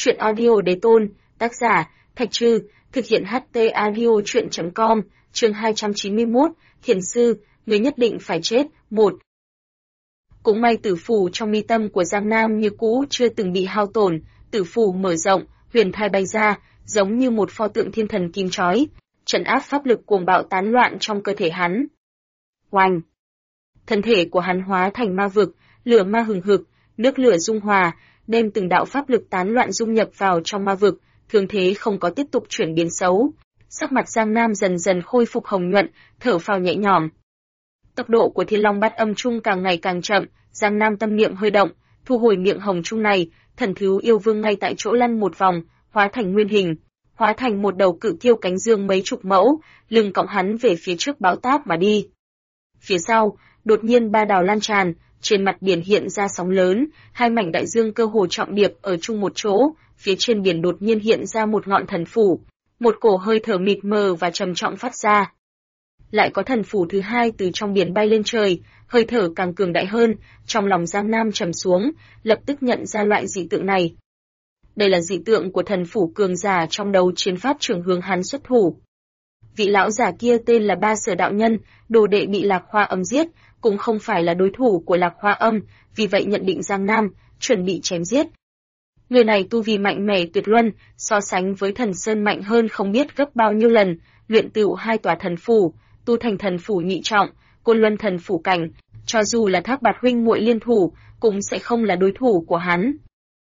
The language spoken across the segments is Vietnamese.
Truyện audio đế tôn, tác giả, Thạch Trư, thực hiện HT audio truyện.com, chương 291, Thiền sư, người nhất định phải chết, 1. Cũng may tử phủ trong mi tâm của Giang Nam như cũ chưa từng bị hao tổn, tử phủ mở rộng, huyền thai bay ra, giống như một pho tượng thiên thần kim chói, trấn áp pháp lực cuồng bạo tán loạn trong cơ thể hắn. Oanh! Thân thể của hắn hóa thành ma vực, lửa ma hừng hực, nước lửa dung hòa, đem từng đạo pháp lực tán loạn dung nhập vào trong ma vực, thương thế không có tiếp tục chuyển biến xấu. Sắc mặt Giang Nam dần dần khôi phục hồng nhuận, thở phào nhẹ nhõm. Tốc độ của Thiên Long Bát Âm Trung càng ngày càng chậm, Giang Nam tâm niệm hơi động, thu hồi miệng hồng trung này, Thần Thú Yêu Vương ngay tại chỗ lăn một vòng, hóa thành nguyên hình, hóa thành một đầu cự kiêu cánh dương mấy chục mẫu, lưng cõng hắn về phía trước báo táp mà đi. Phía sau, đột nhiên ba đào lan tràn, trên mặt biển hiện ra sóng lớn, hai mảnh đại dương cơ hồ trọng điệp ở chung một chỗ, phía trên biển đột nhiên hiện ra một ngọn thần phủ, một cổ hơi thở mịt mờ và trầm trọng phát ra. Lại có thần phủ thứ hai từ trong biển bay lên trời, hơi thở càng cường đại hơn, trong lòng Giang Nam trầm xuống, lập tức nhận ra loại dị tượng này. Đây là dị tượng của thần phủ cường giả trong đầu chiến pháp trưởng hướng hắn xuất thủ. Vị lão giả kia tên là Ba Sở Đạo Nhân, đồ đệ bị Lạc Hoa Âm giết, cũng không phải là đối thủ của Lạc Hoa Âm, vì vậy nhận định Giang Nam, chuẩn bị chém giết. Người này tu vi mạnh mẽ tuyệt luân, so sánh với Thần Sơn mạnh hơn không biết gấp bao nhiêu lần, luyện tựu hai tòa thần phủ, tu thành thần phủ nhị trọng, Côn Luân thần phủ cảnh, cho dù là Thác Bạt huynh muội liên thủ, cũng sẽ không là đối thủ của hắn.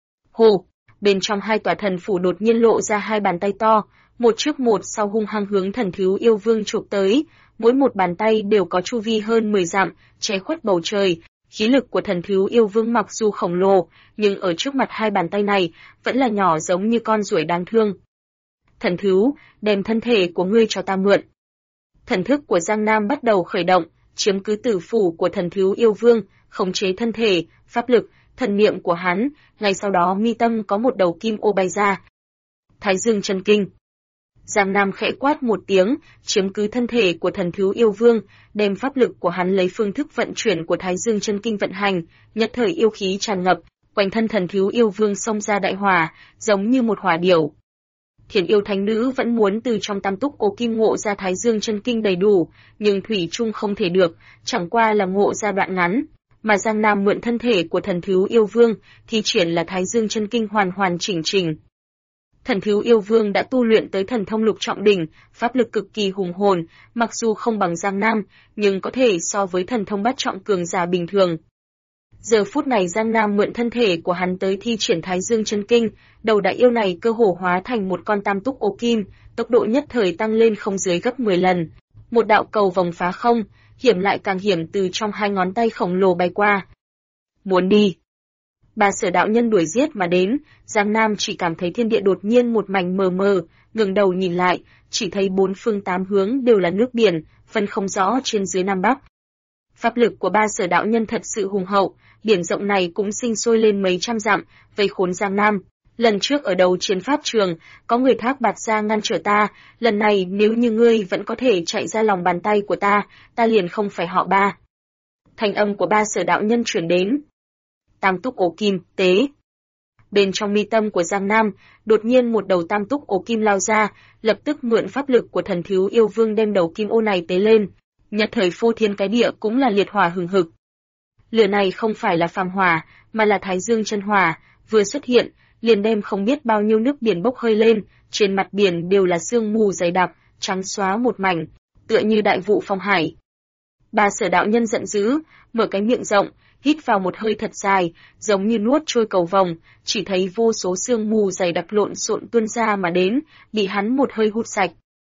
Hồ, bên trong hai tòa thần phủ đột nhiên lộ ra hai bàn tay to, một trước một sau hung hăng hướng Thần Thú Yêu Vương chụp tới, mỗi một bàn tay đều có chu vi hơn 10 dặm, che khuất bầu trời. Khí lực của Thần Thú Yêu Vương mặc dù khổng lồ, nhưng ở trước mặt hai bàn tay này, vẫn là nhỏ giống như con ruồi đáng thương. Thần Thú, đem thân thể của ngươi cho ta mượn. Thần thức của Giang Nam bắt đầu khởi động, chiếm cứ tử phủ của Thần Thú Yêu Vương, khống chế thân thể, pháp lực, thần niệm của hắn, ngay sau đó mi tâm có một đầu kim ô bay ra. Thái Dương chân kinh. Giang Nam khẽ quát một tiếng, chiếm cứ thân thể của Thần Thú Yêu Vương, đem pháp lực của hắn lấy phương thức vận chuyển của Thái Dương chân kinh vận hành, nhất thời yêu khí tràn ngập, quanh thân Thần Thú Yêu Vương xông ra đại hỏa, giống như một hỏa điểu. Thiền yêu thánh nữ vẫn muốn từ trong tam túc cố kim ngộ ra Thái Dương chân kinh đầy đủ, nhưng thủy chung không thể được, chẳng qua là ngộ ra đoạn ngắn. Mà Giang Nam mượn thân thể của Thần Thú Yêu Vương, thi triển là Thái Dương chân kinh hoàn hoàn chỉnh chỉnh. Thần Thú Yêu Vương đã tu luyện tới thần thông lục trọng đỉnh, pháp lực cực kỳ hùng hồn, mặc dù không bằng Giang Nam, nhưng có thể so với thần thông bát trọng cường giả bình thường. Giờ phút này Giang Nam mượn thân thể của hắn tới thi triển Thái Dương chân kinh, đầu đại yêu này cơ hồ hóa thành một con tam túc ô kim, tốc độ nhất thời tăng lên không dưới gấp 10 lần. Một đạo cầu vòng phá không, hiểm lại càng hiểm từ trong hai ngón tay khổng lồ bay qua. Muốn đi. Ba Sở Đạo Nhân đuổi giết mà đến, Giang Nam chỉ cảm thấy thiên địa đột nhiên một mảnh mờ mờ, ngẩng đầu nhìn lại, chỉ thấy bốn phương tám hướng đều là nước biển, phân không rõ trên dưới nam bắc. Pháp lực của Ba Sở Đạo Nhân thật sự hùng hậu, biển rộng này cũng sinh sôi lên mấy trăm dặm, vây khốn Giang Nam. Lần trước ở đầu chiến pháp trường, có người Thác Bạt ra ngăn trở ta, lần này nếu như ngươi vẫn có thể chạy ra lòng bàn tay của ta liền không phải họ Ba. Thanh âm của Ba Sở Đạo Nhân truyền đến. Tam túc ổ kim, tế. Bên trong mi tâm của Giang Nam, đột nhiên một đầu tam túc ổ kim lao ra, lập tức mượn pháp lực của Thần Thú Yêu Vương đem đầu kim ô này tế lên. Nhất thời phô thiên cái địa cũng là liệt hỏa hừng hực. Lửa này không phải là phàm hỏa, mà là Thái Dương chân hỏa, vừa xuất hiện, liền đem không biết bao nhiêu nước biển bốc hơi lên, trên mặt biển đều là sương mù dày đặc, trắng xóa một mảnh, tựa như đại vụ phong hải. Ba Sở Đạo Nhân giận dữ, mở cái miệng rộng, hít vào một hơi thật dài, giống như nuốt trôi cầu vồng, chỉ thấy vô số sương mù dày đặc lộn xộn tuôn ra mà đến, bị hắn một hơi hút sạch.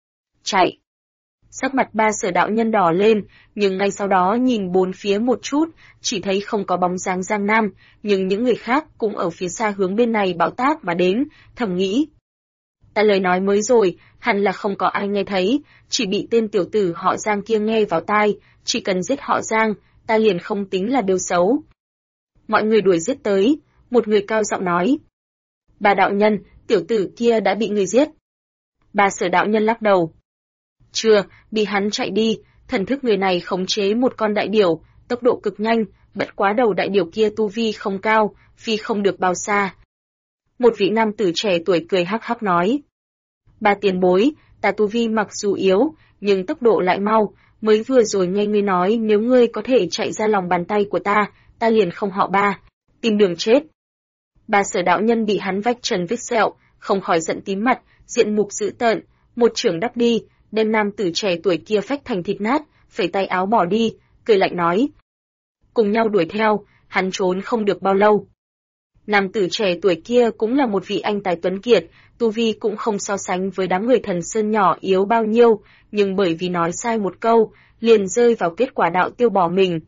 Chạy! Sắc mặt Ba Sở Đạo Nhân đỏ lên, nhưng ngay sau đó nhìn bốn phía một chút, chỉ thấy không có bóng dáng Giang Nam, nhưng những người khác cũng ở phía xa hướng bên này bão táp mà đến, thầm nghĩ. Ta lời nói mới rồi, hẳn là không có ai nghe thấy, chỉ bị tên tiểu tử họ Giang kia nghe vào tai, chỉ cần giết họ Giang, ta liền không tính là điều xấu. Mọi người đuổi giết tới, một người cao giọng nói. Ba đạo nhân, tiểu tử kia đã bị người giết. Ba Sở Đạo Nhân lắc đầu. Chưa, bị hắn chạy đi, thần thức người này khống chế một con đại điểu, tốc độ cực nhanh, bất quá đầu đại điểu kia tu vi không cao, phi không được bao xa. Một vị nam tử trẻ tuổi cười hắc hắc nói. Ba tiền bối, ta tu vi mặc dù yếu, nhưng tốc độ lại mau, mới vừa rồi nghe ngươi nói nếu ngươi có thể chạy ra lòng bàn tay của ta liền không họ Ba, tìm đường chết. Ba Sở đạo nhân bị hắn vách trần vết sẹo, không khỏi giận tím mặt, diện mục dữ tợn, một chưởng đắp đi, đem nam tử trẻ tuổi kia phách thành thịt nát, phẩy tay áo bỏ đi, cười lạnh nói. Cùng nhau đuổi theo, hắn trốn không được bao lâu. Nam tử trẻ tuổi kia cũng là một vị anh tài tuấn kiệt, tu vi cũng không so sánh với đám người Thần Sơn nhỏ yếu bao nhiêu, nhưng bởi vì nói sai một câu, liền rơi vào kết quả đạo tiêu bỏ mình.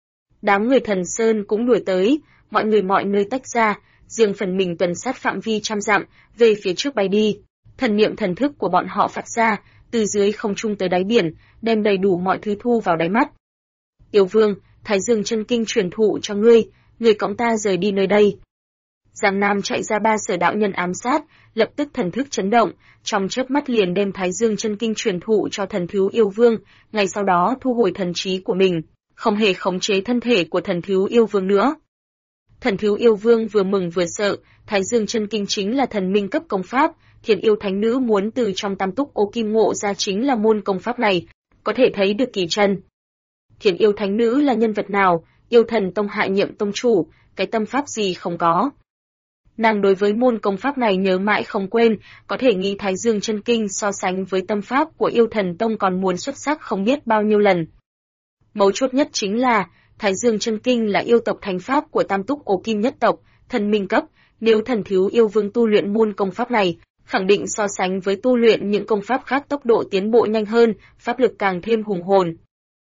Đám người Thần Sơn cũng đuổi tới, mọi người mọi nơi tách ra, riêng phần mình tuần sát phạm vi trăm dặm, về phía trước bay đi. Thần niệm thần thức của bọn họ phát ra, từ dưới không trung tới đáy biển, đem đầy đủ mọi thứ thu vào đáy mắt. Yêu Vương, Thái Dương chân kinh truyền thụ cho ngươi cõng ta rời đi nơi đây. Giang Nam chạy ra ba Sở đạo nhân ám sát, lập tức thần thức chấn động, trong chớp mắt liền đem Thái Dương chân kinh truyền thụ cho thần thiếu Yêu Vương, ngay sau đó thu hồi thần trí của mình, không hề khống chế thân thể của thần thiếu Yêu Vương nữa. Thần thiếu Yêu Vương vừa mừng vừa sợ, Thái Dương chân kinh chính là thần minh cấp công pháp, Thiền Yêu Thánh Nữ muốn từ trong Tam Túc Ô Kim ngộ ra chính là môn công pháp này, có thể thấy được kỳ chân. Thiền Yêu Thánh Nữ là nhân vật nào? Yêu Thần Tông hại nhiệm tông chủ, cái tâm pháp gì không có. Nàng đối với môn công pháp này nhớ mãi không quên, có thể nghĩ Thái Dương chân kinh so sánh với tâm pháp của Yêu Thần Tông còn muốn xuất sắc không biết bao nhiêu lần. Mấu chốt nhất chính là, Thái Dương chân kinh là yêu tộc thánh pháp của Tam Túc Ô Kim nhất tộc, thần minh cấp, nếu thần thiếu Yêu Vương tu luyện môn công pháp này, khẳng định so sánh với tu luyện những công pháp khác tốc độ tiến bộ nhanh hơn, pháp lực càng thêm hùng hồn.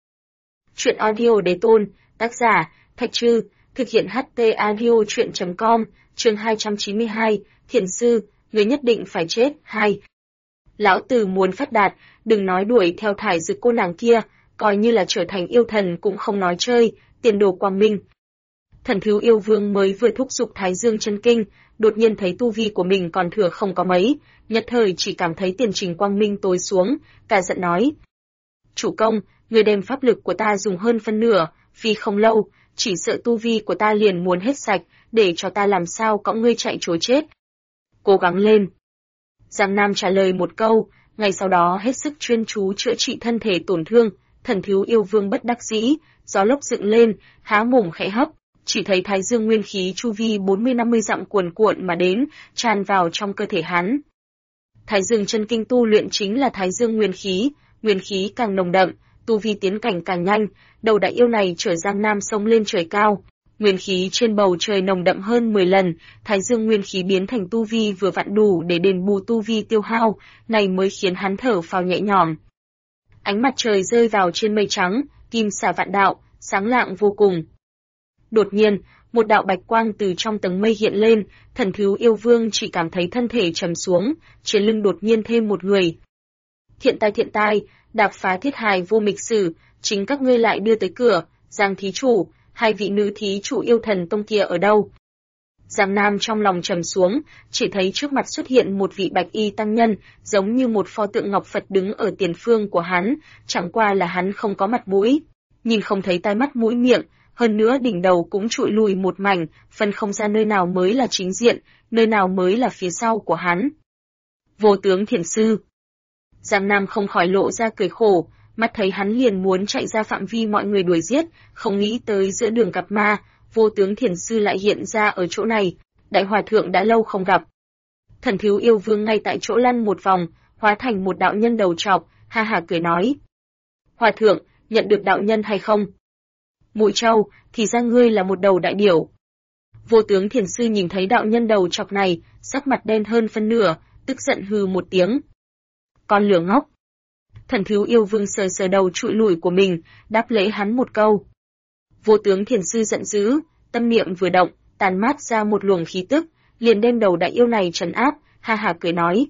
Truyện audio Đế Tôn, tác giả, Thạch Trư, thực hiện HT audio truyện.com, chương 292, Thiền Sư, người nhất định phải chết, 2. Lão Tử muốn phát đạt, đừng nói đuổi theo thải dực cô nàng kia, coi như là trở thành yêu thần cũng không nói chơi, tiền đồ quang minh. Thần thiếu Yêu Vương mới vừa thúc giục Thái Dương chân kinh, đột nhiên thấy tu vi của mình còn thừa không có mấy, nhất thời chỉ cảm thấy tiền trình quang minh tối xuống, cả giận nói. Chủ công, người đem pháp lực của ta dùng hơn phân nửa, vì không lâu, chỉ sợ tu vi của ta liền muốn hết sạch, để cho ta làm sao cõng ngươi chạy trối chết. Cố gắng lên. Giang Nam trả lời một câu, ngay sau đó hết sức chuyên chú chữa trị thân thể tổn thương, thần thiếu Yêu Vương bất đắc dĩ, gió lốc dựng lên, há mồm khẽ hấp, chỉ thấy Thái Dương nguyên khí chu vi 40-50 dặm cuồn cuộn mà đến, tràn vào trong cơ thể hắn. Thái Dương chân kinh tu luyện chính là Thái Dương nguyên khí càng nồng đậm, tu vi tiến cảnh càng nhanh, đầu đại yêu này chở Giang Nam sông lên trời cao. Nguyên khí trên bầu trời nồng đậm hơn 10 lần, Thái Dương nguyên khí biến thành tu vi vừa vặn đủ để đền bù tu vi tiêu hao, này mới khiến hắn thở phào nhẹ nhõm. Ánh mặt trời rơi vào trên mây trắng, kim xà vạn đạo, sáng lạng vô cùng. Đột nhiên, một đạo bạch quang từ trong tầng mây hiện lên, thần thiếu Yêu Vương chỉ cảm thấy thân thể trầm xuống, trên lưng đột nhiên thêm một người. Thiện tai, đạp phá thiết hài vô mịch sử, chính các ngươi lại đưa tới cửa, Giang thí chủ, hai vị nữ thí chủ Yêu Thần Tông kia ở đâu? Giang Nam trong lòng trầm xuống, chỉ thấy trước mặt xuất hiện một vị bạch y tăng nhân, giống như một pho tượng ngọc Phật đứng ở tiền phương của hắn, chẳng qua là hắn không có mặt mũi, nhìn không thấy tai mắt mũi miệng, hơn nữa đỉnh đầu cũng trụi lùi một mảnh, phân không ra nơi nào mới là chính diện, nơi nào mới là phía sau của hắn. Vô tướng Thiền Sư. Giang Nam không khỏi lộ ra cười khổ, mắt thấy hắn liền muốn chạy ra phạm vi mọi người đuổi giết, không nghĩ tới giữa đường gặp ma, Vô tướng Thiền Sư lại hiện ra ở chỗ này, đại hòa thượng đã lâu không gặp. Thần thiếu Yêu Vương ngay tại chỗ lăn một vòng, hóa thành một đạo nhân đầu trọc, ha ha cười nói. Hòa thượng, nhận được đạo nhân hay không? Mũi trâu, thì ra ngươi là một đầu đại điểu. Vô tướng Thiền Sư nhìn thấy đạo nhân đầu trọc này, sắc mặt đen hơn phân nửa, tức giận hừ một tiếng. Con lừa ngốc. Thần thiếu Yêu Vương sờ sờ đầu trụi lùi của mình, đáp lễ hắn một câu. Vô tướng Thiền Sư giận dữ, tâm niệm vừa động, tàn mát ra một luồng khí tức, liền đem đầu đại yêu này trấn áp, ha ha cười nói.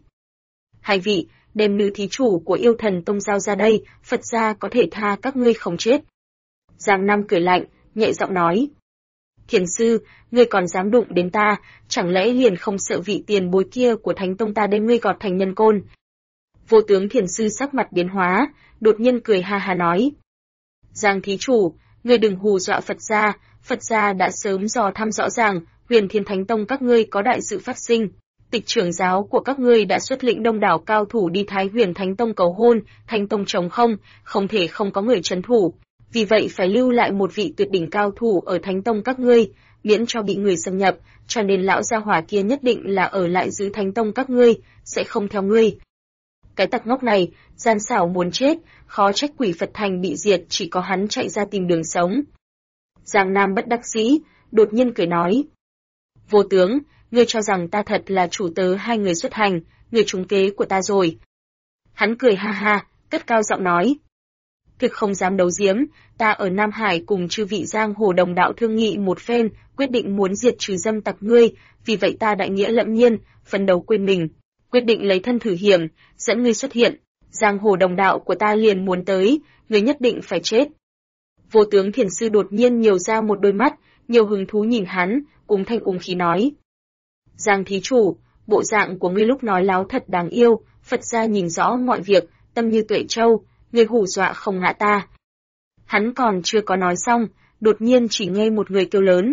Hai vị, đem nữ thí chủ của Yêu Thần Tông giao ra đây, Phật gia có thể tha các ngươi không chết. Giang Nam cười lạnh, nhẹ giọng nói. Thiền Sư, ngươi còn dám đụng đến ta, chẳng lẽ liền không sợ vị tiền bối kia của Thánh Tông ta đem ngươi gọt thành nhân côn? Vô tướng Thiền Sư sắc mặt biến hóa, đột nhiên cười ha ha nói. Giang thí chủ, ngươi đừng hù dọa Phật gia đã sớm dò thăm rõ ràng, Huyền Thiên Thánh Tông các ngươi có đại sự phát sinh. Tịch trưởng giáo của các ngươi đã xuất lĩnh đông đảo cao thủ đi Thái Huyền Thánh Tông cầu hôn, Thánh Tông trống không thể không có người trấn thủ. Vì vậy phải lưu lại một vị tuyệt đỉnh cao thủ ở Thánh Tông các ngươi, miễn cho bị người xâm nhập, cho nên lão gia hỏa kia nhất định là ở lại giữ Thánh Tông các ngươi, sẽ không theo ngươi. Cái tặc ngốc này, gian xảo muốn chết, khó trách Quỷ Phật Thành bị diệt, chỉ có hắn chạy ra tìm đường sống. Giang Nam bất đắc dĩ, đột nhiên cười nói. Vô tướng, ngươi cho rằng ta thật là chủ tớ hai người xuất hành, người trúng kế của ta rồi. Hắn cười ha ha, cất cao giọng nói. Thực không dám đấu giếm, ta ở Nam Hải cùng chư vị giang hồ đồng đạo thương nghị một phen, quyết định muốn diệt trừ dâm tặc ngươi, vì vậy ta đại nghĩa lẫm nhiên, phấn đấu quên mình, quyết định lấy thân thử hiểm, dẫn ngươi xuất hiện, giang hồ đồng đạo của ta liền muốn tới, ngươi nhất định phải chết. Vô tướng thiền sư đột nhiên nhiều ra một đôi mắt, nhiều hứng thú nhìn hắn, cùng thanh cùng khí nói. Giang thí chủ, bộ dạng của ngươi lúc nói láo thật đáng yêu, Phật gia nhìn rõ mọi việc, tâm như tuệ châu, ngươi hù dọa không ngã ta. Hắn còn chưa có nói xong, đột nhiên chỉ nghe một người kêu lớn.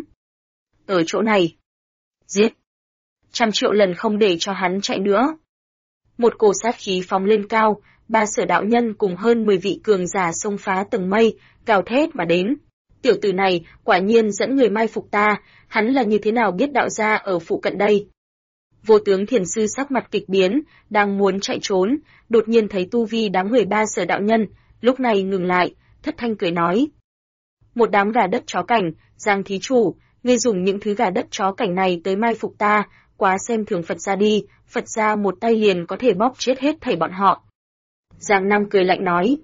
Ở chỗ này. Giết. 100 triệu lần không để cho hắn chạy nữa. Một cổ sát khí phóng lên cao, ba Sở đạo nhân cùng hơn 10 vị cường giả xông phá tầng mây, gào thét mà đến. Tiểu tử này, quả nhiên dẫn người mai phục ta, hắn là như thế nào biết đạo gia ở phụ cận đây? Vô tướng thiền sư sắc mặt kịch biến, đang muốn chạy trốn, đột nhiên thấy tu vi đám người ba Sở đạo nhân, lúc này ngừng lại, thất thanh cười nói. Một đám gà đất chó cảnh, Giang thí chủ, ngươi dùng những thứ gà đất chó cảnh này tới mai phục ta, quá xem thường Phật gia đi, Phật gia một tay liền có thể bóp chết hết thảy bọn họ. Giang Nam cười lạnh nói.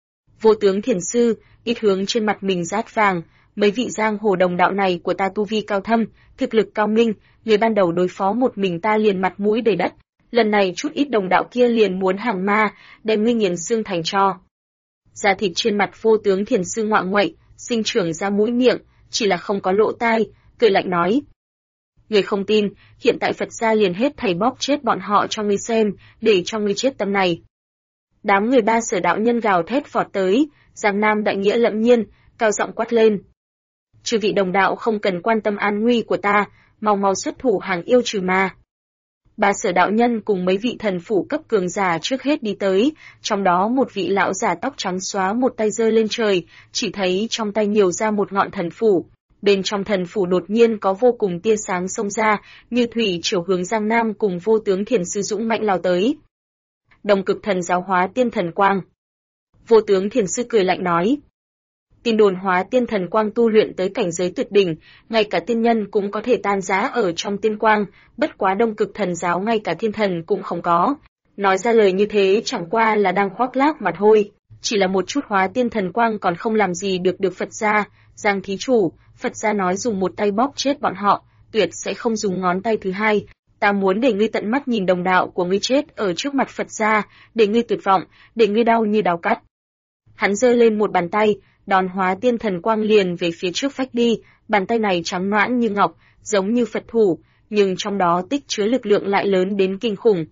Vô tướng thiền sư, ít hướng trên mặt mình rát vàng, mấy vị giang hồ đồng đạo này của ta tu vi cao thâm, thực lực cao minh, người ban đầu đối phó một mình ta liền mặt mũi đầy đất, lần này chút ít đồng đạo kia liền muốn hàng ma, đem ngươi nghiền xương thành tro. Da thịt trên mặt vô tướng thiền sư ngoạ nguậy, sinh trưởng ra mũi miệng, chỉ là không có lỗ tai, cười lạnh nói. Người không tin, hiện tại Phật gia liền hết thảy bóp chết bọn họ cho ngươi xem, để cho ngươi chết tâm này. Đám người ba Sở đạo nhân gào thét vọt tới, Giang Nam đại nghĩa lẫm nhiên, cao giọng quát lên. Chư vị đồng đạo không cần quan tâm an nguy của ta, mau mau xuất thủ hàng yêu trừ ma. Ba Sở đạo nhân cùng mấy vị thần phủ cấp cường giả trước hết đi tới, trong đó một vị lão giả tóc trắng xóa một tay giơ lên trời, chỉ thấy trong tay nhiều ra một ngọn thần phủ. Bên trong thần phủ đột nhiên có vô cùng tia sáng xông ra, như thủy chiều hướng Giang Nam cùng vô tướng thiền sư dũng mạnh lao tới. Đồng cực thần giáo hóa tiên thần quang. Vô tướng thiền sư cười lạnh nói. Tin đồn hóa tiên thần quang tu luyện tới cảnh giới tuyệt đỉnh, ngay cả tiên nhân cũng có thể tan rã ở trong tiên quang, bất quá đông cực thần giáo ngay cả thiên thần cũng không có. Nói ra lời như thế chẳng qua là đang khoác lác mà thôi, chỉ là một chút hóa tiên thần quang còn không làm gì được Phật gia, Giang thí chủ, Phật gia nói dùng một tay bóp chết bọn họ, tuyệt sẽ không dùng ngón tay thứ hai. Ta muốn để ngươi tận mắt nhìn đồng đạo của ngươi chết ở trước mặt Phật gia, để ngươi tuyệt vọng, để ngươi đau như đào cắt. Hắn giơ lên một bàn tay, đòn hóa tiên thần quang liền về phía trước phách đi, bàn tay này trắng nõn như ngọc, giống như Phật thủ, nhưng trong đó tích chứa lực lượng lại lớn đến kinh khủng.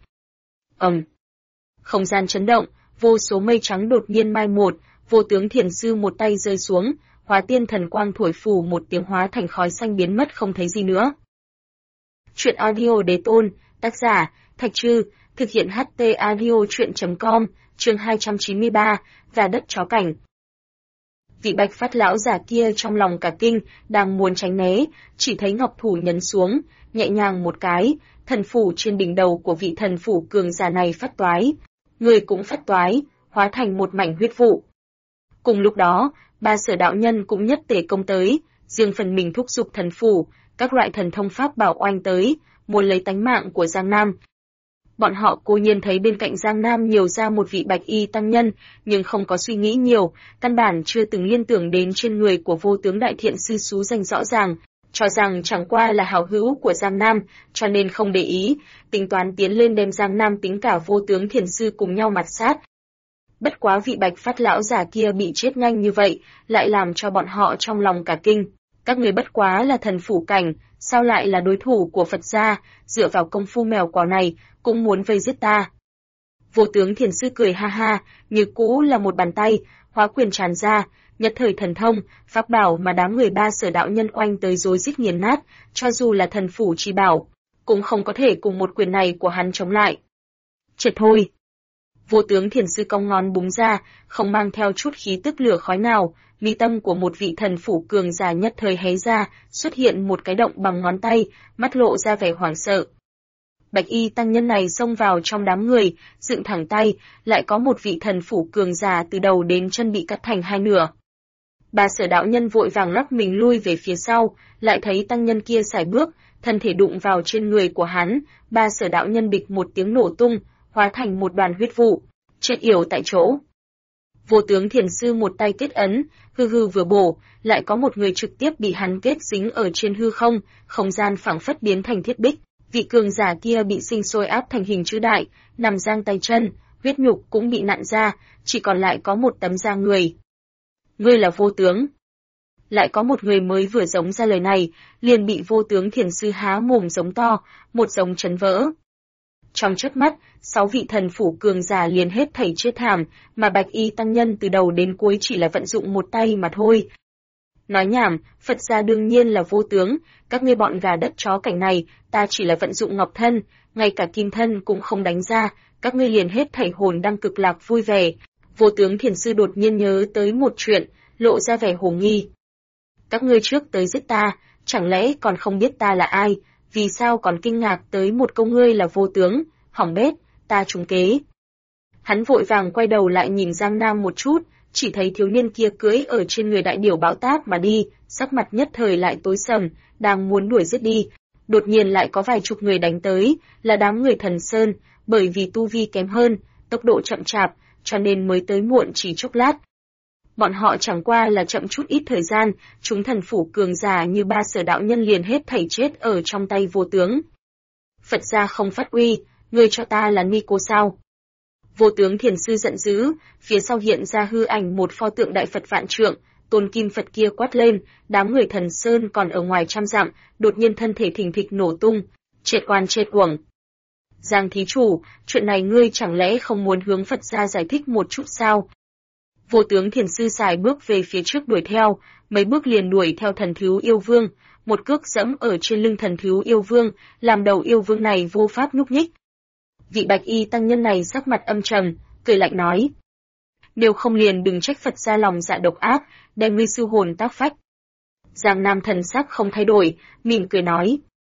Không gian chấn động, vô số mây trắng đột nhiên mai một, vô tướng thiền sư một tay rơi xuống, hóa tiên thần quang thổi phù một tiếng hóa thành khói xanh biến mất không thấy gì nữa. Chuyện audio đế tôn, tác giả, Thạch Trư, thực hiện HT audio chuyện.com, chương 293, và đất chó cảnh. Vị bạch phát lão giả kia trong lòng cả kinh, đang muốn tránh né, chỉ thấy ngọc thủ nhấn xuống, nhẹ nhàng một cái, thần phủ trên đỉnh đầu của vị thần phủ cường giả này phát toái. Người cũng phát toái, hóa thành một mảnh huyết vụ. Cùng lúc đó, ba Sở đạo nhân cũng nhất tề công tới, riêng phần mình thúc giục thần phủ, các loại thần thông pháp bảo oanh tới, muốn lấy tánh mạng của Giang Nam. Bọn họ cố nhiên thấy bên cạnh Giang Nam nhiều ra một vị bạch y tăng nhân, nhưng không có suy nghĩ nhiều, căn bản chưa từng liên tưởng đến trên người của vô tướng đại thiện sư xú danh rõ ràng, cho rằng chẳng qua là hảo hữu của Giang Nam, cho nên không để ý, tính toán tiến lên đem Giang Nam tính cả vô tướng thiền sư cùng nhau mặt sát. Bất quá vị bạch phát lão giả kia bị chết nhanh như vậy, lại làm cho bọn họ trong lòng cả kinh. Các người bất quá là thần phủ cảnh, sao lại là đối thủ của Phật gia, dựa vào công phu mèo quào này, cũng muốn vây giết ta. Vô tướng thiền sư cười ha ha, như cũ là một bàn tay, hóa quyền tràn ra, nhất thời thần thông, pháp bảo mà đám người Ba Sở đạo nhân oanh tới rối rít nghiền nát, cho dù là thần phủ chi bảo, cũng không có thể cùng một quyền này của hắn chống lại. Triệt thôi. Vô tướng thiền sư cong ngón búng ra, không mang theo chút khí tức lửa khói nào, mi tâm của một vị thần phủ cường giả nhất thời hé ra, xuất hiện một cái động bằng ngón tay, mắt lộ ra vẻ hoảng sợ. Bạch y tăng nhân này xông vào trong đám người, dựng thẳng tay, lại có một vị thần phủ cường giả từ đầu đến chân bị cắt thành hai nửa. Ba Sở đạo nhân vội vàng lắc mình lui về phía sau, lại thấy tăng nhân kia sải bước, thân thể đụng vào trên người của hắn, Ba Sở đạo nhân bịch một tiếng nổ tung, hóa thành một đoàn huyết vụ, chết yểu tại chỗ. Vô tướng thiền sư một tay kết ấn, hư hư vừa bổ, lại có một người trực tiếp bị hắn kết dính ở trên hư không, không gian phảng phất biến thành thiết bích. Vị cường giả kia bị sinh sôi áp thành hình chữ đại, nằm giang tay chân, huyết nhục cũng bị nặn ra, chỉ còn lại có một tấm da người. Ngươi là Vô tướng. Lại có một người mới vừa giống ra lời này, liền bị Vô tướng thiền sư há mồm giống to, một giống chấn vỡ. Trong chớp mắt, 6 vị thần phủ cường giả liền hết thảy chết thảm, mà Bạch y tăng nhân từ đầu đến cuối chỉ là vận dụng một tay mà thôi. Nói nhảm, Phật gia đương nhiên là vô tướng, các ngươi bọn gà đất chó cảnh này, ta chỉ là vận dụng ngọc thân, ngay cả kim thân cũng không đánh ra, các ngươi liền hết thảy hồn đang cực lạc vui vẻ. Vô tướng thiền sư đột nhiên nhớ tới một chuyện, lộ ra vẻ hồ nghi. Các ngươi trước tới giết ta, chẳng lẽ còn không biết ta là ai, vì sao còn kinh ngạc tới một câu ngươi là vô tướng, hỏng bét, ta trúng kế. Hắn vội vàng quay đầu lại nhìn Giang Nam một chút, chỉ thấy thiếu niên kia cưỡi ở trên người đại điểu bão táp mà đi, sắc mặt nhất thời lại tối sầm, đang muốn đuổi giết đi. Đột nhiên lại có vài chục người đánh tới, là đám người Thần Sơn, bởi vì tu vi kém hơn, tốc độ chậm chạp, cho nên mới tới muộn chỉ chốc lát. Bọn họ chẳng qua là chậm chút ít thời gian, chúng thần phủ cường giả như Ba Sở đạo nhân liền hết thảy chết ở trong tay vô tướng. Phật gia không phát uy, ngươi cho ta là ni cô sao? Vô tướng thiền sư giận dữ, phía sau hiện ra hư ảnh một pho tượng đại Phật vạn trượng, tôn kim Phật kia quát lên, đám người Thần Sơn còn ở ngoài trăm dặm, đột nhiên thân thể thình thịch nổ tung, triệt oan triệt uổng. Giang thí chủ, chuyện này ngươi chẳng lẽ không muốn hướng Phật gia giải thích một chút sao? Vô tướng thiền sư xài bước về phía trước đuổi theo, mấy bước liền đuổi theo thần thiếu yêu vương, một cước dẫm ở trên lưng thần thiếu yêu vương, làm đầu yêu vương này vô pháp nhúc nhích. Vị Bạch y tăng nhân này sắc mặt âm trầm, cười lạnh nói. Nếu không liền đừng trách Phật gia lòng dạ độc ác, đem ngươi sư hồn tác phách. Giang Nam thần sắc không thay đổi, mỉm cười nói.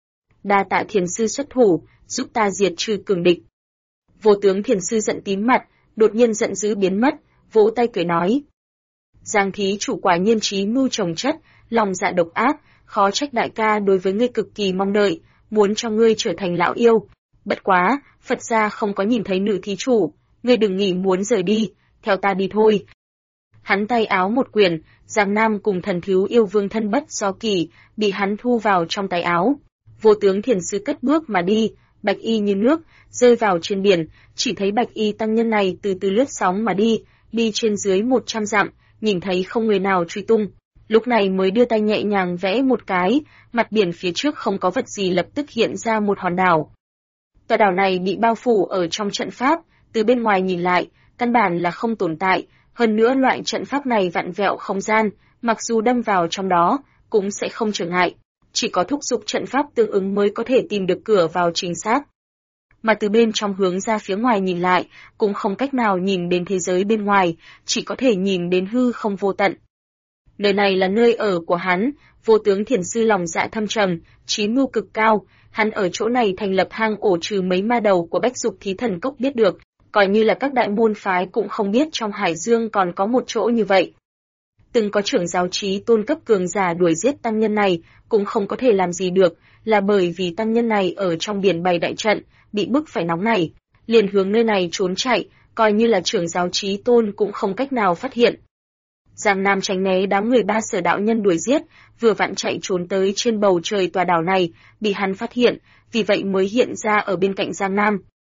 Đa tạ thiền sư xuất thủ, giúp ta diệt trừ cường địch. Vô tướng thiền sư giận tím mặt, đột nhiên giận dữ biến mất, vỗ tay cười nói. Giang thí chủ quả nhiên trí mưu trồng chất, lòng dạ độc ác, khó trách đại ca đối với ngươi cực kỳ mong đợi, muốn cho ngươi trở thành lão yêu. Bất quá, Phật gia không có nhìn thấy nữ thí chủ, ngươi đừng nghĩ muốn rời đi, theo ta đi thôi. Hắn tay áo một quyền, Giang Nam cùng thần thiếu yêu vương thân bất do kỳ, bị hắn thu vào trong tay áo. Vô tướng thiền sư cất bước mà đi, bạch y như nước, rơi vào trên biển, chỉ thấy bạch y tăng nhân này từ từ lướt sóng mà đi, đi trên dưới 100 dặm, nhìn thấy không người nào truy tung. Lúc này mới đưa tay nhẹ nhàng vẽ một cái, mặt biển phía trước không có vật gì lập tức hiện ra một hòn đảo. Tòa đảo này bị bao phủ ở trong trận pháp, từ bên ngoài nhìn lại, căn bản là không tồn tại, hơn nữa loại trận pháp này vặn vẹo không gian, mặc dù đâm vào trong đó, cũng sẽ không trở ngại, chỉ có thúc giục trận pháp tương ứng mới có thể tìm được cửa vào chính xác. Mà từ bên trong hướng ra phía ngoài nhìn lại, cũng không cách nào nhìn đến thế giới bên ngoài, chỉ có thể nhìn đến hư không vô tận. Nơi này là nơi ở của hắn, vô tướng thiền sư lòng dạ thâm trầm, trí mưu cực cao, hắn ở chỗ này thành lập hang ổ trừ mấy ma đầu của Bách Dục Thí Thần Cốc biết được, coi như là các đại môn phái cũng không biết trong Hải Dương còn có một chỗ như vậy. Từng có trưởng giáo trí tôn cấp cường giả đuổi giết tăng nhân này, cũng không có thể làm gì được, là bởi vì tăng nhân này ở trong biển bày đại trận, bị bức phải nóng nảy, liền hướng nơi này trốn chạy, coi như là trưởng giáo trí tôn cũng không cách nào phát hiện. Giang Nam tránh né đám người Ba Sở đạo nhân đuổi giết, vừa vặn chạy trốn tới trên bầu trời tòa đảo này, bị hắn phát hiện, vì vậy mới hiện ra ở bên cạnh Giang Nam.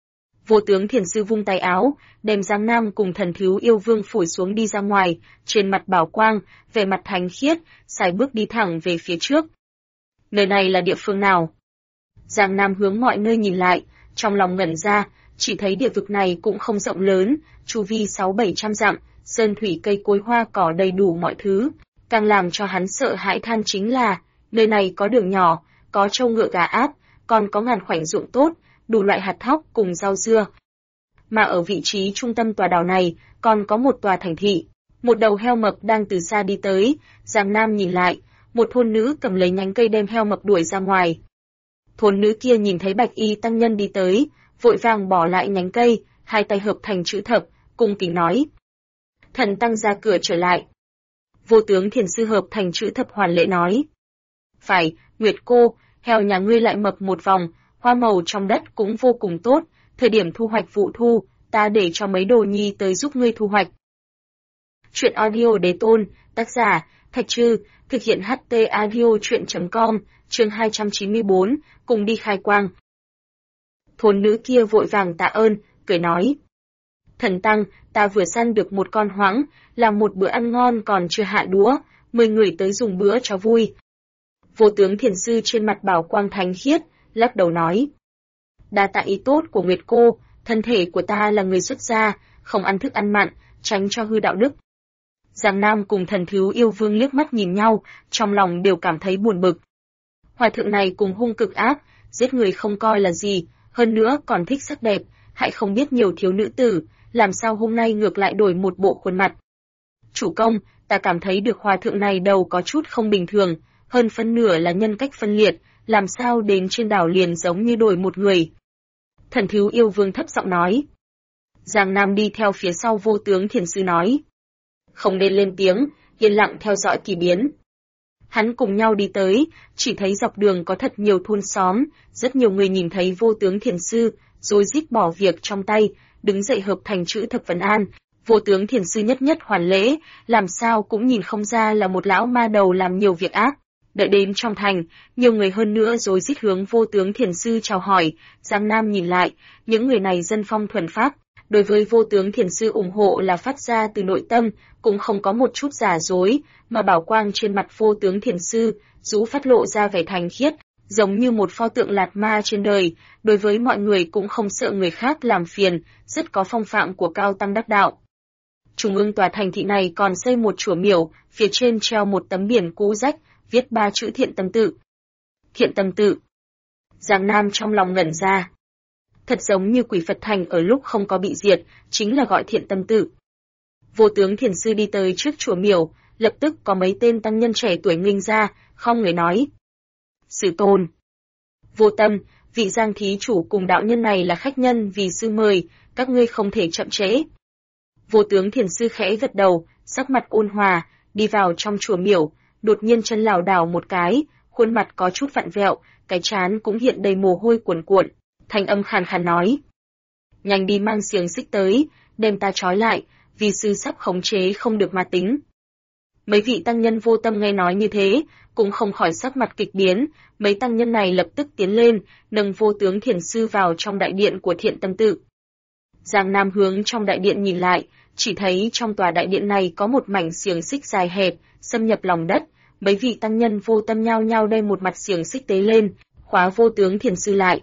Vô tướng thiền sư vung tay áo, đem Giang Nam cùng thần thiếu yêu vương phủi xuống đi ra ngoài, trên mặt bảo quang, vẻ mặt thánh khiết, sải bước đi thẳng về phía trước. Nơi này là địa phương nào? Giang Nam hướng mọi nơi nhìn lại, trong lòng ngẩn ra, chỉ thấy địa vực này cũng không rộng lớn, chu vi 600-700 dặm, sơn thủy cây cối hoa cỏ đầy đủ mọi thứ. Càng làm cho hắn sợ hãi than chính là, nơi này có đường nhỏ, có trâu ngựa gà áp, còn có ngàn khoảnh ruộng tốt, đủ loại hạt thóc cùng rau dưa. Mà ở vị trí trung tâm tòa đảo này, còn có một tòa thành thị. Một đầu heo mập đang từ xa đi tới, Giang Nam nhìn lại, một thôn nữ cầm lấy nhánh cây đem heo mập đuổi ra ngoài. Thôn nữ kia nhìn thấy Bạch Y tăng nhân đi tới, vội vàng bỏ lại nhánh cây, hai tay hợp thành chữ thập, cung kính nói: "Thần tăng ra cửa trở lại." Vô tướng thiền sư hợp thành chữ thập hoàn lễ nói: "Phải, Nguyệt cô, heo nhà ngươi lại mập một vòng, hoa màu trong đất cũng vô cùng tốt, thời điểm thu hoạch vụ thu, ta để cho mấy đồ nhi tới giúp ngươi thu hoạch." Chuyện audio Đế Tôn, tác giả Thạch Trư, thực hiện HT Audio Truyện.com, chương 294, cùng đi khai quang. Thôn nữ kia vội vàng tạ ơn, cười nói: "Thần tăng, ta vừa săn được một con hoãng, làm một bữa ăn ngon còn chưa hạ đũa, 10 người tới dùng bữa cho vui." Vô tướng thiền sư trên mặt bảo quang thánh khiết, lắc đầu nói: "Đa tạ ý tốt của Nguyệt cô, thân thể của ta là người xuất gia, không ăn thức ăn mặn, tránh cho hư đạo đức." Giang Nam cùng Thần Thiếu Yêu Vương liếc mắt nhìn nhau, trong lòng đều cảm thấy buồn bực. Hòa thượng này cùng hung cực ác, giết người không coi là gì, hơn nữa còn thích sắc đẹp, hại không biết nhiều thiếu nữ tử, làm sao hôm nay ngược lại đổi một bộ khuôn mặt. "Chủ công, ta cảm thấy được hòa thượng này đầu có chút không bình thường, hơn phân nửa là nhân cách phân liệt, làm sao đến trên đảo liền giống như đổi một người." Thần Thiếu Yêu Vương thấp giọng nói. Giang Nam đi theo phía sau Vô tướng thiền sư nói: "Không nên lên tiếng, yên lặng theo dõi kỳ biến." Hắn cùng nhau đi tới, chỉ thấy dọc đường có thật nhiều thôn xóm, rất nhiều người nhìn thấy Vô tướng thiền sư, rối rít bỏ việc trong tay, đứng dậy hợp thành chữ thập vấn an. Vô tướng thiền sư nhất nhất hoàn lễ, làm sao cũng nhìn không ra là một lão ma đầu làm nhiều việc ác. Đợi đến trong thành, nhiều người hơn nữa rối rít hướng Vô tướng thiền sư chào hỏi. Giang Nam nhìn lại, những người này dân phong thuần phác, đối với Vô tướng thiền sư ủng hộ là phát ra từ nội tâm, cũng không có một chút giả dối, mà bảo quang trên mặt Vô tướng thiền sư rũ phát lộ ra vẻ thành khiết, giống như một pho tượng lạt ma trên đời, đối với mọi người cũng không sợ người khác làm phiền, rất có phong phạm của cao tăng đắc đạo. Trung ương tòa thành thị này còn xây một chùa miểu, phía trên treo một tấm biển cũ rách, viết 3 chữ Thiện Tâm Tự. Thiện Tâm Tự. Giang Nam trong lòng ngẩn ra. Thật giống như Quỷ Phật Thành ở lúc không có bị diệt, chính là gọi Thiện Tâm Tự. Vô tướng thiền sư đi tới trước chùa miểu, lập tức có mấy tên tăng nhân trẻ tuổi nghênh ra, không người nói: "Sư tôn." "Vô Tâm, vị Giang thí chủ cùng đạo nhân này là khách nhân vì sư mời, các ngươi không thể chậm trễ." Vô tướng thiền sư khẽ gật đầu, sắc mặt ôn hòa, đi vào trong chùa miểu, đột nhiên chân lảo đảo một cái, khuôn mặt có chút vặn vẹo, cái trán cũng hiện đầy mồ hôi cuồn cuộn, thanh âm khàn khàn nói: "Nhanh đi mang xiềng xích tới, đem ta trói lại, vì sư sắp khống chế không được ma tính." Mấy vị tăng nhân Vô Tâm nghe nói như thế, cũng không khỏi sắc mặt kịch biến, mấy tăng nhân này lập tức tiến lên, nâng Vô tướng thiền sư vào trong đại điện của Thiện Tâm Tự. Giang Nam hướng trong đại điện nhìn lại, chỉ thấy trong tòa đại điện này có một mảnh xiềng xích dài hẹp, xâm nhập lòng đất, mấy vị tăng nhân Vô Tâm nhao nhao đem một mặt xiềng xích tế lên, khóa Vô tướng thiền sư lại.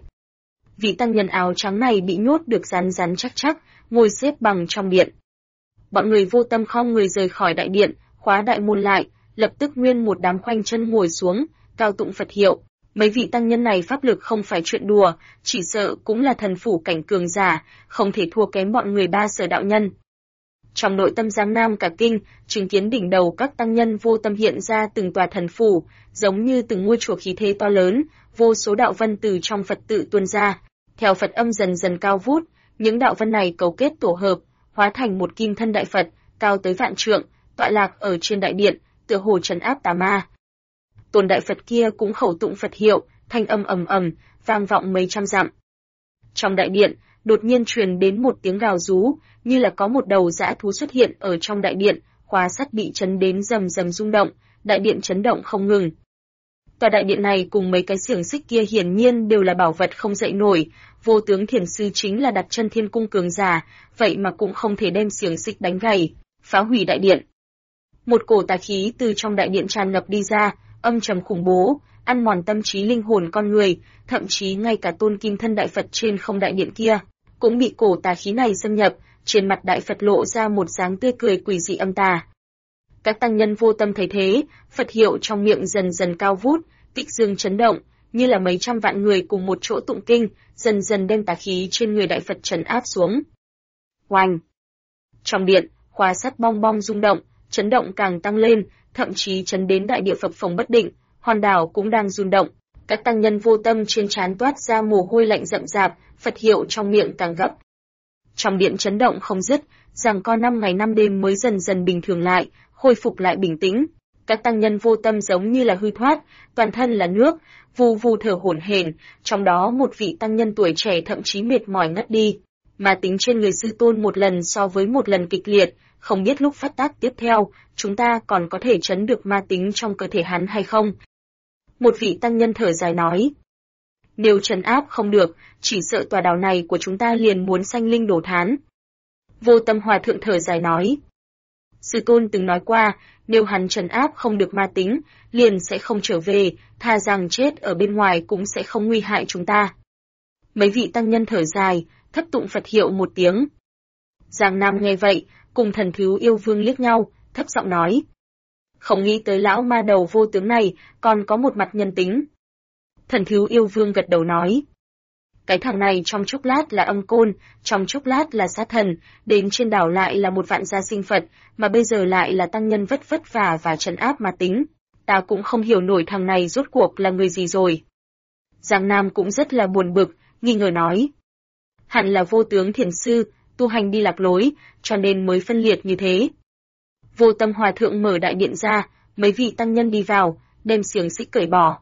Vị tăng nhân áo trắng này bị nhốt được rắn rắn chắc chắc, ngồi xếp bằng trong điện. Bọn người Vô Tâm khom người rời khỏi đại điện, khóa đại môn lại, lập tức nguyên một đám khoanh chân ngồi xuống, cao tụng Phật hiệu. Mấy vị tăng nhân này pháp lực không phải chuyện đùa, chỉ sợ cũng là thần phủ cảnh cường giả, không thể thua kém bọn người Ba Sở đạo nhân. Trong nội tâm Giang Nam cả kinh, chứng kiến đỉnh đầu các tăng nhân Vô Tâm hiện ra từng tòa thần phủ, giống như từng ngôi chùa khí thế to lớn, vô số đạo vân từ trong Phật tự tuôn ra. Theo Phật âm dần dần cao vút, những đạo vân này cấu kết tổ hợp, hóa thành một kim thân đại Phật, cao tới vạn trượng, tọa lạc ở trên đại điện, tựa hồ trấn áp tà ma. Tôn đại Phật kia cũng khẩu tụng Phật hiệu, thanh âm ầm ầm, vang vọng mấy trăm dặm. Trong đại điện, đột nhiên truyền đến một tiếng gào rú, như là có một đầu dã thú xuất hiện ở trong đại điện, khóa sắt bị chấn đến rầm rầm rung động, đại điện chấn động không ngừng. Tòa đại điện này cùng mấy cái xiềng xích kia hiển nhiên đều là bảo vật không dậy nổi, Vô tướng thiền sư chính là đặt chân thiên cung cường giả, vậy mà cũng không thể đem xiềng xích đánh gãy, phá hủy đại điện. Một cổ tà khí từ trong đại điện tràn ngập đi ra, âm trầm khủng bố, ăn mòn tâm trí linh hồn con người, thậm chí ngay cả tôn kim thân đại Phật trên không đại điện kia cũng bị cổ tà khí này xâm nhập, trên mặt Đại Phật lộ ra một dáng tươi cười quỷ dị âm tà. Các tăng nhân vô tâm thấy thế, Phật hiệu trong miệng dần dần cao vút, kích dương chấn động, như là mấy trăm vạn người cùng một chỗ tụng kinh, dần dần đem tà khí trên người Đại Phật trấn áp xuống. Oanh! Trong điện, khóa sắt bong bong rung động, chấn động càng tăng lên, thậm chí chấn đến đại địa phập phồng bất định, hòn đảo cũng đang rung động. Các tăng nhân vô tâm trên trán toát ra mồ hôi lạnh rậm rạp, Phật hiệu trong miệng càng gấp. Trong điện chấn động không dứt, rằng có 5 ngày 5 đêm mới dần dần bình thường lại, khôi phục lại bình tĩnh. Các tăng nhân vô tâm giống như là hư thoát, toàn thân là nước, vù vù thở hổn hển, trong đó một vị tăng nhân tuổi trẻ thậm chí mệt mỏi ngất đi. Mà tính trên người sư tôn một lần so với một lần kịch liệt, không biết lúc phát tác tiếp theo, chúng ta còn có thể trấn được ma tính trong cơ thể hắn hay không? Một vị tăng nhân thở dài nói. Nếu trấn áp không được, chỉ sợ tòa đảo này của chúng ta liền muốn sanh linh đổ thán. Vô Tâm Hòa Thượng thở dài nói. Sư tôn từng nói qua, nếu hắn trấn áp không được ma tính, liền sẽ không trở về, thà rằng chết ở bên ngoài cũng sẽ không nguy hại chúng ta. Mấy vị tăng nhân thở dài, thấp tụng Phật hiệu một tiếng. Giang Nam nghe vậy, cùng Thần Thú Yêu Vương liếc nhau, thấp giọng nói. Không nghĩ tới lão ma đầu vô tướng này, còn có một mặt nhân tính. Thần Thú Yêu Vương gật đầu nói. Cái thằng này trong chốc lát là âm côn, trong chốc lát là sát thần, đến trên đảo lại là một vạn gia sinh Phật, mà bây giờ lại là tăng nhân vất vả và trấn áp ma tính. Ta cũng không hiểu nổi thằng này rốt cuộc là người gì rồi. Giang Nam cũng rất là buồn bực, nghi ngờ nói. Hẳn là vô tướng thiền sư, tu hành đi lạc lối, cho nên mới phân liệt như thế. Vô Tâm Hòa Thượng mở đại điện ra, mấy vị tăng nhân đi vào, đem xiềng xích cởi bỏ.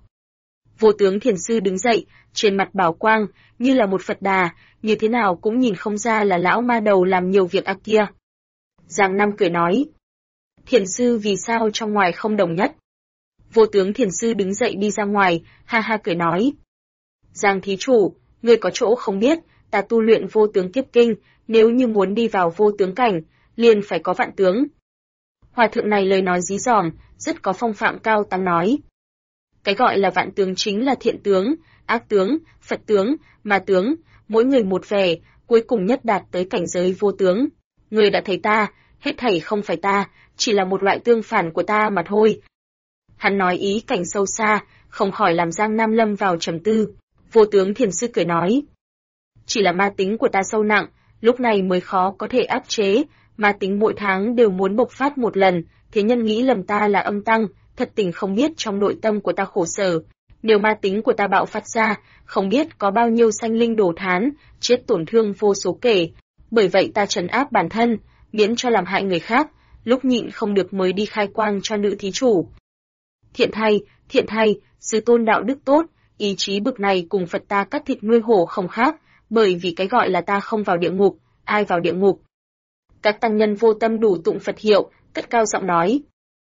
Vô tướng thiền sư đứng dậy, trên mặt bảo quang, như là một Phật đà, như thế nào cũng nhìn không ra là lão ma đầu làm nhiều việc ác kia. Giang Nam cười nói. Thiền sư vì sao trong ngoài không đồng nhất? Vô tướng thiền sư đứng dậy đi ra ngoài, ha ha cười nói. Giang thí chủ, ngươi có chỗ không biết, ta tu luyện vô tướng kiếp kinh, nếu như muốn đi vào vô tướng cảnh, liền phải có vạn tướng. Hòa thượng này lời nói dí dỏm, rất có phong phạm cao tăng nói. Cái gọi là vạn tướng chính là thiện tướng, ác tướng, Phật tướng, ma tướng, mỗi người một vẻ, cuối cùng nhất đạt tới cảnh giới vô tướng. Ngươi đã thấy ta, hết thảy không phải ta, chỉ là một loại tương phản của ta mà thôi. Hắn nói ý cảnh sâu xa, không khỏi làm Giang Nam lâm vào trầm tư. Vô tướng thiền sư cười nói. Chỉ là ma tính của ta sâu nặng, lúc này mới khó có thể áp chế, ma tính mỗi tháng đều muốn bộc phát một lần, thế nhân nghĩ lầm ta là âm tăng, thật tình không biết trong nội tâm của ta khổ sở. Nếu ma tính của ta bạo phát ra, không biết có bao nhiêu sanh linh đổ thán, chết tổn thương vô số kể. Bởi vậy ta trấn áp bản thân, miễn cho làm hại người khác, lúc nhịn không được mới đi khai quang cho nữ thí chủ. Thiện thay, sư tôn đạo đức tốt, ý chí bực này cùng Phật ta cắt thịt nuôi hổ không khác, bởi vì cái gọi là ta không vào địa ngục, ai vào địa ngục. Các tăng nhân vô tâm đủ tụng Phật hiệu, cất cao giọng nói.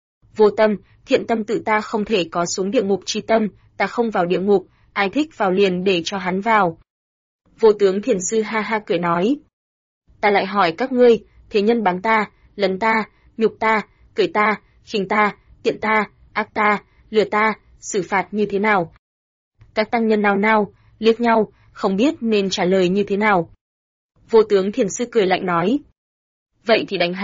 Vô tâm, thiện tâm tự ta không thể có xuống địa ngục chi tâm, ta không vào địa ngục, ai thích vào liền để cho hắn vào. Vô tướng thiền sư ha ha cười nói. Ta lại hỏi các ngươi, thế nhân báng ta, lấn ta, nhục ta, cười ta, khinh ta, tiện ta, ác ta, lừa ta, xử phạt như thế nào? Các tăng nhân nao, liếc nhau, không biết nên trả lời như thế nào. Vô tướng thiền sư cười lạnh nói. Vậy thì đánh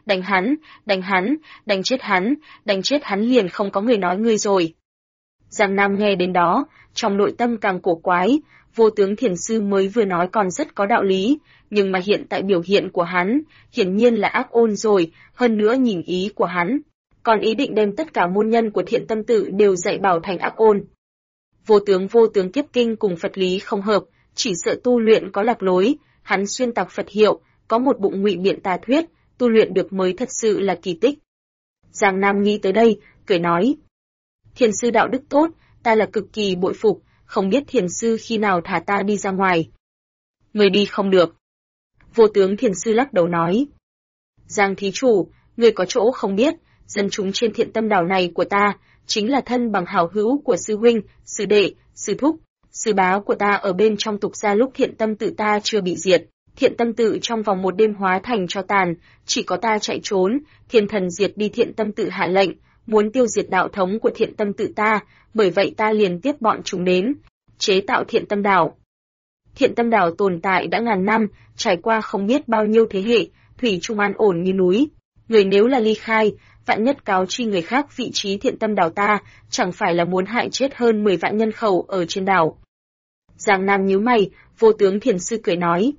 chết hắn liền không có người nói ngươi rồi. Giang Nam nghe đến đó, trong nội tâm càng cổ quái, vô tướng thiền sư mới vừa nói còn rất có đạo lý, nhưng mà hiện tại biểu hiện của hắn, hiển nhiên là ác ôn rồi, hơn nữa nhìn ý của hắn, còn ý định đem tất cả môn nhân của Thiện Tâm Tự đều dạy bảo thành ác ôn. Vô tướng kiếp kinh cùng Phật lý không hợp, chỉ sợ tu luyện có lạc lối, hắn xuyên tạc Phật hiệu, có một bụng ngụy biện tà thuyết, tu luyện được mới thật sự là kỳ tích. Giang Nam nghĩ tới đây, cười nói. Thiền sư đạo đức tốt, ta là cực kỳ bội phục, không biết thiền sư khi nào thả ta đi ra ngoài. Người đi không được. Vô tướng thiền sư lắc đầu nói. Giang thí chủ, người có chỗ không biết, dân chúng trên Thiện Tâm đảo này của ta, chính là thân bằng hảo hữu của sư huynh, sư đệ, sư thúc, sư bá của ta ở bên trong tục gia lúc Thiện Tâm Tự ta chưa bị diệt. Thiện Tâm Tự trong vòng một đêm hóa thành cho tàn, chỉ có ta chạy trốn, thiên thần diệt đi Thiện Tâm Tự hạ lệnh, muốn tiêu diệt đạo thống của Thiện Tâm Tự ta, bởi vậy ta liền tiếp bọn chúng đến, chế tạo Thiện Tâm đảo. Thiện Tâm Đảo tồn tại đã ngàn năm, trải qua không biết bao nhiêu thế hệ, thủy chung an ổn như núi. Người nếu là ly khai, vạn nhất cáo chi người khác vị trí Thiện Tâm Đảo ta, chẳng phải là muốn hại chết hơn 10 vạn nhân khẩu ở trên đảo. Giang Nam nhíu mày, Vô Tướng Thiền Sư cười nói.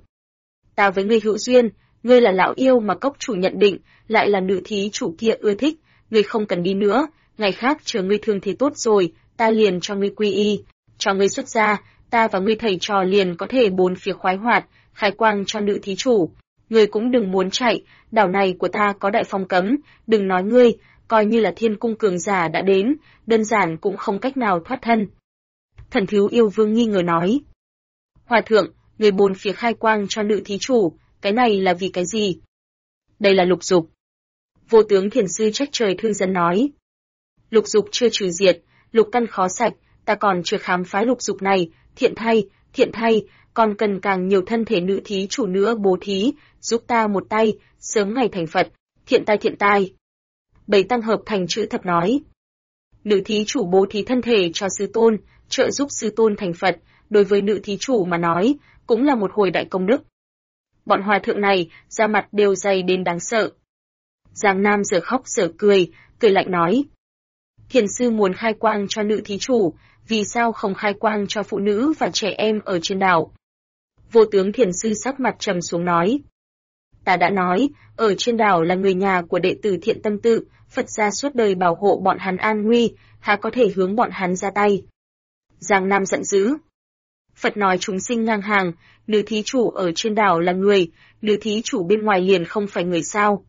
Ta với ngươi hữu duyên, ngươi là lão yêu mà cốc chủ nhận định, lại là nữ thí chủ kia ưa thích, ngươi không cần đi nữa, ngày khác chờ ngươi thương thế tốt rồi, ta liền cho ngươi quy y, cho ngươi xuất gia, ta và ngươi thầy trò liền có thể bốn phía khoái hoạt, khai quang cho nữ thí chủ. Ngươi cũng đừng muốn chạy, đảo này của ta có đại phong cấm, đừng nói ngươi, coi như là thiên cung cường giả đã đến, đơn giản cũng không cách nào thoát thân. Thần Thiếu Yêu Vương nghi ngờ nói. Hòa thượng, người bốn phía khai quang cho nữ thí chủ, cái này là vì cái gì? Đây là lục dục. Vô Tướng Thiền Sư trách trời thương dân nói. Lục dục chưa trừ diệt, lục căn khó sạch, ta còn chưa khám phá lục dục này, thiện thay, còn cần càng nhiều thân thể nữ thí chủ nữa bố thí, giúp ta một tay, sớm ngày thành Phật, thiện tai. Bảy tăng hợp thành chữ thập nói. Nữ thí chủ bố thí thân thể cho sư tôn, trợ giúp sư tôn thành Phật, đối với nữ thí chủ mà nói, cũng là một hồi đại công đức. Bọn hòa thượng này, da mặt đều dày đến đáng sợ. Giang Nam giờ khóc giờ cười lạnh nói. Thiền sư muốn khai quang cho nữ thí chủ, vì sao không khai quang cho phụ nữ và trẻ em ở trên đảo? Vô Tướng Thiền Sư sắc mặt trầm xuống nói. Ta đã nói, ở trên đảo là người nhà của đệ tử Thiện Tâm Tự, Phật gia suốt đời bảo hộ bọn hắn an nguy, há có thể hướng bọn hắn ra tay. Giang Nam giận dữ. Phật nói chúng sinh ngang hàng, nữ thí chủ ở trên đảo là người, nữ thí chủ bên ngoài liền không phải người sao?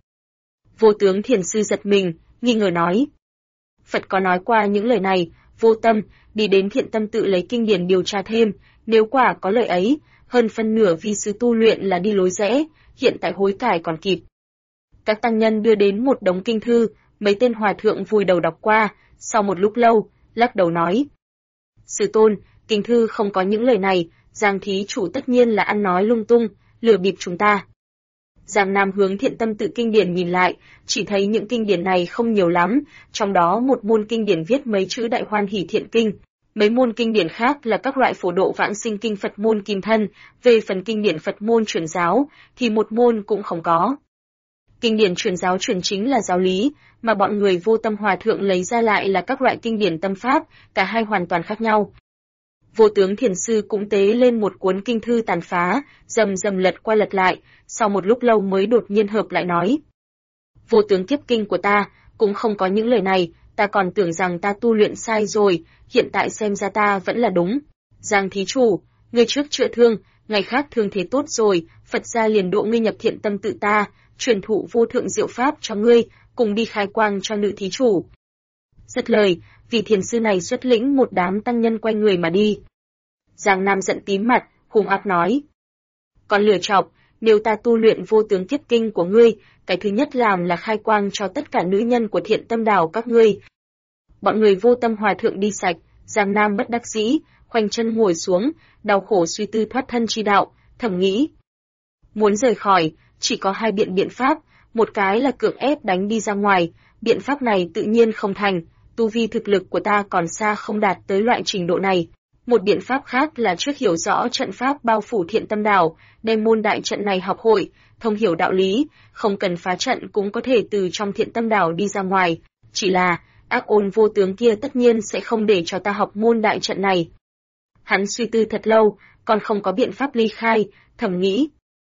Vô Tướng Thiền Sư giật mình, nghi ngờ nói. Phật có nói qua những lời này, Vô Tâm, đi đến Thiện Tâm Tự lấy kinh điển điều tra thêm, nếu quả có lời ấy, hơn phân nửa vi sư tu luyện là đi lối rẽ, hiện tại hối cải còn kịp. Các tăng nhân đưa đến một đống kinh thư, mấy tên hòa thượng vùi đầu đọc qua, sau một lúc lâu, lắc đầu nói. Sư tôn, kinh thư không có những lời này, Giang thí chủ tất nhiên là ăn nói lung tung, lừa bịp chúng ta. Giang Nam hướng Thiện Tâm Tự kinh điển nhìn lại, chỉ thấy những kinh điển này không nhiều lắm, trong đó một môn kinh điển viết mấy chữ Đại Hoan Hỷ Thiện Kinh, mấy môn kinh điển khác là các loại phổ độ vãng sinh kinh Phật môn kim thân, về phần kinh điển Phật môn truyền giáo thì một môn cũng không có. Kinh điển truyền giáo truyền chính là giáo lý, mà bọn người Vô Tâm hòa thượng lấy ra lại là các loại kinh điển tâm pháp, cả hai hoàn toàn khác nhau. Vô Tướng Thiền Sư cũng tế lên một cuốn kinh thư tàn phá, rầm rầm lật qua lật lại, sau một lúc lâu mới đột nhiên hợp lại nói. Vô Tướng kiếp kinh của ta, cũng không có những lời này, ta còn tưởng rằng ta tu luyện sai rồi, hiện tại xem ra ta vẫn là đúng. Giang thí chủ, ngươi trước chữa thương, ngày khác thương thế tốt rồi, Phật gia liền độ ngươi nhập Thiện Tâm Tự ta, truyền thụ vô thượng diệu pháp cho ngươi, cùng đi khai quang cho nữ thí chủ. Dứt lời, vị thiền sư này xuất lĩnh một đám tăng nhân quay người mà đi. Giang Nam giận tím mặt, hung ác nói. Còn lừa chọc, nếu ta tu luyện Vô Tướng kiếp kinh của ngươi, cái thứ nhất làm là khai quang cho tất cả nữ nhân của Thiện Tâm đảo các ngươi. Bọn người Vô Tâm hòa thượng đi sạch, Giang Nam bất đắc dĩ, khoanh chân ngồi xuống, đau khổ suy tư thoát thân chi đạo, thầm nghĩ. Muốn rời khỏi, chỉ có hai biện pháp, một cái là cưỡng ép đánh đi ra ngoài, biện pháp này tự nhiên không thành, tu vi thực lực của ta còn xa không đạt tới loại trình độ này. Một biện pháp khác là trước hiểu rõ trận pháp bao phủ Thiện Tâm đảo, đem môn đại trận này học hội, thông hiểu đạo lý, không cần phá trận cũng có thể từ trong Thiện Tâm đảo đi ra ngoài, chỉ là ác ôn Vô Tướng kia tất nhiên sẽ không để cho ta học môn đại trận này. Hắn suy tư thật lâu, còn không có biện pháp ly khai, thầm nghĩ.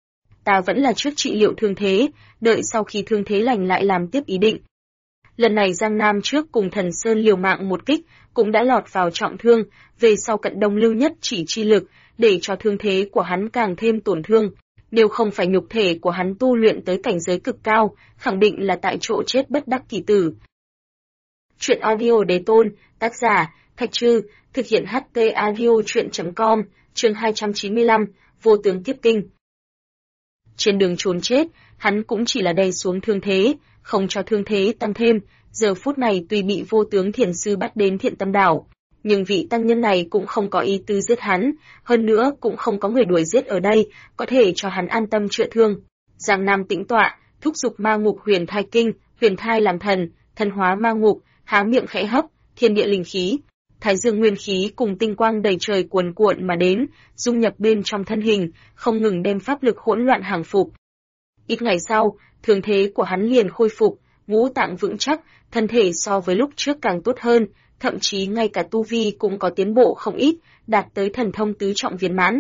Ta vẫn là trước trị liệu thương thế, đợi sau khi thương thế lành lại làm tiếp ý định. Lần này Giang Nam trước cùng Thần Sơn liều mạng một kích, cũng đã lọt vào trọng thương, về sau cận đông lưu nhất chỉ chi lực, để cho thương thế của hắn càng thêm tổn thương. Nếu không phải nhục thể của hắn tu luyện tới cảnh giới cực cao, khẳng định là tại chỗ chết bất đắc kỳ tử. Chuyện audio Đế Tôn, tác giả, Thạch Trư, thực hiện HT Audio Chuyện.com, chương 295, Vô Tướng kiếp kinh. Trên đường trốn chết, hắn cũng chỉ là đè xuống thương thế, không cho thương thế tăng thêm, giờ phút này tuy bị Vô Tướng Thiền Sư bắt đến Thiện Tâm đảo, nhưng vị tăng nhân này cũng không có ý tư giết hắn, hơn nữa cũng không có người đuổi giết ở đây, có thể cho hắn an tâm chữa thương. Giang Nam tĩnh tọa, thúc giục ma ngục huyền thai kinh, huyền thai làm thần, thân hóa ma ngục, há miệng khẽ hấp, thiên địa linh khí, Thái dương nguyên khí cùng tinh quang đầy trời cuồn cuộn mà đến, dung nhập bên trong thân hình, không ngừng đem pháp lực hỗn loạn hàng phục. Ít ngày sau, thương thế của hắn liền khôi phục, ngũ tạng vững chắc, thân thể so với lúc trước càng tốt hơn, thậm chí ngay cả tu vi cũng có tiến bộ không ít, đạt tới thần thông tứ trọng viên mãn.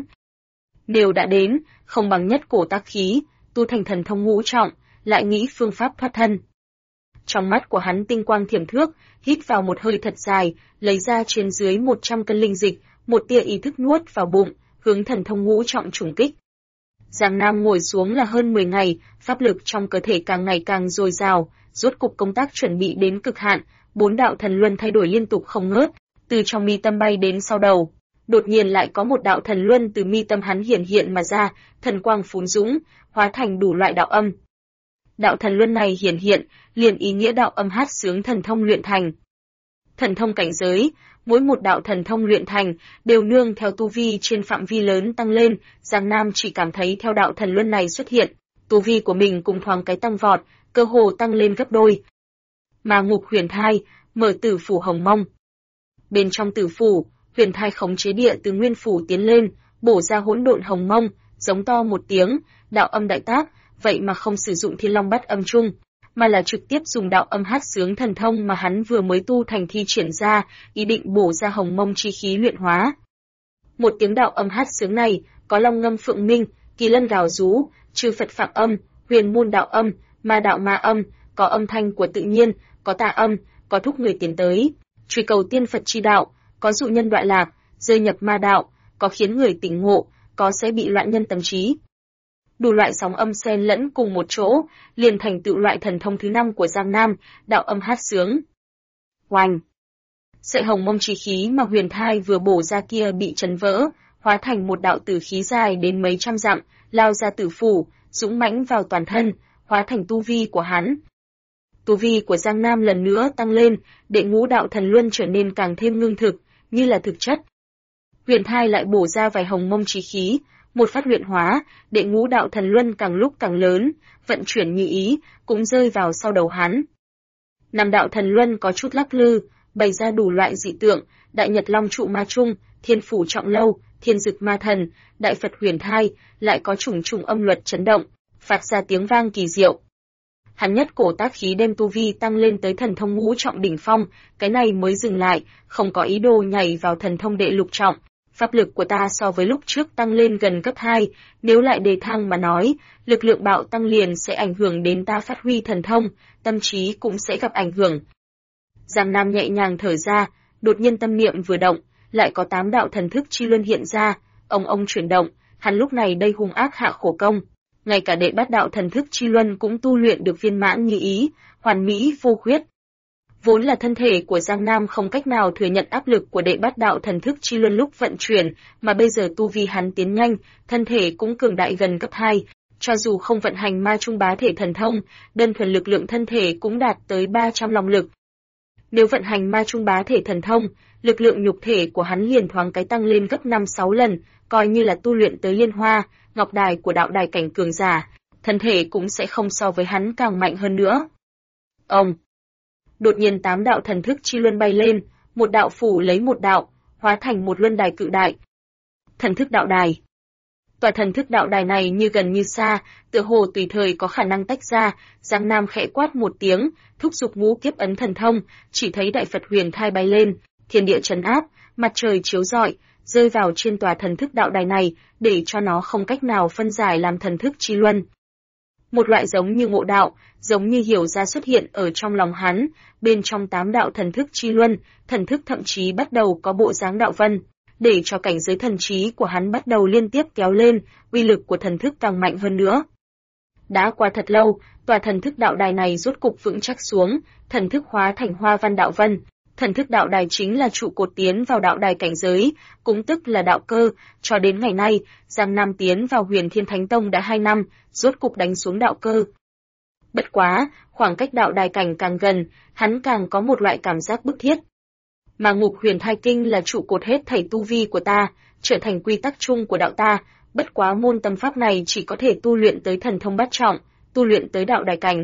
Nếu đã đến, không bằng nhất cổ tác khí, tu thành thần thông ngũ trọng, lại nghĩ phương pháp thoát thân. Trong mắt của hắn tinh quang thiểm thước, hít vào một hơi thật dài, lấy ra trên dưới 100 cân linh dịch, một tia ý thức nuốt vào bụng, hướng thần thông ngũ trọng trùng kích. Giang Nam ngồi xuống là hơn 10 ngày, pháp lực trong cơ thể càng ngày càng dồi dào, rốt cục công tác chuẩn bị đến cực hạn, 4 đạo thần luân thay đổi liên tục không ngớt, từ trong mi tâm bay đến sau đầu. Đột nhiên lại có một đạo thần luân từ mi tâm hắn hiển hiện mà ra, thần quang phún dũng, hóa thành đủ loại đạo âm. Đạo thần luân này hiển hiện, liền ý nghĩa đạo âm hát xướng thần thông luyện thành. Thần thông cảnh giới, mỗi một đạo thần thông luyện thành đều nương theo tu vi trên phạm vi lớn tăng lên, Giang Nam chỉ cảm thấy theo đạo thần luân này xuất hiện, tu vi của mình cùng thoáng cái tăng vọt, cơ hồ tăng lên gấp đôi. Mà Ngục Huyền Thai, mở tử phủ Hồng Mông. Bên trong tử phủ, Huyền Thai khống chế địa từ nguyên phủ tiến lên, bổ ra hỗn độn hồng mông, giống to một tiếng, đạo âm đại tác, vậy mà không sử dụng Thiên Long Bát Âm chung, mà là trực tiếp dùng đạo âm hát xướng thần thông mà hắn vừa mới tu thành thi triển ra, ý định bổ ra hồng mông chi khí luyện hóa. Một tiếng đạo âm hát xướng này, có long ngâm phượng minh, kỳ lân gào rú, chư Phật phạm âm, huyền môn đạo âm, ma đạo ma âm, có âm thanh của tự nhiên, có tà âm, có thúc người tiến tới, truy cầu tiên Phật chi đạo, có dụ nhân đoạn lạc, rơi nhập ma đạo, có khiến người tỉnh ngộ, có sẽ bị loạn nhân tâm trí. Đủ loại sóng âm xen lẫn cùng một chỗ, liền thành tựu loại thần thông thứ 5 của Giang Nam, đạo âm hát xướng. Oanh! Sợi hồng mông chi khí mà Huyền Thai vừa bổ ra kia bị chấn vỡ, hóa thành một đạo tử khí dài đến mấy trăm dặm, lao ra tử phủ, dũng mãnh vào toàn thân, hóa thành tu vi của hắn. Tu vi của Giang Nam lần nữa tăng lên, đệ ngũ đạo thần luân trở nên càng thêm ngưng thực, như là thực chất. Huyền Thai lại bổ ra vài hồng mông chi khí, một phát luyện hóa, đệ ngũ đạo thần luân càng lúc càng lớn, vận chuyển như ý, cũng rơi vào sau đầu hắn. 5 đạo thần luân có chút lắc lư, bày ra đủ loại dị tượng, đại nhật long trụ ma trung, thiên phủ trọng lâu, thiên dực ma thần, đại Phật Huyền Thai, lại có trùng trùng âm luật chấn động, phát ra tiếng vang kỳ diệu. Hắn nhất cổ tác khí đem tu vi tăng lên tới thần thông ngũ trọng đỉnh phong, cái này mới dừng lại, không có ý đồ nhảy vào thần thông đệ lục trọng. Pháp lực của ta so với lúc trước tăng lên gần gấp 2, nếu lại đề thăng mà nói, lực lượng bạo tăng liền sẽ ảnh hưởng đến ta phát huy thần thông, tâm trí cũng sẽ gặp ảnh hưởng. Giang Nam nhẹ nhàng thở ra, đột nhiên tâm niệm vừa động, lại có 8 đạo thần thức chi luân hiện ra, ông chuyển động, hắn lúc này đây hung ác hạ khổ công. Ngay cả đệ bát đạo thần thức chi luân cũng tu luyện được viên mãn như ý, hoàn mỹ vô khuyết. Vốn là thân thể của Giang Nam không cách nào thừa nhận áp lực của đệ bát đạo thần thức chi luân lúc vận chuyển, mà bây giờ tu vi hắn tiến nhanh, thân thể cũng cường đại gần gấp 2, cho dù không vận hành ma trung bá thể thần thông, đơn thuần lực lượng thân thể cũng đạt tới 300 long lực. Nếu vận hành ma trung bá thể thần thông, lực lượng nhục thể của hắn liền thoáng cái tăng lên gấp 5-6 lần, coi như là tu luyện tới liên hoa, ngọc đài của đạo đài cảnh cường giả, thân thể cũng sẽ không so với hắn càng mạnh hơn nữa. Đột nhiên 8 đạo thần thức chi luân bay lên, một đạo phủ lấy một đạo, hóa thành một luân đài cự đại. Thần thức đạo đài. Tòa thần thức đạo đài này như gần như xa, tựa hồ tùy thời có khả năng tách ra, Giang Nam khẽ quát một tiếng, thúc giục ngũ kiếp ấn thần thông, chỉ thấy đại Phật Huyền Thai bay lên, thiên địa trấn áp, mặt trời chiếu rọi, rơi vào trên tòa thần thức đạo đài này, để cho nó không cách nào phân giải làm thần thức chi luân. Một loại giống như ngộ đạo, giống như hiểu ra xuất hiện ở trong lòng hắn, bên trong 8 đạo thần thức chi luân, thần thức thậm chí bắt đầu có bộ dáng đạo vân, để cho cảnh giới thần trí của hắn bắt đầu liên tiếp kéo lên, uy lực của thần thức càng mạnh hơn nữa. Đã qua thật lâu, tòa thần thức đạo đài này rốt cục vững chắc xuống, thần thức hóa thành hoa văn đạo vân. Thần thức đạo đài chính là trụ cột tiến vào đạo đài cảnh giới, cũng tức là đạo cơ, cho đến ngày nay, Giang Nam tiến vào Huyền Thiên Thánh Tông đã 2 năm, rốt cục đánh xuống đạo cơ. Bất quá, khoảng cách đạo đài cảnh càng gần, hắn càng có một loại cảm giác bức thiết. Mà Ngục Huyền Thai Kinh là trụ cột hết thảy tu vi của ta, trở thành quy tắc chung của đạo ta, bất quá môn tâm pháp này chỉ có thể tu luyện tới thần thông bát trọng, tu luyện tới đạo đài cảnh.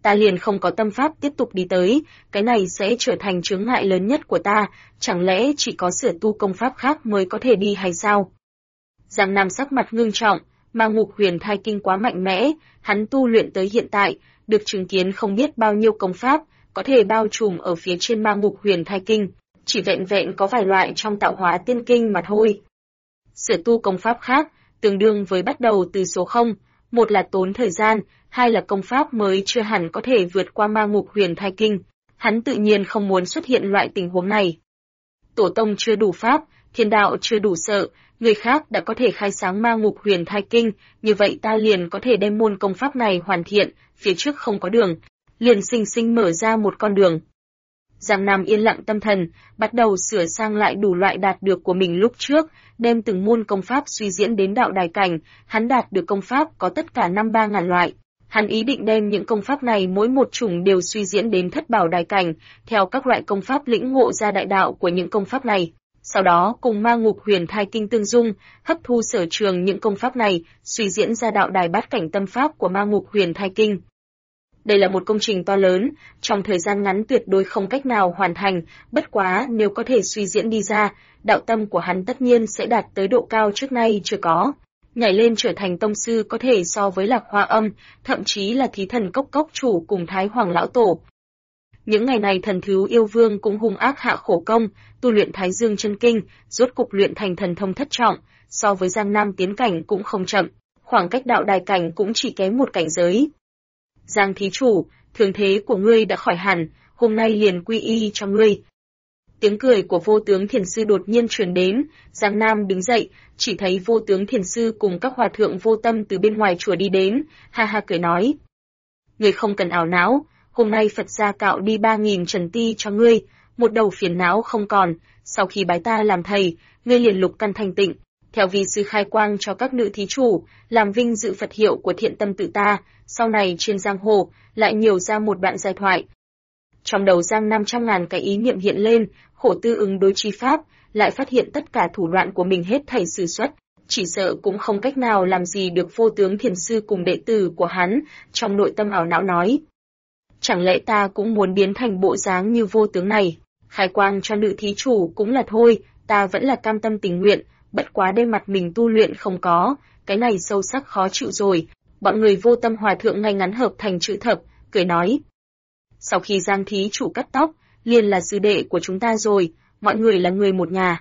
ta liền không có tâm pháp tiếp tục đi tới, cái này sẽ trở thành chướng ngại lớn nhất của ta, chẳng lẽ chỉ có sửa tu công pháp khác mới có thể đi hay sao? Giang Nam sắc mặt ngưng trọng, Ma Ngục Huyền Thai Kinh quá mạnh mẽ, hắn tu luyện tới hiện tại, được chứng kiến không biết bao nhiêu công pháp, có thể bao trùm ở phía trên Ma Ngục Huyền Thai Kinh, chỉ vẹn vẹn có vài loại trong Tạo Hóa Tiên Kinh mà thôi. Sửa tu công pháp khác, tương đương với bắt đầu từ số 0, một là tốn thời gian, hai là công pháp mới chưa hẳn có thể vượt qua Ma Ngục Huyền Thai Kinh. Hắn tự nhiên không muốn xuất hiện loại tình huống này. Tổ tông chưa đủ pháp, thiên đạo chưa đủ sợ, người khác đã có thể khai sáng Ma Ngục Huyền Thai Kinh, như vậy ta liền có thể đem môn công pháp này hoàn thiện, phía trước không có đường, liền sinh sinh mở ra một con đường. Giang Nam yên lặng tâm thần, bắt đầu sửa sang lại đủ loại đạt được của mình lúc trước, đem từng môn công pháp suy diễn đến đạo đài cảnh, hắn đạt được công pháp có tất cả 53.000 loại. Hắn ý định đem những công pháp này mỗi một chủng đều suy diễn đến thất bảo đài cảnh, theo các loại công pháp lĩnh ngộ ra đại đạo của những công pháp này. Sau đó cùng Ma Ngục Huyền Thai Kinh tương dung, hấp thu sở trường những công pháp này, suy diễn ra đạo đài bát cảnh tâm pháp của Ma Ngục Huyền Thai Kinh. Đây là một công trình to lớn, trong thời gian ngắn tuyệt đối không cách nào hoàn thành, bất quá nếu có thể suy diễn đi ra, đạo tâm của hắn tất nhiên sẽ đạt tới độ cao trước nay chưa có. Nhảy lên trở thành tông sư có thể so với Lạc Hoa Âm, thậm chí là Thí Thần Cốc Cốc chủ cùng Thái Hoàng Lão Tổ. Những ngày này Thần Thứ Yêu Vương cũng hung ác hạ khổ công, tu luyện Thái Dương Chân Kinh, rốt cục luyện thành thần thông thất trọng, so với Giang Nam tiến cảnh cũng không chậm, khoảng cách đạo đài cảnh cũng chỉ kém một cảnh giới. Giang thí chủ, thương thế của ngươi đã khỏi hẳn, hôm nay liền quy y cho ngươi. Tiếng cười của Vô Tướng Thiền Sư đột nhiên truyền đến, Giang Nam đứng dậy, chỉ thấy Vô Tướng Thiền Sư cùng các hòa thượng vô tâm từ bên ngoài chùa đi đến, ha ha cười nói. Ngươi không cần ảo não, hôm nay Phật gia cạo đi 3.000 trần ti cho ngươi, một đầu phiền não không còn, sau khi bái ta làm thầy, ngươi liền lục căn thanh tịnh, theo vi sư khai quang cho các nữ thí chủ, làm vinh dự Phật hiệu của thiện tâm tự ta, sau này trên giang hồ, lại nhiều ra một đoạn giai thoại. Trong đầu Giang 500.000 cái ý niệm hiện lên, khổ tư ứng đối chi pháp, lại phát hiện tất cả thủ đoạn của mình hết thảy sử xuất, chỉ sợ cũng không cách nào làm gì được Vô Tướng Thiền Sư cùng đệ tử của hắn, trong nội tâm ảo não nói. Chẳng lẽ ta cũng muốn biến thành bộ dáng như Vô Tướng này, khai quang cho nữ thí chủ cũng là thôi, ta vẫn là cam tâm tình nguyện, bất quá đêm mặt mình tu luyện không có, cái này sâu sắc khó chịu rồi. Bọn người Vô Tâm hòa thượng ngay ngắn hợp thành chữ thập, cười nói. Sau khi Giang thí chủ cắt tóc, liền là sư đệ của chúng ta rồi, mọi người là người một nhà.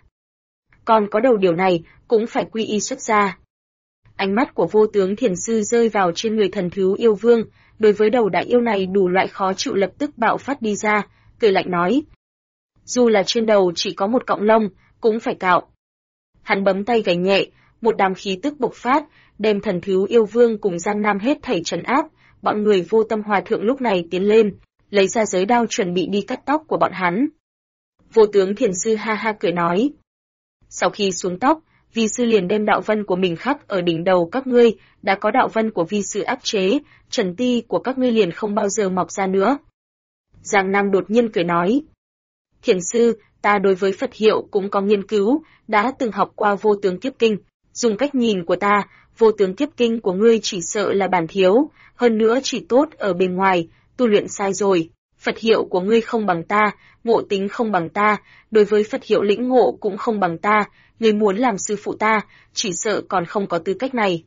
Còn có đầu điều này, cũng phải quy y xuất gia. Ánh mắt của Vô Tướng Thiền Sư rơi vào trên người Thần Thứ Yêu Vương, đối với đầu đại yêu này đủ loại khó chịu lập tức bạo phát đi ra, cười lạnh nói. Dù là trên đầu chỉ có một cọng lông, cũng phải cạo. Hắn bấm tay gảy nhẹ, một đám khí tức bộc phát, đem Thần Thứ Yêu Vương cùng Giang Nam hết thảy trấn áp, bọn người Vô Tâm hòa thượng lúc này tiến lên, lấy ra giới đao chuẩn bị đi cắt tóc của bọn hắn. Vô Tướng Thiền Sư ha ha cười nói. Sau khi xuống tóc, vi sư liền đem đạo vân của mình khắc ở đỉnh đầu các ngươi, đã có đạo vân của vi sư áp chế, trần ti của các ngươi liền không bao giờ mọc ra nữa. Giang Nam đột nhiên cười nói. Thiền Sư, ta đối với Phật hiệu cũng có nghiên cứu, đã từng học qua Vô Tướng Kiếp Kinh. Dùng cách nhìn của ta, Vô Tướng Kiếp Kinh của ngươi chỉ sợ là bản thiếu, hơn nữa chỉ tốt ở bên ngoài, tu luyện sai rồi. Phật hiệu của ngươi không bằng ta, ngộ tính không bằng ta, đối với Phật hiệu lĩnh ngộ cũng không bằng ta, ngươi muốn làm sư phụ ta, chỉ sợ còn không có tư cách này.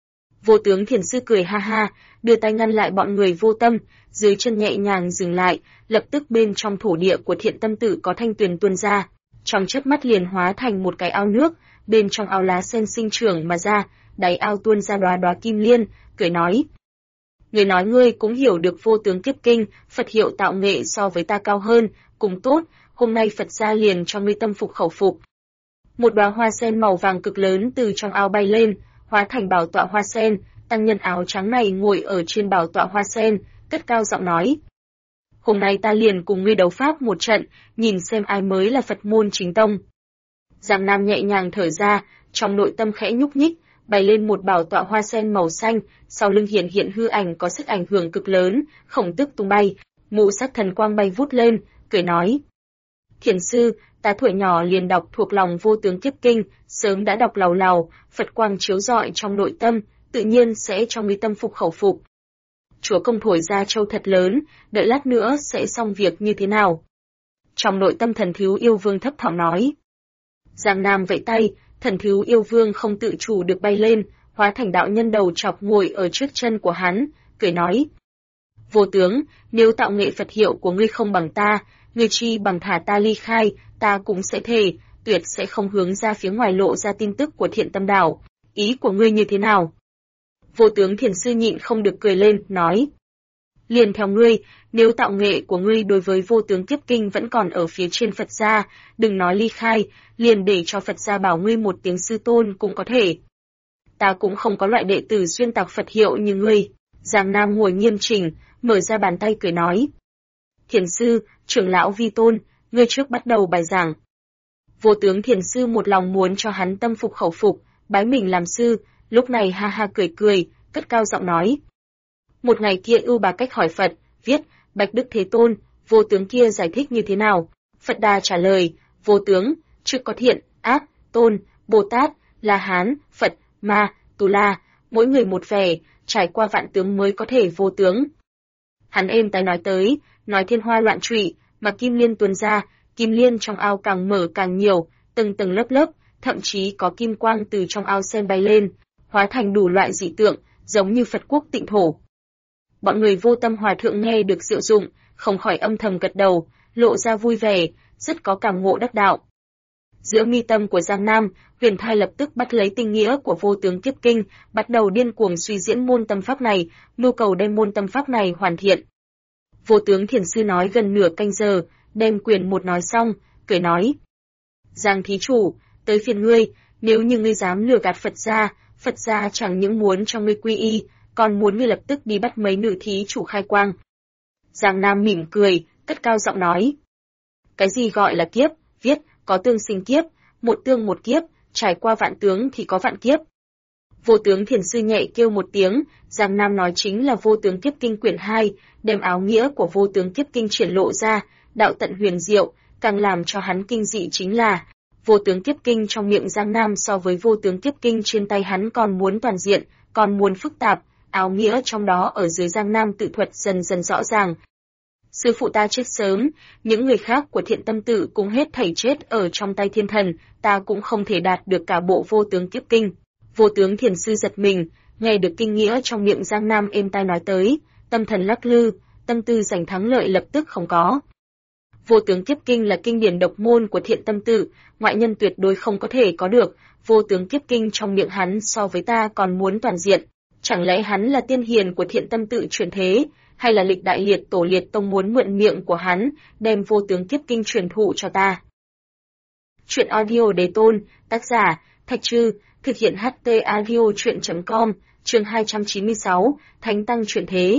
Vô Tướng Thiền Sư cười ha ha, đưa tay ngăn lại bọn người Vô Tâm, dưới chân nhẹ nhàng dừng lại, lập tức bên trong thổ địa của Thiện Tâm Tự có thanh tuyền tuôn ra, trong chớp mắt liền hóa thành một cái ao nước, bên trong ao lá sen sinh trưởng mà ra, đáy ao tuôn ra đóa đóa kim liên, cười nói. Người nói ngươi cũng hiểu được Vô Tướng Kiếp Kinh, Phật hiệu tạo nghệ so với ta cao hơn, cùng tốt, hôm nay Phật gia liền cho ngươi tâm phục khẩu phục. Một đóa hoa sen màu vàng cực lớn từ trong ao bay lên, hóa thành bảo tọa hoa sen, tăng nhân áo trắng này ngồi ở trên bảo tọa hoa sen, cất cao giọng nói. Hôm nay ta liền cùng ngươi đấu pháp một trận, nhìn xem ai mới là Phật môn chính tông. Giang Nam nhẹ nhàng thở ra, trong nội tâm khẽ nhúc nhích, bay lên một bảo tọa hoa sen màu xanh, sau lưng hiện hiện hư ảnh có sức ảnh hưởng cực lớn, khổng tức tung bay, mũ sắc thần quang bay vút lên, cười nói. Thiền Sư, ta tuổi nhỏ liền đọc thuộc lòng Vô Tướng Kiếp Kinh, sớm đã đọc lầu lầu, Phật quang chiếu rọi trong nội tâm, tự nhiên sẽ cho ngươi tâm phục khẩu phục. chúa công thổi ra châu thật lớn, đợi lát nữa sẽ xong việc như thế nào? Trong nội tâm Thần Thiếu Yêu Vương thấp thỏm nói. Giang Nam vẫy tay, Thần Thiếu Yêu Vương không tự chủ được bay lên, hóa thành đạo nhân đầu chọc ngồi ở trước chân của hắn, cười nói. Vô tướng, nếu tạo nghệ Phật hiệu của ngươi không bằng ta, ngươi chi bằng thả ta ly khai, ta cũng sẽ thề, tuyệt sẽ không hướng ra phía ngoài lộ ra tin tức của Thiện Tâm Đảo. Ý của ngươi như thế nào? Vô tướng Thiền Sư nhịn không được cười lên, nói. Liền theo ngươi, nếu tạo nghệ của ngươi đối với vô tướng kiếp kinh vẫn còn ở phía trên Phật gia, đừng nói ly khai, liền để cho Phật gia bảo ngươi một tiếng sư tôn cũng có thể. Ta cũng không có loại đệ tử xuyên tạc Phật hiệu như ngươi. Giang Nam ngồi nghiêm chỉnh, mở ra bàn tay cười nói. Thiền Sư, trưởng lão vi tôn, ngươi trước bắt đầu bài giảng. Vô tướng Thiền Sư một lòng muốn cho hắn tâm phục khẩu phục, bái mình làm sư, lúc này ha ha cười cười, cất cao giọng nói. Một ngày kia Ưu Bà Cách hỏi Phật, viết, Bạch Đức Thế Tôn, vô tướng kia giải thích như thế nào? Phật Đà trả lời, vô tướng, trước có thiện, ác, tôn, Bồ Tát, La Hán, Phật, Ma, Tù La, mỗi người một vẻ, trải qua vạn tướng mới có thể vô tướng. Hắn êm tai nói tới, nói thiên hoa loạn trụy, mà kim liên tuôn ra, kim liên trong ao càng mở càng nhiều, từng tầng lớp lớp, thậm chí có kim quang từ trong ao sen bay lên, hóa thành đủ loại dị tượng, giống như Phật quốc tịnh thổ. Bọn người Vô Tâm Hòa Thượng nghe được diệu dụng, không khỏi âm thầm gật đầu, lộ ra vui vẻ, rất có cảm ngộ đắc đạo. Giữa mi tâm của Giang Nam, Huyền Thai lập tức bắt lấy tinh nghĩa của vô tướng kiếp kinh, bắt đầu điên cuồng suy diễn môn tâm pháp này, mưu cầu đem môn tâm pháp này hoàn thiện. Vô tướng Thiền Sư nói gần nửa canh giờ, đem quyển một nói xong, cười nói. Giang thí chủ, tới phiền ngươi, nếu như ngươi dám lừa gạt Phật gia chẳng những muốn cho ngươi quy y, còn muốn ngươi lập tức đi bắt mấy nữ thí chủ khai quang. Giang Nam mỉm cười, cất cao giọng nói. Cái gì gọi là kiếp, viết, có tương sinh kiếp, một tương một kiếp, trải qua vạn tướng thì có vạn kiếp. Vô tướng Thiền Sư nhẹ kêu một tiếng, Giang Nam nói chính là vô tướng kiếp kinh quyển 2, đem áo nghĩa của vô tướng kiếp kinh triển lộ ra, đạo tận huyền diệu, càng làm cho hắn kinh dị chính là, vô tướng kiếp kinh trong miệng Giang Nam so với vô tướng kiếp kinh trên tay hắn còn muốn toàn diện, còn muốn phức tạp, áo nghĩa trong đó ở dưới Giang Nam tự thuật dần dần rõ ràng. Sư phụ ta chết sớm, những người khác của Thiện Tâm Tự cũng hết thảy chết ở trong tay thiên thần, ta cũng không thể đạt được cả bộ vô tướng kiếp kinh. Vô tướng Thiền Sư giật mình, nghe được kinh nghĩa trong miệng Giang Nam êm tai nói tới, tâm thần lắc lư, tâm tư giành thắng lợi lập tức không có. Vô tướng kiếp kinh là kinh điển độc môn của Thiện Tâm Tự, ngoại nhân tuyệt đối không có thể có được, vô tướng kiếp kinh trong miệng hắn so với ta còn muốn toàn diện. Chẳng lẽ hắn là tiên hiền của Thiện Tâm Tự truyền thế, hay là lịch đại liệt tổ liệt tông muốn mượn miệng của hắn, đem vô tướng kiếp kinh truyền thụ cho ta? Chuyện audio Đế Tôn, tác giả, Thạch Trư, thực hiện HT audio chuyện.com, chương 296, Thánh Tăng truyền thế.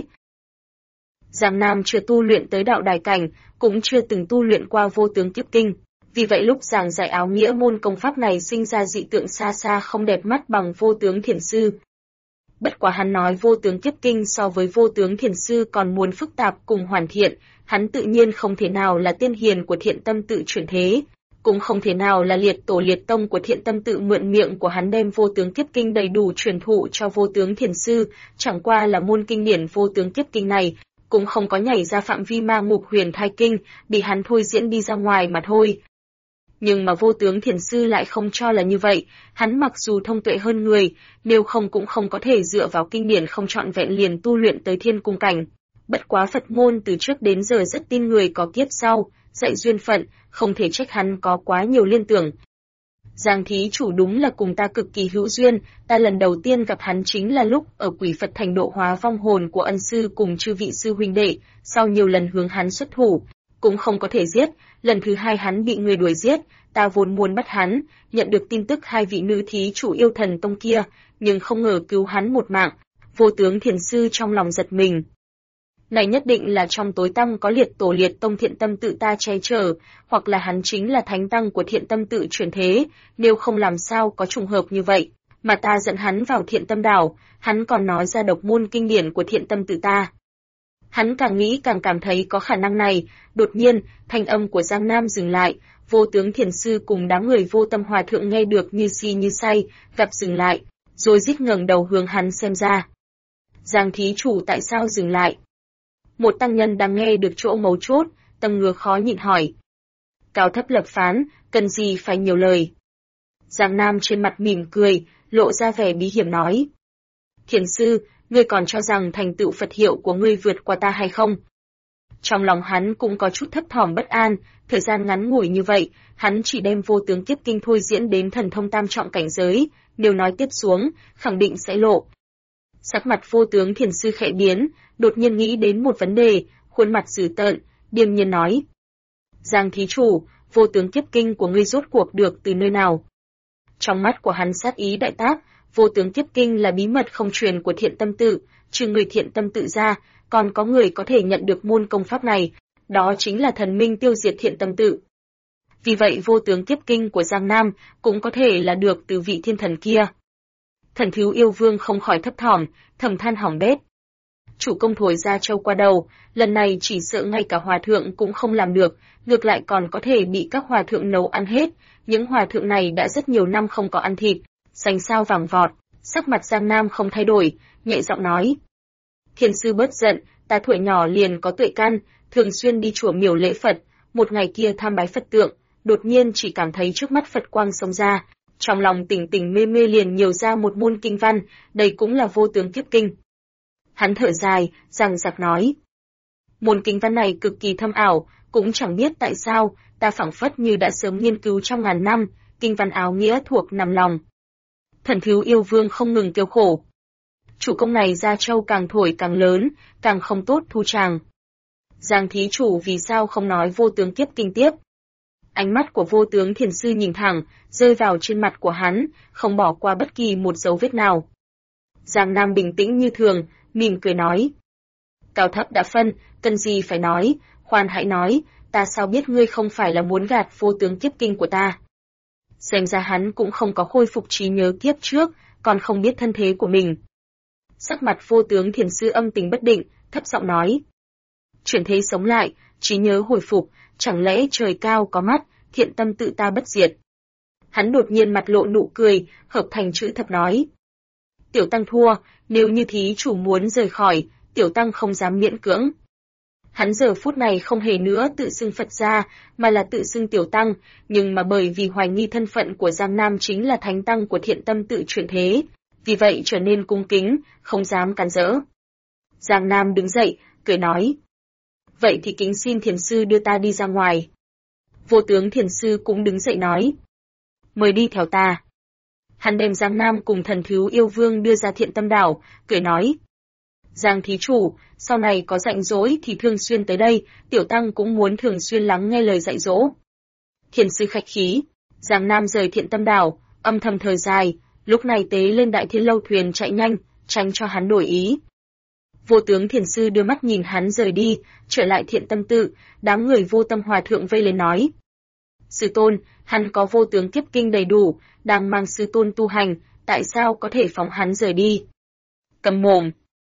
Giang Nam chưa tu luyện tới đạo đài cảnh, cũng chưa từng tu luyện qua vô tướng kiếp kinh. Vì vậy lúc giảng giải áo nghĩa môn công pháp này sinh ra dị tượng xa xa không đẹp mắt bằng vô tướng Thiền Sư. Bất quá hắn nói vô tướng kiếp kinh so với vô tướng Thiền Sư còn muốn phức tạp cùng hoàn thiện, hắn tự nhiên không thể nào là tiên hiền của Thiện Tâm Tự chuyển thế, cũng không thể nào là liệt tổ liệt tông của Thiện Tâm Tự mượn miệng của hắn đem vô tướng kiếp kinh đầy đủ truyền thụ cho vô tướng Thiền Sư, chẳng qua là môn kinh điển vô tướng kiếp kinh này, cũng không có nhảy ra phạm vi ma ngục huyền thai kinh, bị hắn thôi diễn đi ra ngoài mà thôi. Nhưng mà vô tướng Thiền Sư lại không cho là như vậy, hắn mặc dù thông tuệ hơn người, nếu không cũng không có thể dựa vào kinh điển không trọn vẹn liền tu luyện tới thiên cung cảnh. Bất quá Phật môn từ trước đến giờ rất tin người có kiếp sau, dạy duyên phận, không thể trách hắn có quá nhiều liên tưởng. Giang thí chủ đúng là cùng ta cực kỳ hữu duyên, ta lần đầu tiên gặp hắn chính là lúc ở Quỷ Phật Thành độ hóa vong hồn của ân sư cùng chư vị sư huynh đệ, sau nhiều lần hướng hắn xuất thủ, cũng không có thể giết, lần thứ hai hắn bị người đuổi giết, ta vốn muốn bắt hắn, nhận được tin tức hai vị nữ thí chủ yêu thần tông kia, nhưng không ngờ cứu hắn một mạng. Vô tướng Thiền Sư trong lòng giật mình. Này nhất định là trong tối tăm có liệt tổ liệt tông Thiện Tâm Tự ta che chở, hoặc là hắn chính là thánh tăng của Thiện Tâm Tự chuyển thế, nếu không làm sao có trùng hợp như vậy, mà ta dẫn hắn vào Thiện Tâm Đảo, hắn còn nói ra độc môn kinh điển của Thiện Tâm Tự ta. Hắn càng nghĩ càng cảm thấy có khả năng này, đột nhiên, thanh âm của Giang Nam dừng lại, vô tướng Thiền Sư cùng đám người Vô Tâm Hòa Thượng nghe được như si như say, gặp dừng lại, rồi rít ngẩng đầu hướng hắn xem ra. Giang thí chủ tại sao dừng lại? Một tăng nhân đang nghe được chỗ mấu chốt, tâm ngứa khó nhịn hỏi. Cao thấp lập phán, cần gì phải nhiều lời. Giang Nam trên mặt mỉm cười, lộ ra vẻ bí hiểm nói. Thiền sư, ngươi còn cho rằng thành tựu Phật hiệu của ngươi vượt qua ta hay không? Trong lòng hắn cũng có chút thấp thỏm bất an, thời gian ngắn ngủi như vậy, hắn chỉ đem vô tướng kiếp kinh thôi diễn đến thần thông tam trọng cảnh giới, nếu nói tiếp xuống, khẳng định sẽ lộ. Sắc mặt vô tướng thiền sư khẽ biến, đột nhiên nghĩ đến một vấn đề, khuôn mặt dữ tợn, điềm nhiên nói. Giang thí chủ, vô tướng kiếp kinh của ngươi rốt cuộc được từ nơi nào? Trong mắt của hắn sát ý đại tác, vô tướng kiếp kinh là bí mật không truyền của Thiện Tâm Tự, trừ người Thiện Tâm Tự ra, còn có người có thể nhận được môn công pháp này, đó chính là thần minh tiêu diệt Thiện Tâm Tự. Vì vậy vô tướng kiếp kinh của Giang Nam cũng có thể là được từ vị thiên thần kia. Thần thiếu yêu vương không khỏi thấp thỏm, thầm than hỏng bét. Chủ công thổi ra trâu qua đầu, lần này chỉ sợ ngay cả hòa thượng cũng không làm được, ngược lại còn có thể bị các hòa thượng nấu ăn hết. Những hòa thượng này đã rất nhiều năm không có ăn thịt, xanh xao vàng vọt, sắc mặt Giang Nam không thay đổi, nhẹ giọng nói. Thiền sư bớt giận, ta tuổi nhỏ liền có tuệ căn, thường xuyên đi chùa miếu lễ Phật, một ngày kia tham bái Phật tượng, đột nhiên chỉ cảm thấy trước mắt Phật quang xông ra, trong lòng tỉnh tỉnh mê mê liền nhiều ra một môn kinh văn, đây cũng là vô tướng kiếp kinh. Hắn thở dài, rằng giặc nói. Môn kinh văn này cực kỳ thâm ảo, cũng chẳng biết tại sao, ta phảng phất như đã sớm nghiên cứu trong ngàn năm, kinh văn áo nghĩa thuộc nằm lòng. Thần thiếu yêu vương không ngừng kêu khổ. Chủ công này ra trâu càng thổi càng lớn, càng không tốt thu tràng. Giang thí chủ vì sao không nói vô tướng kiếp kinh tiếp? Ánh mắt của vô tướng thiền sư nhìn thẳng, rơi vào trên mặt của hắn, không bỏ qua bất kỳ một dấu vết nào. Giang Nam bình tĩnh như thường, mỉm cười nói. Cao thấp đã phân, cần gì phải nói, khoan hãy nói, ta sao biết ngươi không phải là muốn gạt vô tướng kiếp kinh của ta. Xem ra hắn cũng không có khôi phục trí nhớ kiếp trước, còn không biết thân thế của mình. Sắc mặt vô tướng thiền sư âm tình bất định, thấp giọng nói. Chuyển thế sống lại, trí nhớ hồi phục, chẳng lẽ trời cao có mắt, Thiện Tâm Tự ta bất diệt. Hắn đột nhiên mặt lộ nụ cười, hợp thành chữ thập nói. Tiểu tăng thua, nếu như thí chủ muốn rời khỏi, tiểu tăng không dám miễn cưỡng. Hắn giờ phút này không hề nữa tự xưng Phật gia, mà là tự xưng tiểu tăng, nhưng mà bởi vì hoài nghi thân phận của Giang Nam chính là thánh tăng của Thiện Tâm Tự chuyển thế, vì vậy trở nên cung kính, không dám cản rỡ. Giang Nam đứng dậy, cười nói. Vậy thì kính xin thiền sư đưa ta đi ra ngoài. Vô tướng thiền sư cũng đứng dậy nói. Mời đi theo ta. Hắn đem Giang Nam cùng thần thiếu yêu vương đưa ra Thiện Tâm đảo, cười nói. Giang thí chủ, sau này có rảnh rỗi thì thường xuyên tới đây, tiểu tăng cũng muốn thường xuyên lắng nghe lời dạy dỗ. Thiền sư khách khí. Giang Nam rời Thiện Tâm đảo, âm thầm thời dài, lúc này tế lên Đại Thiên Lâu thuyền chạy nhanh, tránh cho hắn đổi ý. Vô tướng thiền sư đưa mắt nhìn hắn rời đi, trở lại Thiện Tâm Tự, đám người vô tâm hòa thượng vây lên nói. Sư tôn, hắn có vô tướng kiếp kinh đầy đủ, đang mang sư tôn tu hành, tại sao có thể phóng hắn rời đi? Cầm mồm.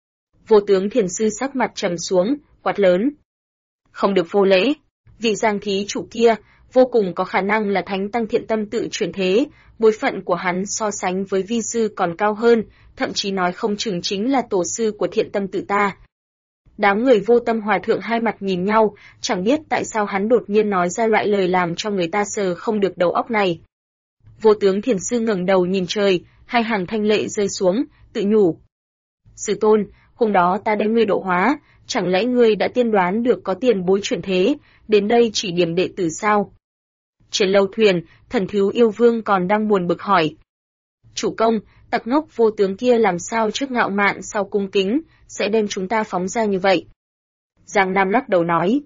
Vô tướng thiền sư sắc mặt trầm xuống, quát lớn. Không được vô lễ, vị Giang thí chủ kia, vô cùng có khả năng là thánh tăng Thiện Tâm Tự chuyển thế, bối phận của hắn so sánh với vi sư còn cao hơn, thậm chí nói không chừng chính là tổ sư của Thiện Tâm Tự ta. Đám người vô tâm hòa thượng hai mặt nhìn nhau, chẳng biết tại sao hắn đột nhiên nói ra loại lời làm cho người ta sờ không được đầu óc này. Vô tướng thiền sư ngẩng đầu nhìn trời, hai hàng thanh lệ rơi xuống, tự nhủ. Sư tôn, hôm đó ta đem ngươi độ hóa, chẳng lẽ ngươi đã tiên đoán được có tiền bối chuyển thế, đến đây chỉ điểm đệ tử sao? Trên lâu thuyền, thần thiếu yêu vương còn đang buồn bực hỏi. Chủ công, tặc ngốc vô tướng kia làm sao trước ngạo mạn sau cung kính, sẽ đem chúng ta phóng ra như vậy? Giang Nam lắc đầu nói.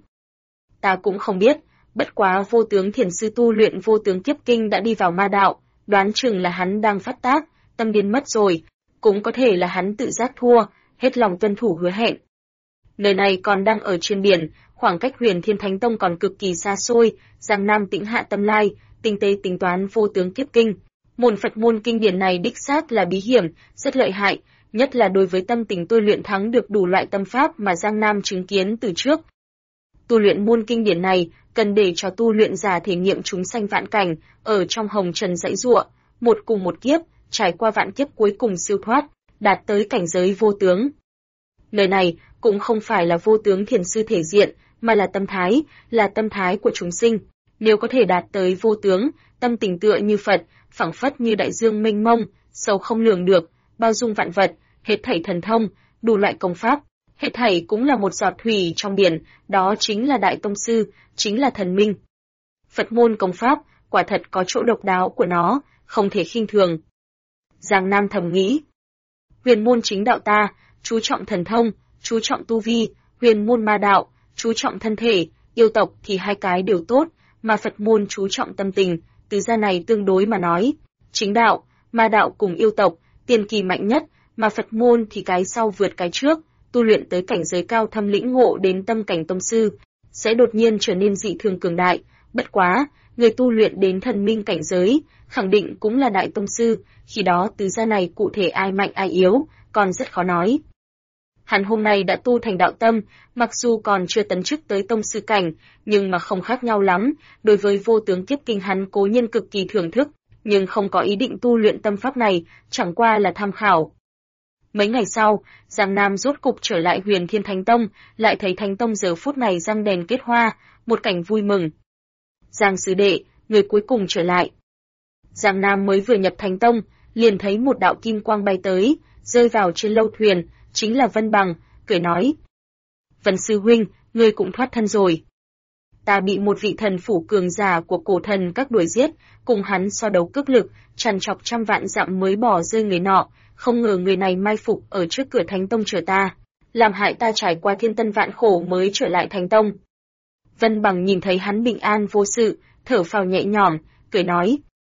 Ta cũng không biết, bất quá vô tướng thiền sư tu luyện vô tướng kiếp kinh đã đi vào ma đạo, đoán chừng là hắn đang phát tác, tâm điên mất rồi, cũng có thể là hắn tự giác thua, hết lòng tuân thủ hứa hẹn. Nơi này còn đang ở trên biển, khoảng cách Huyền Thiên Thánh Tông còn cực kỳ xa xôi, Giang Nam tĩnh hạ tâm lai, tinh tế tính toán vô tướng kiếp kinh. Môn Phật môn kinh điển này đích xác là bí hiểm, rất lợi hại, nhất là đối với tâm tình tôi luyện thắng được đủ loại tâm pháp mà Giang Nam chứng kiến từ trước. Tu luyện môn kinh điển này, cần để cho tu luyện giả thể nghiệm chúng sanh vạn cảnh, ở trong hồng trần dãy giụa, một cùng một kiếp, trải qua vạn kiếp cuối cùng siêu thoát, đạt tới cảnh giới vô tướng. Nơi này cũng không phải là vô tướng thiền sư thể diện, mà là tâm thái của chúng sinh. Nếu có thể đạt tới vô tướng, tâm tình tựa như Phật, phẳng phất như đại dương mênh mông, sâu không lường được, bao dung vạn vật, hết thảy thần thông, đủ loại công pháp, hết thảy cũng là một giọt thủy trong biển, đó chính là đại tông sư, chính là thần minh. Phật môn công pháp, quả thật có chỗ độc đáo của nó, không thể khinh thường. Giang Nam thầm nghĩ, huyền môn chính đạo ta, chú trọng thần thông, chú trọng tu vi, huyền môn ma đạo, chú trọng thân thể, yêu tộc thì hai cái đều tốt, mà Phật môn chú trọng tâm tình, từ ra này tương đối mà nói. Chính đạo, ma đạo cùng yêu tộc, tiền kỳ mạnh nhất, mà Phật môn thì cái sau vượt cái trước, tu luyện tới cảnh giới cao thâm lĩnh ngộ đến tâm cảnh tông sư, sẽ đột nhiên trở nên dị thường cường đại. Bất quá, người tu luyện đến thần minh cảnh giới, khẳng định cũng là đại tông sư, khi đó từ ra này cụ thể ai mạnh ai yếu, còn rất khó nói. Hắn hôm nay đã tu thành đạo tâm, mặc dù còn chưa tấn chức tới tông sư cảnh, nhưng mà không khác nhau lắm, đối với vô tướng kiếp kinh hắn cố nhiên cực kỳ thưởng thức, nhưng không có ý định tu luyện tâm pháp này, chẳng qua là tham khảo. Mấy ngày sau, Giang Nam rốt cục trở lại Huyền Thiên Thánh Tông, lại thấy Thánh Tông giờ phút này răng đèn kết hoa, một cảnh vui mừng. Giang sư đệ, người cuối cùng trở lại. Giang Nam mới vừa nhập Thánh Tông, liền thấy một đạo kim quang bay tới, rơi vào trên lâu thuyền, chính là Vân Bằng, cười nói. Vân sư huynh, ngươi cũng thoát thân rồi. Ta bị một vị thần phủ cường giả của cổ thần các đuổi giết, cùng hắn so đấu cước lực, trằn trọc trăm vạn dặm mới bỏ rơi người nọ, không ngờ người này mai phục ở trước cửa Thánh Tông chờ ta, làm hại ta trải qua thiên tân vạn khổ mới trở lại Thánh Tông. Vân Bằng nhìn thấy hắn bình an vô sự, thở phào nhẹ nhõm, cười nói.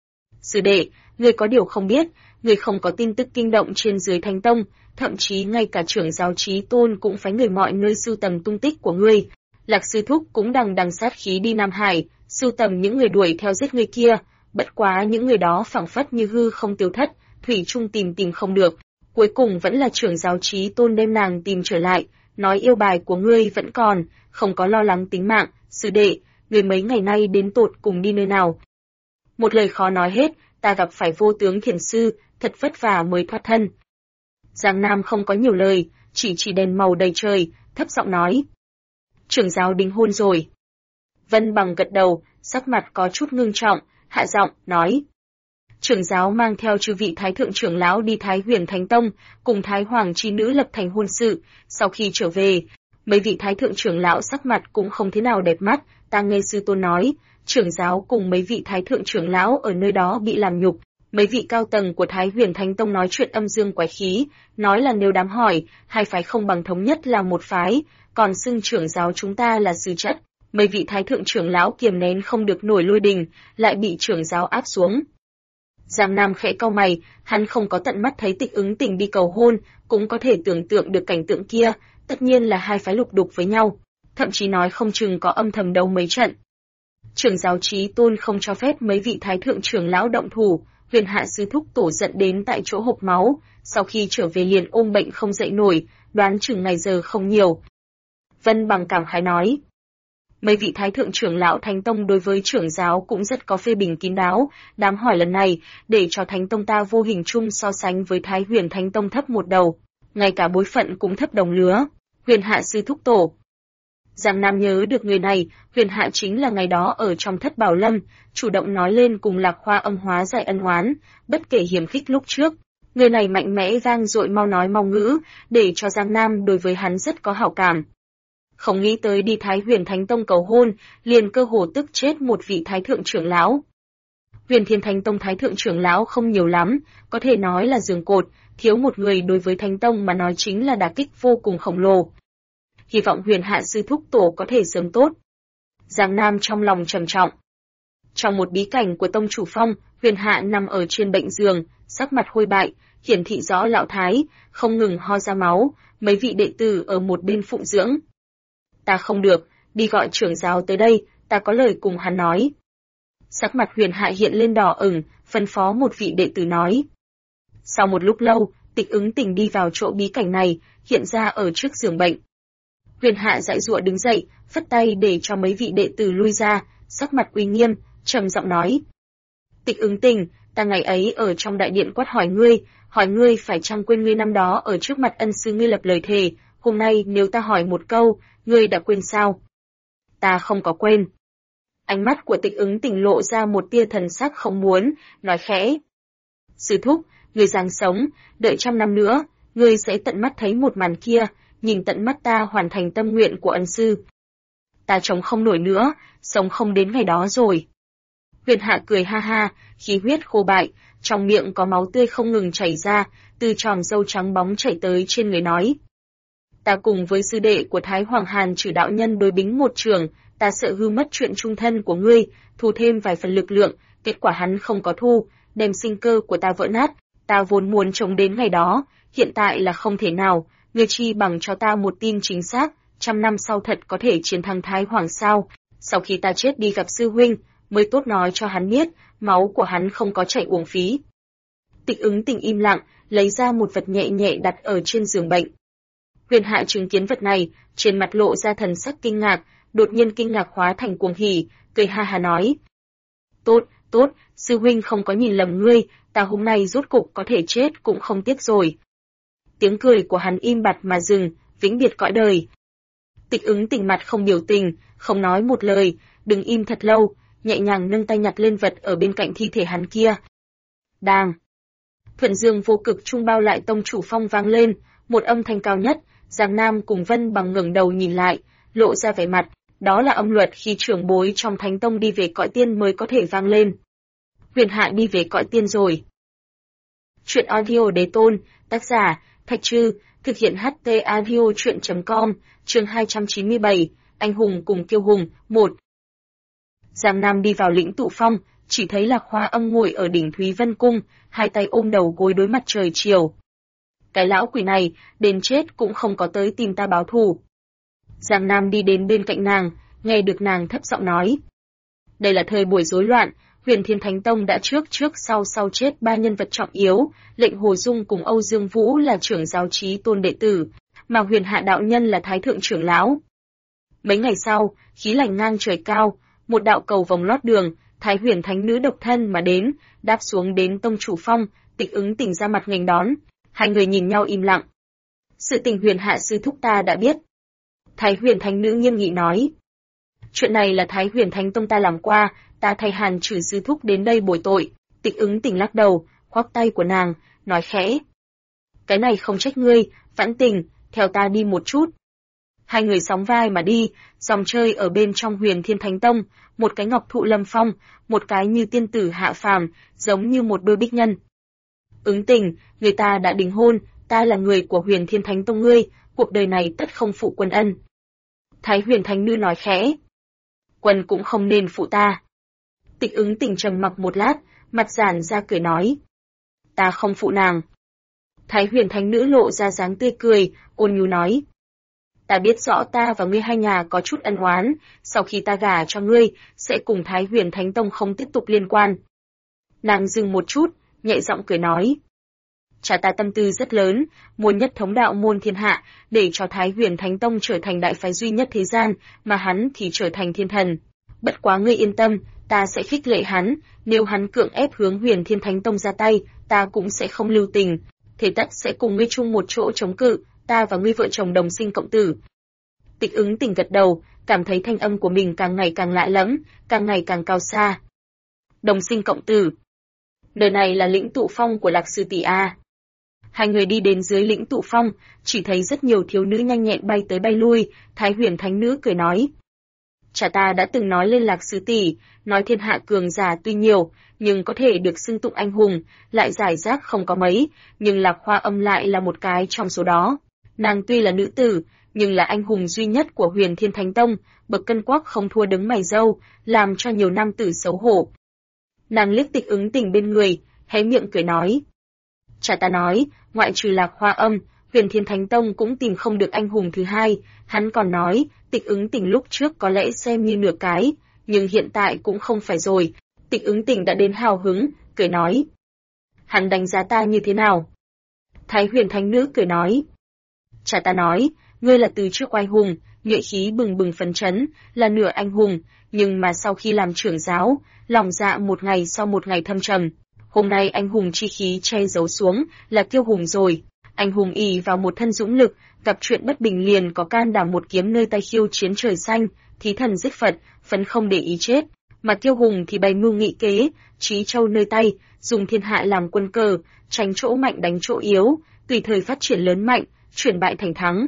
Sư đệ, ngươi có điều không biết, ngươi không có tin tức kinh động trên dưới Thánh Tông, thậm chí ngay cả trưởng giáo Chí Tôn cũng phái người mọi nơi sưu tầm tung tích của ngươi. Lạc sư thúc cũng đằng sát khí đi Nam Hải, sưu tầm những người đuổi theo giết ngươi kia, bất quá những người đó phảng phất như hư không tiêu thất, thủy chung tìm không được. Cuối cùng vẫn là trưởng giáo Chí Tôn đem nàng tìm trở lại, nói yêu bài của ngươi vẫn còn, không có lo lắng tính mạng. Sư đệ, ngươi mấy ngày nay đến tột cùng đi nơi nào? Một lời khó nói hết, ta gặp phải vô tướng thiền sư, thật vất vả mới thoát thân. Giang Nam không có nhiều lời, chỉ đèn màu đầy trời, thấp giọng nói. Trưởng giáo đính hôn rồi. Vân Bằng gật đầu, sắc mặt có chút ngưng trọng, hạ giọng, nói. Trưởng giáo mang theo chư vị Thái Thượng trưởng lão đi Thái Huyền Thánh Tông, cùng Thái Hoàng chi nữ lập thành hôn sự, sau khi trở về, mấy vị Thái Thượng trưởng lão sắc mặt cũng không thế nào đẹp mắt, ta nghe sư tôn nói, trưởng giáo cùng mấy vị Thái Thượng trưởng lão ở nơi đó bị làm nhục. Mấy vị cao tầng của Thái Huyền Thánh Tông nói chuyện âm dương quái khí, nói là nếu đám hỏi, hai phái không bằng thống nhất là một phái, còn xưng trưởng giáo chúng ta là sư chất. Mấy vị Thái Thượng trưởng lão kiềm nén không được nổi lôi đình, lại bị trưởng giáo áp xuống. Giang Nam khẽ cau mày, hắn không có tận mắt thấy Tịch Ứng Tình đi cầu hôn, cũng có thể tưởng tượng được cảnh tượng kia, tất nhiên là hai phái lục đục với nhau, thậm chí nói không chừng có âm thầm đấu mấy trận. Trưởng giáo Chí Tôn không cho phép mấy vị Thái Thượng trưởng lão động thủ. Huyền Hạ sư thúc tổ giận đến tại chỗ hộc máu, sau khi trở về liền ôm bệnh không dậy nổi, đoán chừng ngày giờ không nhiều. Vân Bằng cảm khái nói. Mấy vị Thái Thượng trưởng lão Thánh Tông đối với trưởng giáo cũng rất có phê bình kín đáo, đám hỏi lần này, để cho Thánh Tông ta vô hình chung so sánh với Thái Huyền Thánh Tông thấp một đầu, ngay cả bối phận cũng thấp đồng lứa. Huyền Hạ sư thúc tổ. Giang Nam nhớ được người này, Huyền Hạ chính là ngày đó ở trong Thất Bảo Lâm, chủ động nói lên cùng Lạc Hoa Âm hóa giải ân oán, bất kể hiểm khích lúc trước. Người này mạnh mẽ vang dội mau nói mau ngữ, để cho Giang Nam đối với hắn rất có hảo cảm. Không nghĩ tới đi Thái Huyền Thánh Tông cầu hôn, liền cơ hồ tức chết một vị Thái Thượng trưởng lão. Huyền Thiên Thánh Tông Thái Thượng trưởng lão không nhiều lắm, có thể nói là giường cột, thiếu một người đối với Thánh Tông mà nói chính là đả kích vô cùng khổng lồ. Hy vọng Huyền Hạ sư thúc tổ có thể sớm tốt. Giang Nam trong lòng trầm trọng. Trong một bí cảnh của Tông Chủ Phong, Huyền Hạ nằm ở trên bệnh giường, sắc mặt hôi bại, hiển thị rõ lão thái, không ngừng ho ra máu, mấy vị đệ tử ở một bên phụng dưỡng. Ta không được, đi gọi trưởng giáo tới đây, ta có lời cùng hắn nói. Sắc mặt Huyền Hạ hiện lên đỏ ửng, phân phó một vị đệ tử nói. Sau một lúc lâu, Tịch Ứng Tình đi vào chỗ bí cảnh này, hiện ra ở trước giường bệnh. Huyền Hạ giãy giụa đứng dậy, phất tay để cho mấy vị đệ tử lui ra, sắc mặt uy nghiêm, trầm giọng nói. Tịch Ứng Tình, ta ngày ấy ở trong đại điện quát hỏi ngươi phải chăng quên ngươi năm đó ở trước mặt ân sư ngươi lập lời thề, hôm nay nếu ta hỏi một câu, ngươi đã quên sao? Ta không có quên. Ánh mắt của Tịch Ứng Tình lộ ra một tia thần sắc không muốn, nói khẽ. Sư thúc, ngươi giang sống, đợi 100 năm nữa, ngươi sẽ tận mắt thấy một màn kia, nhìn tận mắt ta hoàn thành tâm nguyện của ân sư. Ta chống không nổi nữa, sống không đến ngày đó rồi. Huyền Hạ cười ha ha, khí huyết khô bại, trong miệng có máu tươi không ngừng chảy ra, từ tròm râu trắng bóng chảy tới trên người nói. Ta cùng với sư đệ của Thái Hoàng Hàn Trừ đạo nhân đối bính một trường, ta sợ hư mất chuyện trung thân của ngươi, thu thêm vài phần lực lượng, kết quả hắn không có thu, đem sinh cơ của ta vỡ nát, ta vốn muốn chống đến ngày đó, hiện tại là không thể nào, ngươi chi bằng cho ta một tin chính xác, 100 năm sau thật có thể chiến thắng Thái Hoàng sao, sau khi ta chết đi gặp sư huynh, mới tốt nói cho hắn biết, máu của hắn không có chảy uổng phí. Tịch Ứng Tình im lặng, lấy ra một vật nhẹ nhẹ đặt ở trên giường bệnh. Huyền Hạ chứng kiến vật này, trên mặt lộ ra thần sắc kinh ngạc, đột nhiên kinh ngạc hóa thành cuồng hỉ, cười ha ha nói. Tốt, tốt, sư huynh không có nhìn lầm ngươi, ta hôm nay rốt cục có thể chết cũng không tiếc rồi. Tiếng cười của hắn im bặt mà dừng, vĩnh biệt cõi đời. Tịch Ứng Tình mặt không biểu tình, không nói một lời, đứng im thật lâu, nhẹ nhàng nâng tay nhặt lên vật ở bên cạnh thi thể hắn kia. Đàng! Thuận Dương Vô Cực Trung bao lại tông chủ phong vang lên, một âm thanh cao nhất, Giang Nam cùng Vân Bằng ngẩng đầu nhìn lại, lộ ra vẻ mặt, đó là âm luật khi trưởng bối trong Thánh Tông đi về cõi tiên mới có thể vang lên. Huyền Hạ đi về cõi tiên rồi. Truyện audio Đế Tôn, tác giả, Thạch Trư, thực hiện HT audio truyện.com, chương 297, Anh hùng cùng kiêu hùng, 1. Giang Nam đi vào lĩnh tụ phong, chỉ thấy Lạc Hoa Âm ngồi ở đỉnh Thúy Vân Cung, hai tay ôm đầu gối đối mặt trời chiều. Cái lão quỷ này, đến chết cũng không có tới tìm ta báo thù. Giang Nam đi đến bên cạnh nàng, nghe được nàng thấp giọng nói. Đây là thời buổi rối loạn, Huyền Thiên Thánh Tông đã trước sau chết 3 nhân vật trọng yếu, Lệnh Hồ Dung cùng Âu Dương Vũ là trưởng giáo chí tôn đệ tử, mà Huyền Hạ đạo nhân là thái thượng trưởng lão. Mấy ngày sau, khí lạnh ngang trời cao, một đạo cầu vòng lót đường, Thái Huyền Thánh Nữ độc thân mà đến, đáp xuống đến tông chủ phong, Tịch Ứng Tình ra mặt nghênh đón. Hai người nhìn nhau im lặng. Sự tình Huyền Hạ sư thúc ta đã biết. Thái Huyền Thánh Nữ nghiêm nghị nói. Chuyện này là Thái Huyền Thánh Tông ta làm qua, ta thay Hàn Trừ sư thúc đến đây bồi tội. Tịch Ứng Tình lắc đầu, khoác tay của nàng, nói khẽ. Cái này không trách ngươi, Vãn Tình, theo ta đi một chút. Hai người sóng vai mà đi, dòng chơi ở bên trong Huyền Thiên Thánh Tông, một cái ngọc thụ lâm phong, một cái như tiên tử hạ phàm, giống như một đôi bích nhân. Ứng Tình, người ta đã đính hôn, ta là người của Huyền Thiên Thánh Tông ngươi, cuộc đời này tất không phụ quân ân. Thái Huyền Thánh Nữ nói khẽ. Quân cũng không nên phụ ta. Tịch Ứng Tình trầm mặc một lát, mặt giãn ra cười nói. Ta không phụ nàng. Thái Huyền Thánh Nữ lộ ra dáng tươi cười, ôn nhu nói. Ta biết rõ ta và ngươi hai nhà có chút ân oán, sau khi ta gả cho ngươi, sẽ cùng Thái Huyền Thánh Tông không tiếp tục liên quan. Nàng dừng một chút, nhẹ giọng cười nói. Cha ta tâm tư rất lớn, muốn nhất thống đạo môn thiên hạ, để cho Thái Huyền Thánh Tông trở thành đại phái duy nhất thế gian, mà hắn thì trở thành thiên thần. Bất quá ngươi yên tâm, ta sẽ khích lệ hắn, nếu hắn cưỡng ép hướng Huyền Thiên Thánh Tông ra tay, ta cũng sẽ không lưu tình, thế tất sẽ cùng ngươi chung một chỗ chống cự, ta và ngươi vợ chồng đồng sinh cộng tử. Tịch Ứng Tình gật đầu, cảm thấy thanh âm của mình càng ngày càng lạ lẫm, càng ngày càng cao xa. Đồng sinh cộng tử. Đời này là lĩnh tụ phong của Lạc sư tỷ a. Hai người đi đến dưới lĩnh tụ phong, chỉ thấy rất nhiều thiếu nữ nhanh nhẹn bay tới bay lui, Thái Huyền Thánh Nữ cười nói. Cha ta đã từng nói lên Lạc sư tỷ, nói thiên hạ cường giả tuy nhiều, nhưng có thể được xưng tụng anh hùng, lại giải rác không có mấy, nhưng Lạc Hoa Âm lại là một cái trong số đó. Nàng tuy là nữ tử, nhưng là anh hùng duy nhất của Huyền Thiên Thánh Tông, bậc cân quắc không thua đứng mày râu, làm cho nhiều nam tử xấu hổ. Nàng liếc Tịch Ứng Tình bên người, hé miệng cười nói. Cha ta nói, ngoại trừ Lạc Hoa Âm, Huyền Thiên Thánh Tông cũng tìm không được anh hùng thứ hai, hắn còn nói, Tịch Ứng Tình lúc trước có lẽ xem như nửa cái, nhưng hiện tại cũng không phải rồi. Tịch Ứng Tình đã đến hào hứng, cười nói. Hắn đánh giá ta như thế nào? Thái Huyền Thánh Nữ cười nói. Cha ta nói, ngươi là từ trước oai hùng, nhuệ khí bừng bừng phấn chấn, là nửa anh hùng, nhưng mà sau khi làm trưởng giáo, lòng dạ một ngày sau một ngày thâm trầm. Hôm nay anh hùng chi khí che giấu xuống, là kiêu hùng rồi. Anh hùng ỷ vào một thân dũng lực, gặp chuyện bất bình liền có can đảm một kiếm nơi tay khiêu chiến trời xanh, thí thần giết Phật, phấn không để ý chết. Mà Tiêu Hùng thì bày mưu nghị kế, trí châu nơi tay, dùng thiên hạ làm quân cờ, tránh chỗ mạnh đánh chỗ yếu, tùy thời phát triển lớn mạnh, chuyển bại thành thắng.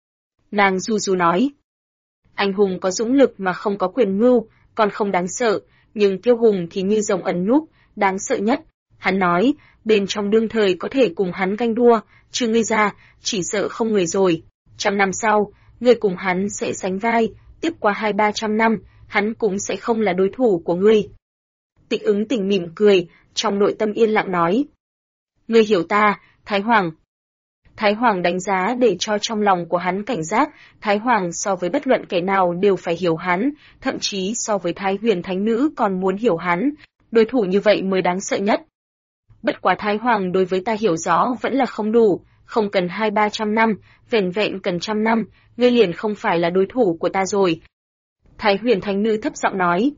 Nàng du du nói, anh hùng có dũng lực mà không có quyền mưu, còn không đáng sợ, nhưng Tiêu Hùng thì như rồng ẩn núp, đáng sợ nhất. Hắn nói, bên trong đương thời có thể cùng hắn ganh đua, trừ ngươi ra, chỉ sợ không người rồi. 100 năm sau, ngươi cùng hắn sẽ sánh vai, tiếp qua 200-300 năm, hắn cũng sẽ không là đối thủ của ngươi. Tịch Ứng Tình mỉm cười, trong nội tâm yên lặng nói, ngươi hiểu ta, Thái Hoàng. Thái Hoàng đánh giá để cho trong lòng của hắn cảnh giác, Thái Hoàng so với bất luận kẻ nào đều phải hiểu hắn, thậm chí so với Thái Huyền Thánh Nữ còn muốn hiểu hắn, đối thủ như vậy mới đáng sợ nhất. Bất quá Thái Hoàng đối với ta hiểu rõ vẫn là không đủ, không cần 200-300 năm, vẻn vẹn cần 100 năm, ngươi liền không phải là đối thủ của ta rồi. Thái Huyền Thánh Nữ thấp giọng nói,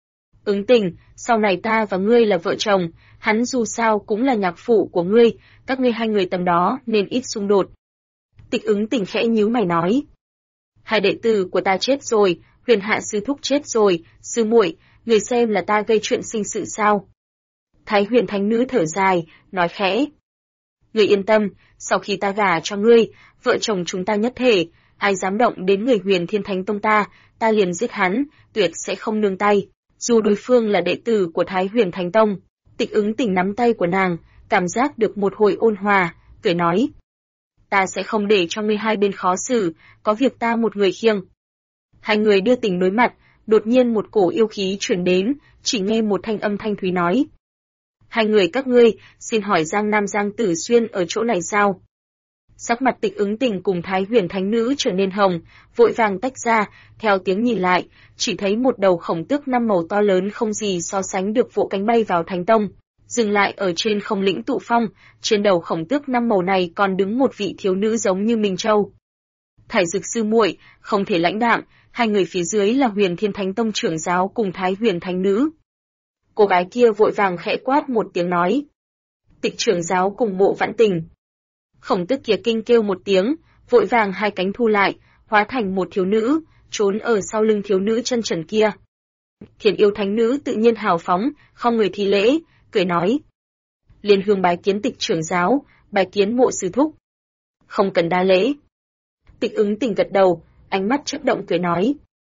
Ứng Tình, sau này ta và ngươi là vợ chồng, hắn dù sao cũng là nhạc phụ của ngươi, các ngươi hai người tầm đó nên ít xung đột. Tịch Ứng Tình khẽ nhíu mày nói, hai đệ tử của ta chết rồi, Huyền Hạ sư thúc chết rồi, sư muội, người xem là ta gây chuyện sinh sự sao? Thái Huyền Thánh Nữ thở dài, nói khẽ, ngươi yên tâm, sau khi ta gả cho ngươi, vợ chồng chúng ta nhất thể, ai dám động đến người Huyền Thiên Thánh Tông ta liền giết hắn, tuyệt sẽ không nương tay. Dù đối phương là đệ tử của Thái Huyền Thánh Tông, Tịch Ứng Tình nắm tay của nàng, cảm giác được một hồi ôn hòa, cười nói, ta sẽ không để cho ngươi hai bên khó xử, có việc ta một người khiêng. Hai người đưa tình đối mặt, đột nhiên một cổ yêu khí truyền đến, chỉ nghe một thanh âm thanh thúy nói, hai người các ngươi, xin hỏi Giang Nam Giang Tử Xuyên ở chỗ này sao? Sắc mặt Tịch Ứng Tình cùng Thái Huyền Thánh Nữ trở nên hồng, vội vàng tách ra, theo tiếng nhìn lại, chỉ thấy một đầu khổng tước 5 màu to lớn không gì so sánh được vỗ cánh bay vào Thánh Tông, dừng lại ở trên không lĩnh tụ phong, trên đầu khổng tước 5 màu này còn đứng một vị thiếu nữ giống như Minh Châu. Thải Dực sư muội, không thể lãnh đạm, hai người phía dưới là Huyền Thiên Thánh Tông trưởng giáo cùng Thái Huyền Thánh Nữ. Cô gái kia vội vàng khẽ quát một tiếng nói, Tịch trưởng giáo cùng Mộ Vãn Tình. Khổng tước kia kinh kêu một tiếng, vội vàng hai cánh thu lại, hóa thành một thiếu nữ, trốn ở sau lưng thiếu nữ chân trần kia. Thiền Yêu Thánh Nữ tự nhiên hào phóng, không người thi lễ, cười nói, Liên Hương bái kiến Tịch trưởng giáo, bái kiến Mộ sư thúc. Không cần đa lễ. Tịch Ứng Tình gật đầu, ánh mắt chớp động cười nói,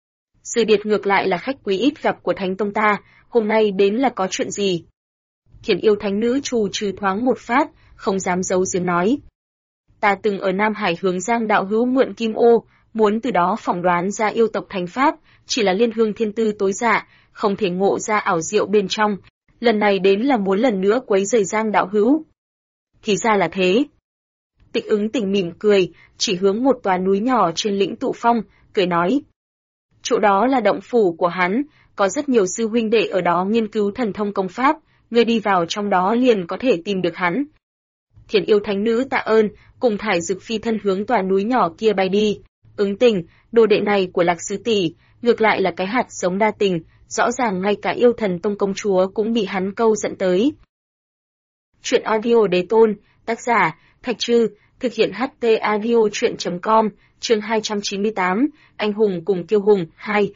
Sư điệt ngược lại là khách quý ít gặp của Thánh Tông ta, hôm nay đến là có chuyện gì? Thiền Yêu Thánh Nữ trù trừ thoáng một phát, không dám giấu giếm nói, ta từng ở Nam Hải hướng Giang đạo hữu mượn kim ô, muốn từ đó phỏng đoán ra yêu tộc thánh pháp, chỉ là Liên Hương thiên tư tối dạ, không thể ngộ ra ảo diệu bên trong. Lần này đến là muốn lần nữa quấy rầy Giang đạo hữu. Thì ra là thế. Tịch Ứng Tình mỉm cười, chỉ hướng một tòa núi nhỏ trên lĩnh Tụ Phong, cười nói, chỗ đó là động phủ của hắn, có rất nhiều sư huynh đệ ở đó nghiên cứu thần thông công pháp, ngươi đi vào trong đó liền có thể tìm được hắn. Thiền Yêu Thánh Nữ tạ ơn, cùng Thải Dực phi thân hướng tòa núi nhỏ kia bay đi. Ứng Tình, đồ đệ này của Lạc sư tỷ, ngược lại là cái hạt giống đa tình, rõ ràng ngay cả Yêu Thần Tông công chúa cũng bị hắn câu dẫn tới. Truyện audio Đế Tôn, tác giả Thạch Trư, thực hiện HT audio truyện.com, chương 298, Anh hùng cùng Kiêu hùng 2.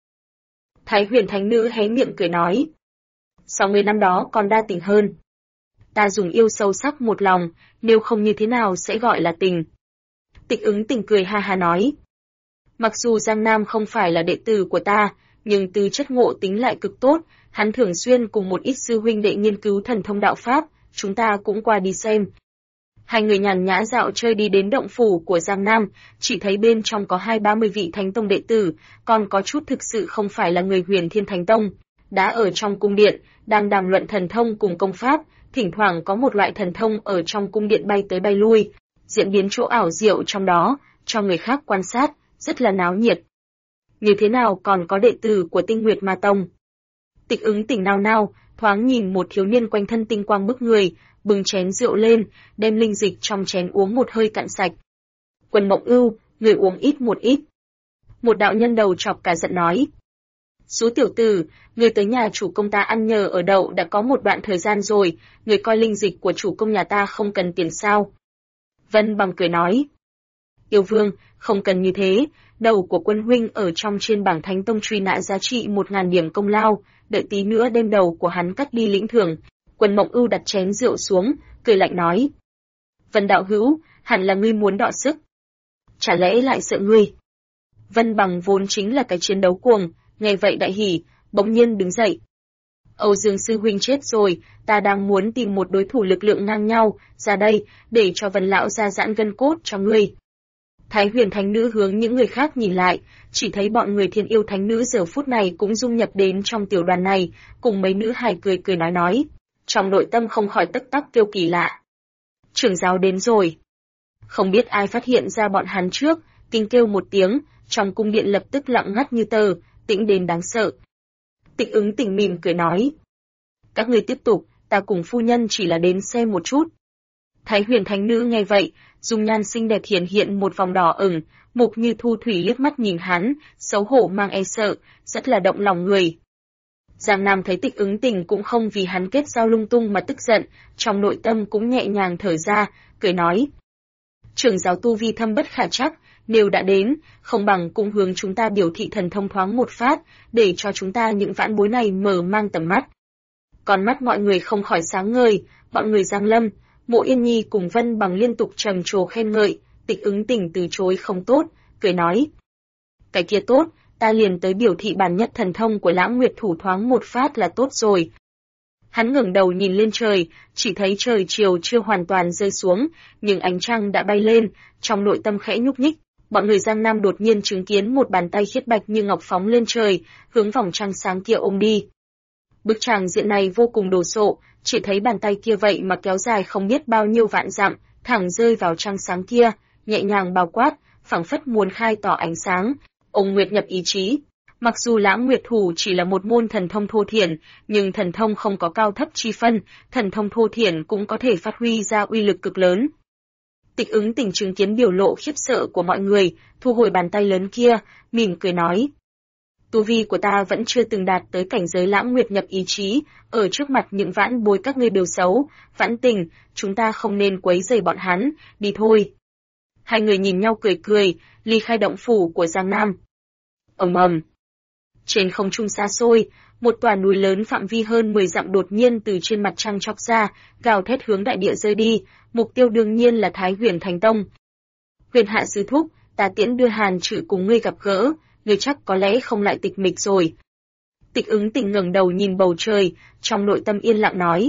Thái Huyền Thánh Nữ hé miệng cười nói, sao người năm đó còn đa tình hơn? Ta dùng yêu sâu sắc một lòng, nếu không như thế nào sẽ gọi là tình? Tịch Ứng Tình cười ha ha nói, mặc dù Giang Nam không phải là đệ tử của ta, nhưng tư chất ngộ tính lại cực tốt, hắn thường xuyên cùng một ít sư huynh đệ nghiên cứu thần thông đạo pháp, chúng ta cũng qua đi xem. Hai người nhàn nhã dạo chơi đi đến động phủ của Giang Nam, chỉ thấy bên trong có 20-30 vị Thánh Tông đệ tử, còn có chút thực sự không phải là người Huyền Thiên Thánh Tông, đã ở trong cung điện, đang đàm luận thần thông cùng công pháp, thỉnh thoảng có một loại thần thông ở trong cung điện bay tới bay lui, diễn biến chỗ ảo diệu trong đó, cho người khác quan sát, rất là náo nhiệt. Như thế nào còn có đệ tử của Tinh Nguyệt Ma Tông? Tịch Ứng Tình nao nao, thoáng nhìn một thiếu niên quanh thân tinh quang bức người, bưng chén rượu lên, đem linh dịch trong chén uống một hơi cạn sạch. Quần Mộng Ưu, người uống ít một ít. Một đạo nhân đầu chọc cả giận nói, Sú tiểu tử, người tới nhà chủ công ta ăn nhờ ở đậu đã có một đoạn thời gian rồi, người coi linh dịch của chủ công nhà ta không cần tiền sao? Vân Bằng cười nói. Yêu vương, không cần như thế, đầu của quân huynh ở trong trên bảng Thánh Tông truy nã giá trị 1000 điểm công lao, đợi tí nữa đem đầu của hắn cắt đi lĩnh thưởng. Quân Mộng Ưu đặt chén rượu xuống, cười lạnh nói. Vân đạo hữu, hẳn là ngươi muốn đọ sức. Chả lẽ lại sợ ngươi? Vân Bằng vốn chính là cái chiến đấu cuồng, nghe vậy đại hỉ, bỗng nhiên đứng dậy. Âu Dương sư huynh chết rồi, ta đang muốn tìm một đối thủ lực lượng ngang nhau, ra đây, để cho Vân lão ra giãn gân cốt cho ngươi. Thái Huyền Thánh Nữ hướng những người khác nhìn lại, chỉ thấy bọn người Thiên Yêu Thánh Nữ giờ phút này cũng dung nhập đến trong tiểu đoàn này, cùng mấy nữ hài cười cười nói. Trong nội tâm không khỏi tức tắc kêu kỳ lạ. Trưởng giáo đến rồi. Không biết ai phát hiện ra bọn hắn trước, kinh kêu một tiếng, trong cung điện lập tức lặng ngắt như tờ, tĩnh đến đáng sợ. Tịch Ứng Tỉnh mỉm cười nói. Các ngươi tiếp tục, ta cùng phu nhân chỉ là đến xem một chút. Thái Huyền Thánh Nữ nghe vậy, dung nhan xinh đẹp hiện một vòng đỏ ửng, Mục Như Thu Thủy liếc mắt nhìn hắn, xấu hổ mang e sợ, rất là động lòng người. Giang Nam thấy Tịch Ứng Tình cũng không vì hắn kết giao lung tung mà tức giận, trong nội tâm cũng nhẹ nhàng thở ra, cười nói. Trưởng giáo tu vi thâm bất khả trắc, nếu đã đến, không bằng cũng hướng chúng ta biểu thị thần thông thoáng một phát, để cho chúng ta những vãn bối này mở mang tầm mắt. Con mắt mọi người không khỏi sáng ngời, bọn người Giang Lâm, Mộ Yên Nhi cùng Vân Bằng liên tục trầm trồ khen ngợi, Tịch Ứng Tình từ chối không tốt, cười nói. Cái kia tốt, ta liền tới biểu thị bản nhất thần thông của Lãng Nguyệt thủ thoáng một phát là tốt rồi. Hắn ngẩng đầu nhìn lên trời, chỉ thấy trời chiều chưa hoàn toàn rơi xuống, nhưng ánh trăng đã bay lên, trong nội tâm khẽ nhúc nhích, bọn người Giang Nam đột nhiên chứng kiến một bàn tay khiết bạch như ngọc phóng lên trời, hướng vòng trăng sáng kia ôm đi. Bức tràng diện này vô cùng đồ sộ, chỉ thấy bàn tay kia vậy mà kéo dài không biết bao nhiêu vạn dặm, thẳng rơi vào trăng sáng kia, nhẹ nhàng bao quát, phảng phất muốn khai tỏ ánh sáng. Ông Nguyệt nhập ý chí. Mặc dù Lãng Nguyệt thủ chỉ là một môn thần thông thô thiển, nhưng thần thông không có cao thấp chi phân, thần thông thô thiển cũng có thể phát huy ra uy lực cực lớn. Tịch Ứng Tình chứng kiến biểu lộ khiếp sợ của mọi người, thu hồi bàn tay lớn kia, mỉm cười nói. Tu vi của ta vẫn chưa từng đạt tới cảnh giới Lãng Nguyệt nhập ý chí, ở trước mặt những vãn bối các ngươi đều xấu, Vãn Tình, chúng ta không nên quấy rầy bọn hắn, đi thôi. Hai người nhìn nhau cười cười, ly khai động phủ của Giang Nam. Ầm ầm. Trên không trung xa xôi, một tòa núi lớn phạm vi hơn 10 dặm đột nhiên từ trên mặt trăng chọc ra, gào thét hướng đại địa rơi đi, mục tiêu đương nhiên là Thái Huyền Thánh Tông. Huyền Hạ sư thúc, ta tiễn đưa Hàn Trự cùng ngươi gặp gỡ, ngươi chắc có lẽ không lại tịch mịch rồi. Tịch Ứng Tình ngẩng đầu nhìn bầu trời, trong nội tâm yên lặng nói.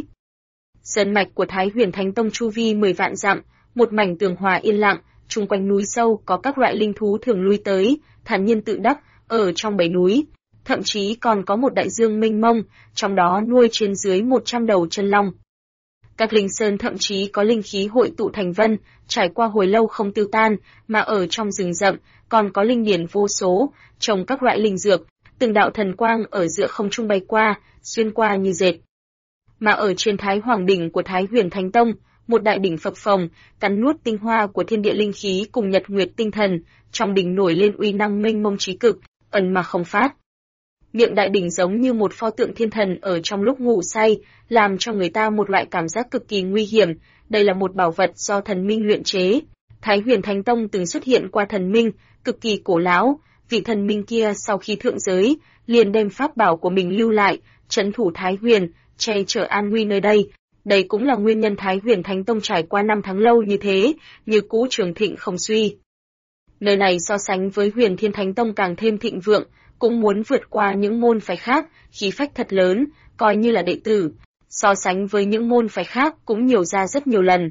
Sơn mạch của Thái Huyền Thánh Tông chu vi 10 vạn dặm, một mảnh tường hòa yên lặng, chung quanh núi sâu có các loại linh thú thường lui tới, thản nhiên tự đắc, ở trong bầy núi. Thậm chí còn có một đại dương mênh mông, trong đó nuôi trên dưới 100 đầu chân long. Các linh sơn thậm chí có linh khí hội tụ thành vân, trải qua hồi lâu không tiêu tan, mà ở trong rừng rậm còn có linh điển vô số, trồng các loại linh dược, từng đạo thần quang ở giữa không trung bay qua, xuyên qua như dệt. Mà ở trên Thái Hoàng đỉnh của Thái Huyền Thánh Tông, một đại đỉnh phập phồng, cắn nuốt tinh hoa của thiên địa linh khí cùng nhật nguyệt tinh thần, trong đỉnh nổi lên uy năng mênh mông trí cực, ẩn mà không phát. Miệng đại đỉnh giống như một pho tượng thiên thần ở trong lúc ngủ say, làm cho người ta một loại cảm giác cực kỳ nguy hiểm. Đây là một bảo vật do thần minh luyện chế. Thái Huyền Thánh Tông từng xuất hiện qua thần minh, cực kỳ cổ lão. Vị thần minh kia sau khi thượng giới, liền đem pháp bảo của mình lưu lại, trấn thủ Thái Huyền, che chở an nguy nơi đây. Đây cũng là nguyên nhân Thái Huyền Thánh Tông trải qua năm tháng lâu như thế, như cũ trường thịnh không suy. Nơi này so sánh với Huyền Thiên Thánh Tông càng thêm thịnh vượng, cũng muốn vượt qua những môn phái khác, khí phách thật lớn, coi như là đệ tử. So sánh với những môn phái khác cũng nhiều ra rất nhiều lần.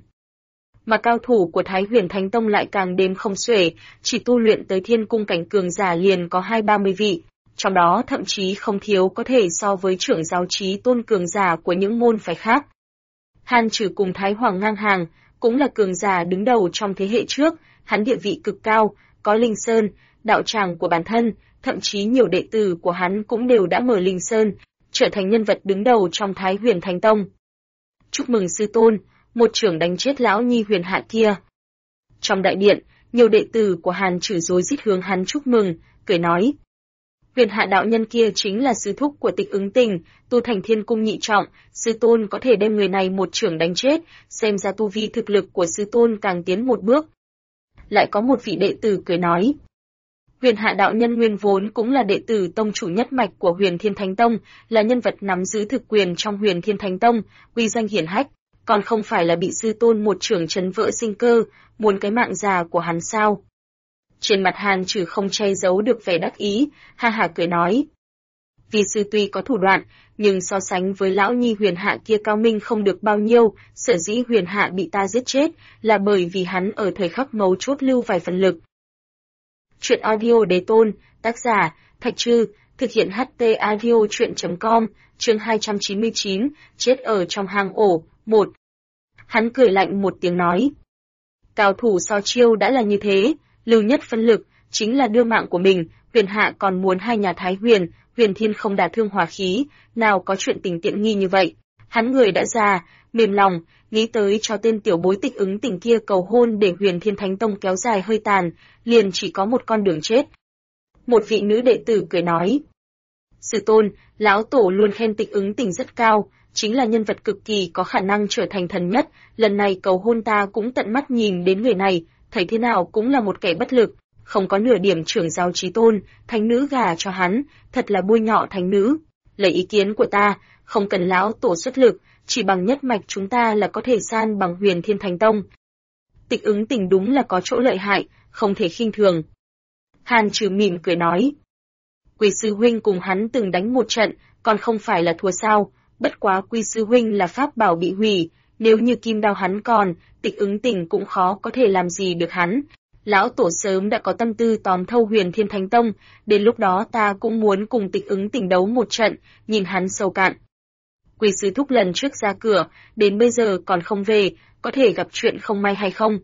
Mà cao thủ của Thái Huyền Thánh Tông lại càng đếm không xuể, chỉ tu luyện tới thiên cung cảnh cường giả liền có 20-30 vị, trong đó thậm chí không thiếu có thể so với trưởng giáo chí tôn cường giả của những môn phái khác. Hàn Trừ cùng Thái Hoàng ngang hàng, cũng là cường giả đứng đầu trong thế hệ trước, hắn địa vị cực cao, có linh sơn, đạo tràng của bản thân, thậm chí nhiều đệ tử của hắn cũng đều đã mở linh sơn, trở thành nhân vật đứng đầu trong Thái Huyền Thánh Tông. Chúc mừng sư tôn, một trưởng đánh chết lão nhi Huyền Hạ kia. Trong đại điện, nhiều đệ tử của Hàn Trừ rối rít hướng hắn chúc mừng, cười nói. Huyền Hạ đạo nhân kia chính là sư thúc của Tịch Ứng Tình, tu thành Thiên Cung nhị trọng, sư tôn có thể đem người này một chưởng đánh chết, xem ra tu vi thực lực của sư tôn càng tiến một bước. Lại có một vị đệ tử cười nói. Huyền Hạ đạo nhân nguyên vốn cũng là đệ tử tông chủ nhất mạch của Huyền Thiên Thánh Tông, là nhân vật nắm giữ thực quyền trong Huyền Thiên Thánh Tông, uy danh hiển hách, còn không phải là bị sư tôn một chưởng chấn vỡ sinh cơ, muốn cái mạng già của hắn sao? Trên mặt Hàn Trừ không che giấu được vẻ đắc ý, ha hả cười nói. Vì sư tuy có thủ đoạn, nhưng so sánh với lão nhi Huyền Hạ kia cao minh không được bao nhiêu, sở dĩ Huyền Hạ bị ta giết chết, là bởi vì hắn ở thời khắc mấu chốt lưu vài phần lực. Chuyện audio Đế Tôn, tác giả, Thạch Trư, thực hiện HT audio chuyện.com, chương 299, chết ở trong hang ổ, 1. Hắn cười lạnh một tiếng nói. Cao thủ so chiêu đã là như thế, lưu nhất phân lực, chính là đưa mạng của mình, Huyền Hạ còn muốn hai nhà Thái Huyền, Huyền Thiên không đả thương hòa khí, nào có chuyện tình tiện nghi như vậy. Hắn người đã già, mềm lòng, nghĩ tới cho tên tiểu bối Tịch Ứng Tình kia cầu hôn để Huyền Thiên Thánh Tông kéo dài hơi tàn, liền chỉ có một con đường chết. Một vị nữ đệ tử cười nói. Sư tôn, lão tổ luôn khen Tịch Ứng Tình rất cao, chính là nhân vật cực kỳ có khả năng trở thành thần nhất, lần này cầu hôn ta cũng tận mắt nhìn đến người này, thấy thế nào cũng là một kẻ bất lực, không có nửa điểm trưởng giáo chí tôn, thánh nữ gả cho hắn, thật là bôi nhọ thánh nữ. Lấy ý kiến của ta, không cần lão tổ xuất lực, chỉ bằng nhất mạch chúng ta là có thể san bằng Huyền Thiên Thánh Tông. Tịch Ứng Tình đúng là có chỗ lợi hại, không thể khinh thường. Hàn Trừ mỉm cười nói. Quy sư huynh cùng hắn từng đánh một trận, còn không phải là thua sao, bất quá Quy sư huynh là pháp bảo bị hủy, nếu như kim đao hắn còn, Tịch Ứng Tình cũng khó có thể làm gì được hắn. Lão tổ sớm đã có tâm tư tóm thâu Huyền Thiên Thánh Tông, đến lúc đó ta cũng muốn cùng Tịch Ứng Tình đấu một trận, nhìn hắn sâu cạn. Quy sư thúc lần trước ra cửa, đến bây giờ còn không về, có thể gặp chuyện không may hay không?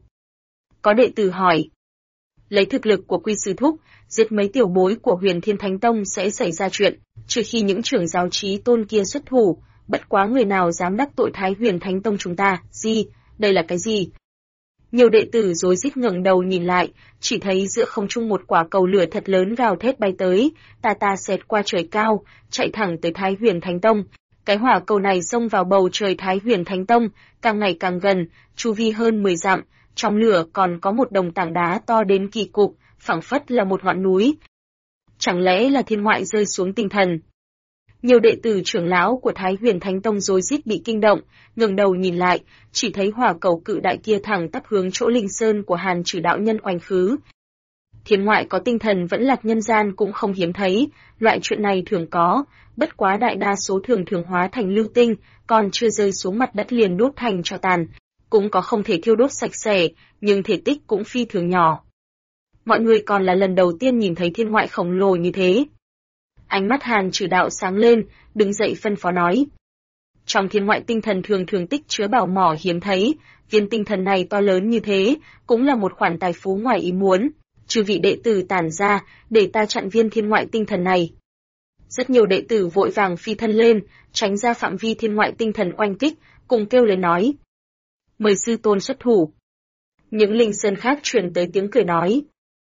Có đệ tử hỏi. Lấy thực lực của Quy sư thúc, giết mấy tiểu bối của Huyền Thiên Thánh Tông sẽ xảy ra chuyện, trừ khi những trưởng giáo chí tôn kia xuất thủ, bất quá người nào dám đắc tội Thái Huyền Thánh Tông chúng ta, gì, đây là cái gì? Nhiều đệ tử rối rít ngẩng đầu nhìn lại, chỉ thấy giữa không trung một quả cầu lửa thật lớn gào thét bay tới, ta xẹt qua trời cao, chạy thẳng tới Thái Huyền Thánh Tông. Cái hỏa cầu này xông vào bầu trời Thái Huyền Thánh Tông, càng ngày càng gần, chu vi hơn 10 dặm, trong lửa còn có một đồng tảng đá to đến kỳ cục, phảng phất là một ngọn núi. Chẳng lẽ là thiên ngoại rơi xuống tinh thần? Nhiều đệ tử trưởng lão của Thái Huyền Thánh Tông rối rít bị kinh động, ngẩng đầu nhìn lại, chỉ thấy hỏa cầu cự đại kia thẳng tắp hướng chỗ linh sơn của Hàn Trừ đạo nhân oanh khứ. Thiên ngoại có tinh thần vẫn lạc nhân gian cũng không hiếm thấy, loại chuyện này thường có, bất quá đại đa số thường hóa thành lưu tinh, còn chưa rơi xuống mặt đất liền đốt thành tro tàn, cũng có không thể thiêu đốt sạch sẽ, nhưng thể tích cũng phi thường nhỏ. Mọi người còn là lần đầu tiên nhìn thấy thiên ngoại khổng lồ như thế. Ánh mắt Hàn Trừ đạo sáng lên, đứng dậy phân phó nói. Trong thiên ngoại tinh thần thường tích chứa bảo mỏ hiếm thấy, viên tinh thần này to lớn như thế, cũng là một khoản tài phú ngoài ý muốn. Chư vị đệ tử tản ra, để ta chặn viên thiên ngoại tinh thần này. Rất nhiều đệ tử vội vàng phi thân lên, tránh ra phạm vi thiên ngoại tinh thần oanh kích, cùng kêu lên nói. Mời sư tôn xuất thủ. Những linh sơn khác truyền tới tiếng cười nói.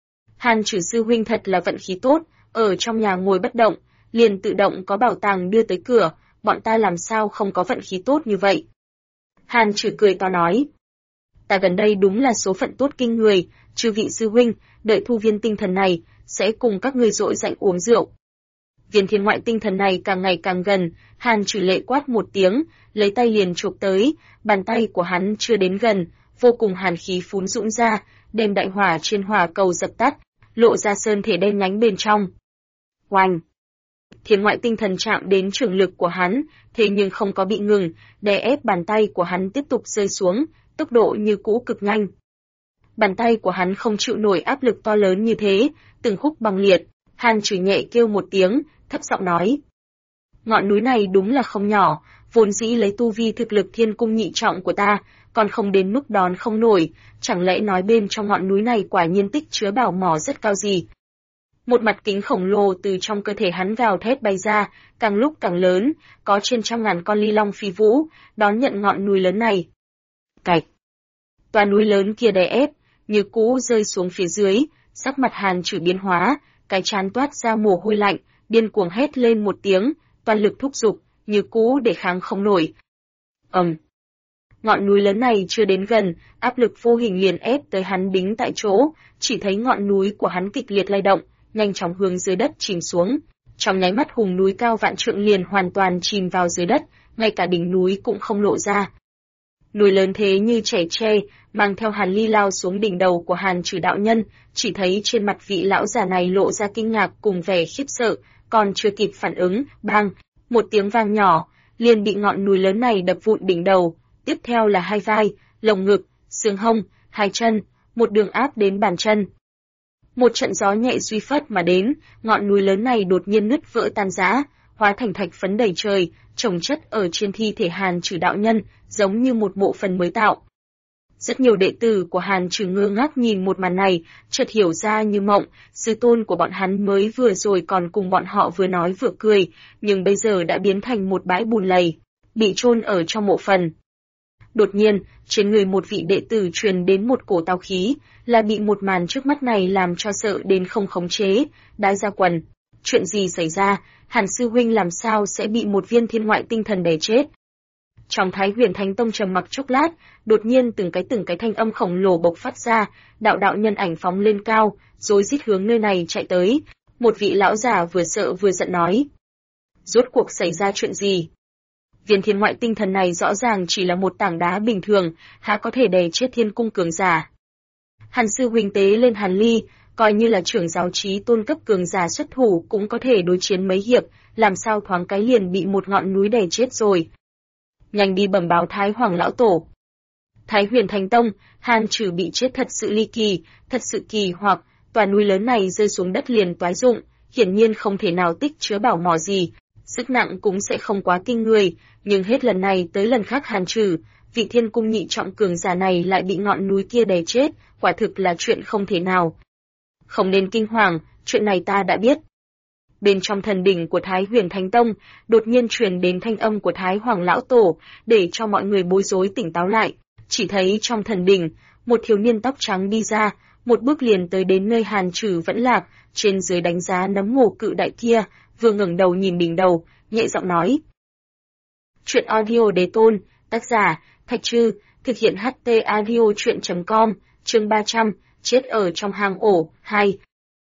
Hàn Trừ sư huynh thật là vận khí tốt, ở trong nhà ngồi bất động, liền tự động có bảo tàng đưa tới cửa, bọn ta làm sao không có vận khí tốt như vậy. Hàn Trừ cười to nói. Ta gần đây đúng là số phận tốt kinh người, chư vị sư huynh, đợi thu viên tinh thần này, sẽ cùng các ngươi dội dạnh uống rượu. Viên thiên ngoại tinh thần này càng ngày càng gần, Hàn Trừ lệ quát một tiếng, lấy tay liền chụp tới, bàn tay của hắn chưa đến gần, vô cùng hàn khí phún dũng ra, đem đại hỏa trên hỏa cầu dập tắt, lộ ra sơn thể đen nhánh bên trong. Oanh! Thiên ngoại tinh thần chạm đến trường lực của hắn, thế nhưng không có bị ngừng, đè ép bàn tay của hắn tiếp tục rơi xuống, tốc độ như cũ cực nhanh. Bàn tay của hắn không chịu nổi áp lực to lớn như thế, từng khúc băng liệt, Hàn Trừ nhẹ kêu một tiếng, thấp giọng nói. Ngọn núi này đúng là không nhỏ, vốn dĩ lấy tu vi thực lực Thiên Cung nhị trọng của ta, còn không đến mức đón không nổi, chẳng lẽ nói bên trong ngọn núi này quả nhiên tích chứa bảo mỏ rất cao gì. Một mặt kính khổng lồ từ trong cơ thể hắn gào thét bay ra, càng lúc càng lớn, có trên trăm ngàn con ly long phi vũ, đón nhận ngọn núi lớn này. Cạch! Toà núi lớn kia đè ép, như cũ rơi xuống phía dưới, sắc mặt Hàn Trừ biến hóa, cái trán toát ra mồ hôi lạnh, điên cuồng hét lên một tiếng, toàn lực thúc giục, như cũ để kháng không nổi. Ngọn núi lớn này chưa đến gần, áp lực vô hình liền ép tới hắn đính tại chỗ, chỉ thấy ngọn núi của hắn kịch liệt lay động, nhanh chóng hướng dưới đất chìm xuống. Trong nháy mắt hùng núi cao vạn trượng liền hoàn toàn chìm vào dưới đất, ngay cả đỉnh núi cũng không lộ ra. Núi lớn thế như trẻ tre, mang theo Hàn Ly lao xuống đỉnh đầu của Hàn Trừ đạo nhân, chỉ thấy trên mặt vị lão già này lộ ra kinh ngạc cùng vẻ khiếp sợ, còn chưa kịp phản ứng, bang, một tiếng vang nhỏ, liền bị ngọn núi lớn này đập vụn đỉnh đầu, tiếp theo là hai vai, lồng ngực, xương hông, hai chân, một đường áp đến bàn chân. Một trận gió nhẹ duy phất mà đến, ngọn núi lớn này đột nhiên nứt vỡ tan rã, hóa thành thạch phấn đầy trời, chồng chất ở trên thi thể Hàn Trừ đạo nhân, giống như một mộ phần mới tạo. Rất nhiều đệ tử của Hàn Trừ ngơ ngác nhìn một màn này, chợt hiểu ra như mộng, sư tôn của bọn hắn mới vừa rồi còn cùng bọn họ vừa nói vừa cười, nhưng bây giờ đã biến thành một bãi bùn lầy, bị chôn ở trong mộ phần. Đột nhiên, trên người một vị đệ tử truyền đến một cổ tao khí, là bị một màn trước mắt này làm cho sợ đến không khống chế, đái ra quần. Chuyện gì xảy ra, Hàn sư huynh làm sao sẽ bị một viên thiên ngoại tinh thần đè chết? Trong Thái Huyền Thánh Tông trầm mặc chốc lát, đột nhiên từng cái thanh âm khổng lồ bộc phát ra, đạo đạo nhân ảnh phóng lên cao, rối rít hướng nơi này chạy tới. Một vị lão già vừa sợ vừa giận nói: rốt cuộc xảy ra chuyện gì? Viên thiên ngoại tinh thần này rõ ràng chỉ là một tảng đá bình thường, há có thể đè chết thiên cung cường giả. Hàn sư huynh tế lên Hàn Ly, coi như là trưởng giáo chí tôn cấp cường giả xuất thủ cũng có thể đối chiến mấy hiệp, làm sao thoáng cái liền bị một ngọn núi đè chết rồi. Nhanh đi bẩm báo Thái Hoàng lão tổ. Thái Huyền Thánh Tông, Hàn Trừ bị chết thật sự ly kỳ, thật sự kỳ hoặc, tòa núi lớn này rơi xuống đất liền toái rụng, hiển nhiên không thể nào tích chứa bảo mỏ gì, sức nặng cũng sẽ không quá kinh người, nhưng hết lần này tới lần khác Hàn Trừ, vị thiên cung nhị trọng cường giả này lại bị ngọn núi kia đè chết, quả thực là chuyện không thể nào. Không nên kinh hoàng, chuyện này ta đã biết. Bên trong thần đỉnh của Thái Huyền Thánh Tông, đột nhiên truyền đến thanh âm của Thái Hoàng lão tổ, để cho mọi người bối rối tỉnh táo lại. Chỉ thấy trong thần đỉnh, một thiếu niên tóc trắng đi ra, một bước liền tới đến nơi Hàn Trừ vẫn lạc, trên dưới đánh giá nấm mồ cự đại kia, vừa ngẩng đầu nhìn đỉnh đầu, nhẹ giọng nói: Chuyện audio đế tôn, tác giả Thạch Trư, thực hiện HT audio truyện.com, chương 300, chết ở trong hang ổ, 2.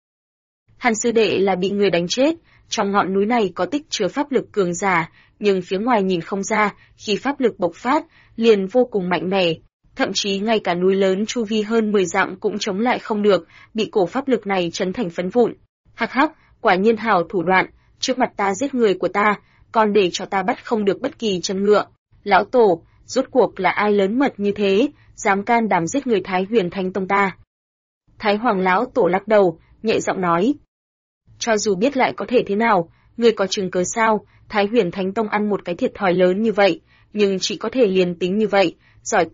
Hàn sư đệ là bị người đánh chết, trong ngọn núi này có tích chứa pháp lực cường giả, nhưng phía ngoài nhìn không ra, khi pháp lực bộc phát, liền vô cùng mạnh mẽ, thậm chí ngay cả núi lớn chu vi hơn 10 dặm cũng chống lại không được, bị cổ pháp lực này chấn thành phấn vụn. Hắc hắc, quả nhiên hảo thủ đoạn, trước mặt ta giết người của ta, còn để cho ta bắt không được bất kỳ chân ngựa. Lão tổ, rốt cuộc là ai lớn mật như thế, dám can đảm giết người Thái Huyền Thánh Tông ta? Thái Hoàng lão tổ lắc đầu, nhẹ giọng nói: cho dù biết lại có thể thế nào, ngươi có chứng cứ sao? Thái Huyền Thánh Tông ăn một cái thiệt thòi lớn như vậy, nhưng chỉ có thể liền tính như vậy, giỏi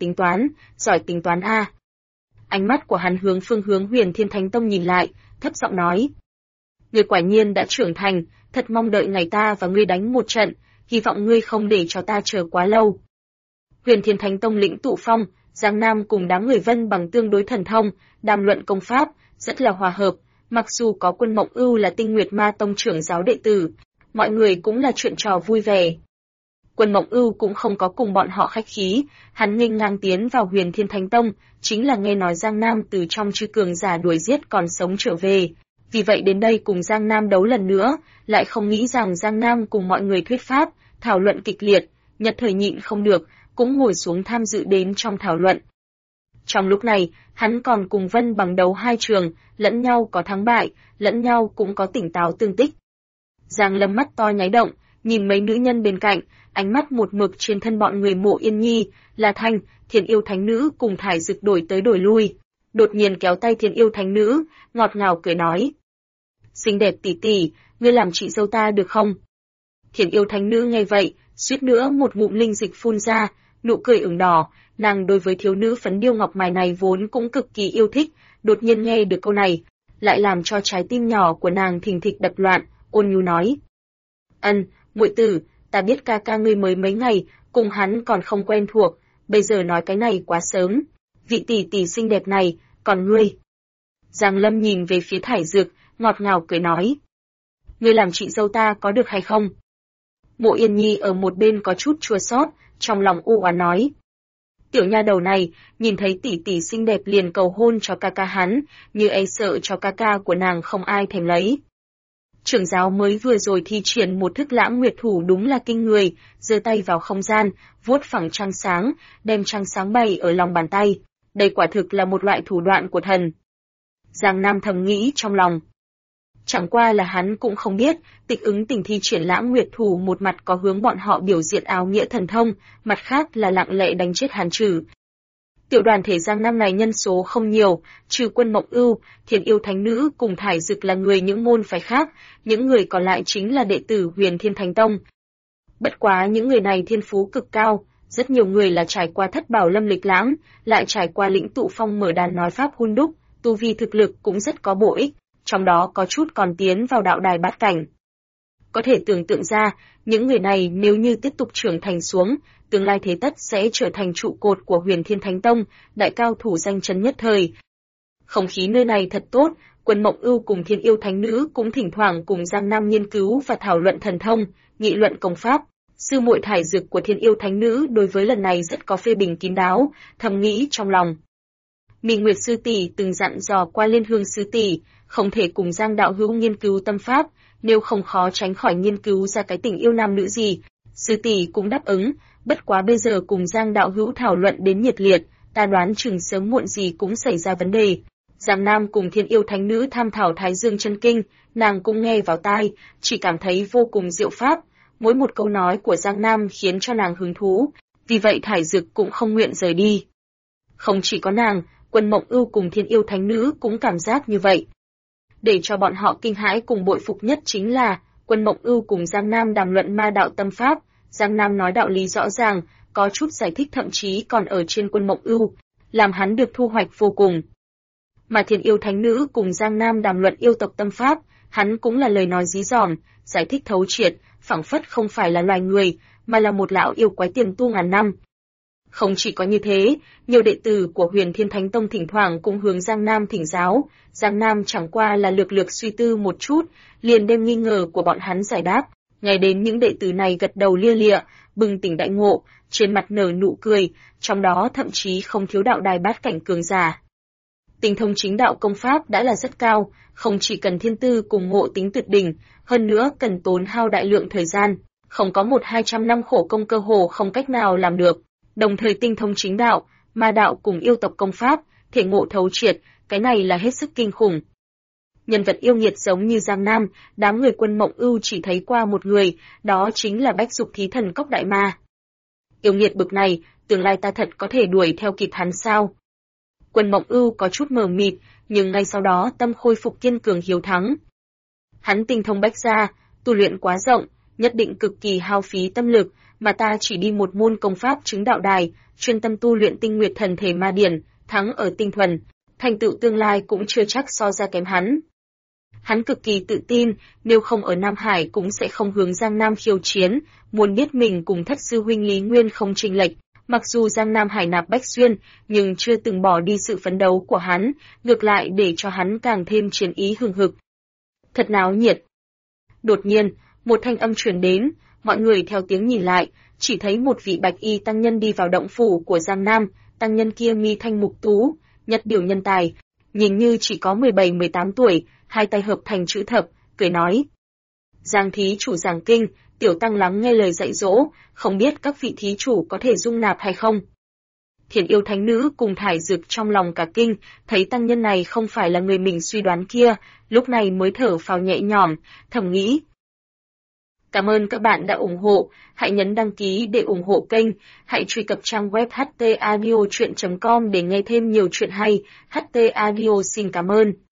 tính toán a. Ánh mắt của hắn hướng phương hướng Huyền Thiên Thánh Tông nhìn lại, thấp giọng nói: ngươi quả nhiên đã trưởng thành, thật mong đợi ngày ta và ngươi đánh một trận, hy vọng ngươi không để cho ta chờ quá lâu. Huyền Thiên Thánh Tông lĩnh tụ phong, Giang Nam cùng đám người Vân bằng tương đối thần thông, đàm luận công pháp, rất là hòa hợp. Mặc dù có Quân Mộng Ưu là Tinh Nguyệt Ma Tông trưởng giáo đệ tử, mọi người cũng là chuyện trò vui vẻ. Quân Mộng Ưu cũng không có cùng bọn họ khách khí, hắn nghênh ngang tiến vào Huyền Thiên Thánh Tông, chính là nghe nói Giang Nam từ trong chư cường giả đuổi giết còn sống trở về, vì vậy đến đây cùng Giang Nam đấu lần nữa, lại không nghĩ rằng Giang Nam cùng mọi người thuyết pháp, thảo luận kịch liệt, nhất thời nhịn không được, cũng ngồi xuống tham dự đến trong thảo luận. Trong lúc này, hắn còn cùng Vân bằng đấu hai trường, lẫn nhau có thắng bại, lẫn nhau cũng có tỉnh táo tương tích. Giang Lâm mắt to nháy động, nhìn mấy nữ nhân bên cạnh, ánh mắt một mực trên thân bọn người Mộ Yên Nhi, La Thanh, Thiên Yêu Thánh Nữ cùng Thải Dực đổi tới đổi lui. Đột nhiên kéo tay Thiên Yêu Thánh Nữ, ngọt ngào cười nói: xinh đẹp tỷ tỷ, ngươi làm chị dâu ta được không? Thiên Yêu Thánh Nữ nghe vậy, suýt nữa một ngụm linh dịch phun ra, nụ cười ửng đỏ. Nàng đối với thiếu nữ phấn điêu ngọc mài này vốn cũng cực kỳ yêu thích, đột nhiên nghe được câu này, lại làm cho trái tim nhỏ của nàng thình thịch đập loạn, ôn nhu nói: muội tử, ta biết ca ca ngươi mới mấy ngày, cùng hắn còn không quen thuộc, bây giờ nói cái này quá sớm. Vị tỷ tỷ xinh đẹp này, còn ngươi? Giang Lâm nhìn về phía Thải Dực, ngọt ngào cười nói: ngươi làm chị dâu ta có được hay không? Mộ Yên Nhi ở một bên có chút chua xót, trong lòng u oán nói. Tiểu nha đầu này, nhìn thấy tỷ tỷ xinh đẹp liền cầu hôn cho ca ca hắn, như e sợ cho ca ca của nàng không ai thèm lấy. Trưởng giáo mới vừa rồi thi triển một thức lãng nguyệt thủ đúng là kinh người, giơ tay vào không gian, vuốt phẳng trăng sáng, đem trăng sáng bày ở lòng bàn tay. Đây quả thực là một loại thủ đoạn của thần. Giang Nam thầm nghĩ trong lòng. Chẳng qua là hắn cũng không biết, Tịch Ứng Tình thi triển lãng nguyệt thủ một mặt có hướng bọn họ biểu diễn áo nghĩa thần thông, mặt khác là lặng lẽ đánh chết Hàn Trừ. Tiểu đoàn thể Giang Nam này nhân số không nhiều, trừ Quân Mộng Ưu, Thiên Yêu Thánh Nữ cùng Thải Dực là người những môn phái khác, những người còn lại chính là đệ tử Huyền Thiên Thánh Tông. Bất quá những người này thiên phú cực cao, rất nhiều người là trải qua Thất Bảo Lâm lịch lãm, lại trải qua Lĩnh Tụ Phong mở đàn nói pháp hun đúc, tu vi thực lực cũng rất có bổ ích, trong đó có chút còn tiến vào đạo đài bát cảnh. Có thể tưởng tượng ra, những người này nếu như tiếp tục trưởng thành xuống, tương lai thế tất sẽ trở thành trụ cột của Huyền Thiên Thánh Tông, đại cao thủ danh chấn nhất thời. Không khí nơi này thật tốt, Quân Mộng Ưu cùng Thiên Yêu Thánh Nữ cũng thỉnh thoảng cùng Giang Nam nghiên cứu và thảo luận thần thông, nghị luận công pháp. Sư muội Thải Dực của Thiên Yêu Thánh Nữ đối với lần này rất có phê bình kín đáo, thầm nghĩ trong lòng. Minh Nguyệt sư tỷ từng dặn dò qua Liên Hương sư tỷ, không thể cùng Giang đạo hữu nghiên cứu tâm pháp, nếu không khó tránh khỏi nghiên cứu ra cái tình yêu nam nữ gì. Sư tỷ cũng đáp ứng, bất quá bây giờ cùng Giang đạo hữu thảo luận đến nhiệt liệt, ta đoán chừng sớm muộn gì cũng xảy ra vấn đề. Giang Nam cùng Thiên Yêu Thánh Nữ tham thảo Thái Dương chân kinh, nàng cũng nghe vào tai, chỉ cảm thấy vô cùng diệu pháp. Mỗi một câu nói của Giang Nam khiến cho nàng hứng thú, vì vậy Thải Dực cũng không nguyện rời đi. Không chỉ có nàng, Quân Mộng Ưu cùng Thiên Yêu Thánh Nữ cũng cảm giác như vậy. Để cho bọn họ kinh hãi cùng bội phục nhất chính là, Quân Mộng Ưu cùng Giang Nam đàm luận ma đạo tâm pháp, Giang Nam nói đạo lý rõ ràng, có chút giải thích thậm chí còn ở trên Quân Mộng Ưu, làm hắn được thu hoạch vô cùng. Mà Thiên Yêu Thánh Nữ cùng Giang Nam đàm luận yêu tộc tâm pháp, hắn cũng là lời nói dí dỏm, giải thích thấu triệt, phảng phất không phải là loài người, mà là một lão yêu quái tiềm tu ngàn năm. Không chỉ có như thế, nhiều đệ tử của Huyền Thiên Thánh Tông thỉnh thoảng cũng hướng Giang Nam thỉnh giáo, Giang Nam chẳng qua là lược lược suy tư một chút, liền đem nghi ngờ của bọn hắn giải đáp, ngay đến những đệ tử này gật đầu lia lịa, bừng tỉnh đại ngộ, trên mặt nở nụ cười, trong đó thậm chí không thiếu đạo đài bát cảnh cường giả. Tinh thông chính đạo công pháp đã là rất cao, không chỉ cần thiên tư cùng ngộ tính tuyệt đỉnh, hơn nữa cần tốn hao đại lượng thời gian, không có 100-200 năm khổ công cơ hồ không cách nào làm được. Đồng thời tinh thông chính đạo, ma đạo cùng yêu tộc công pháp, thể ngộ thấu triệt, cái này là hết sức kinh khủng. Nhân vật yêu nghiệt giống như Giang Nam, đám người Quân Mộng Ưu chỉ thấy qua một người, đó chính là Bách Dục Thí Thần Cốc Đại Ma. Yêu nghiệt bực này, tương lai ta thật có thể đuổi theo kịp hắn sao? Quân Mộng Ưu có chút mờ mịt, nhưng ngay sau đó tâm khôi phục kiên cường hiếu thắng. Hắn tinh thông bách gia, tu luyện quá rộng, nhất định cực kỳ hao phí tâm lực, mà ta chỉ đi một môn công pháp chứng đạo đài, chuyên tâm tu luyện tinh nguyệt thần thể ma điển, thắng ở tinh thuần, thành tựu tương lai cũng chưa chắc so ra kém hắn. Hắn cực kỳ tự tin, nếu không ở Nam Hải cũng sẽ không hướng Giang Nam khiêu chiến, muốn biết mình cùng thất sư huynh Lý Nguyên không chênh lệch. Mặc dù Giang Nam hải nạp Bách Xuyên, nhưng chưa từng bỏ đi sự phấn đấu của hắn, ngược lại để cho hắn càng thêm chiến ý hừng hực. Thật náo nhiệt. Đột nhiên, một thanh âm truyền đến, mọi người theo tiếng nhìn lại, chỉ thấy một vị bạch y tăng nhân đi vào động phủ của Giang Nam, tăng nhân kia mi thanh mục tú, nhất điều nhân tài, nhìn như chỉ có 17-18 tuổi, hai tay hợp thành chữ thập, cười nói. Giang thí chủ giảng kinh, tiểu tăng lắng nghe lời dạy dỗ, không biết các vị thí chủ có thể dung nạp hay không. Thiên Yêu Thánh Nữ cùng Thải Dực trong lòng cả kinh, thấy tăng nhân này không phải là người mình suy đoán kia, lúc này mới thở phào nhẹ nhõm, thầm nghĩ. Cảm ơn các bạn đã ủng hộ, hãy nhấn đăng ký để ủng hộ kênh, hãy truy cập trang web htaudio.com để nghe thêm nhiều chuyện hay, HT Audio xin cảm ơn.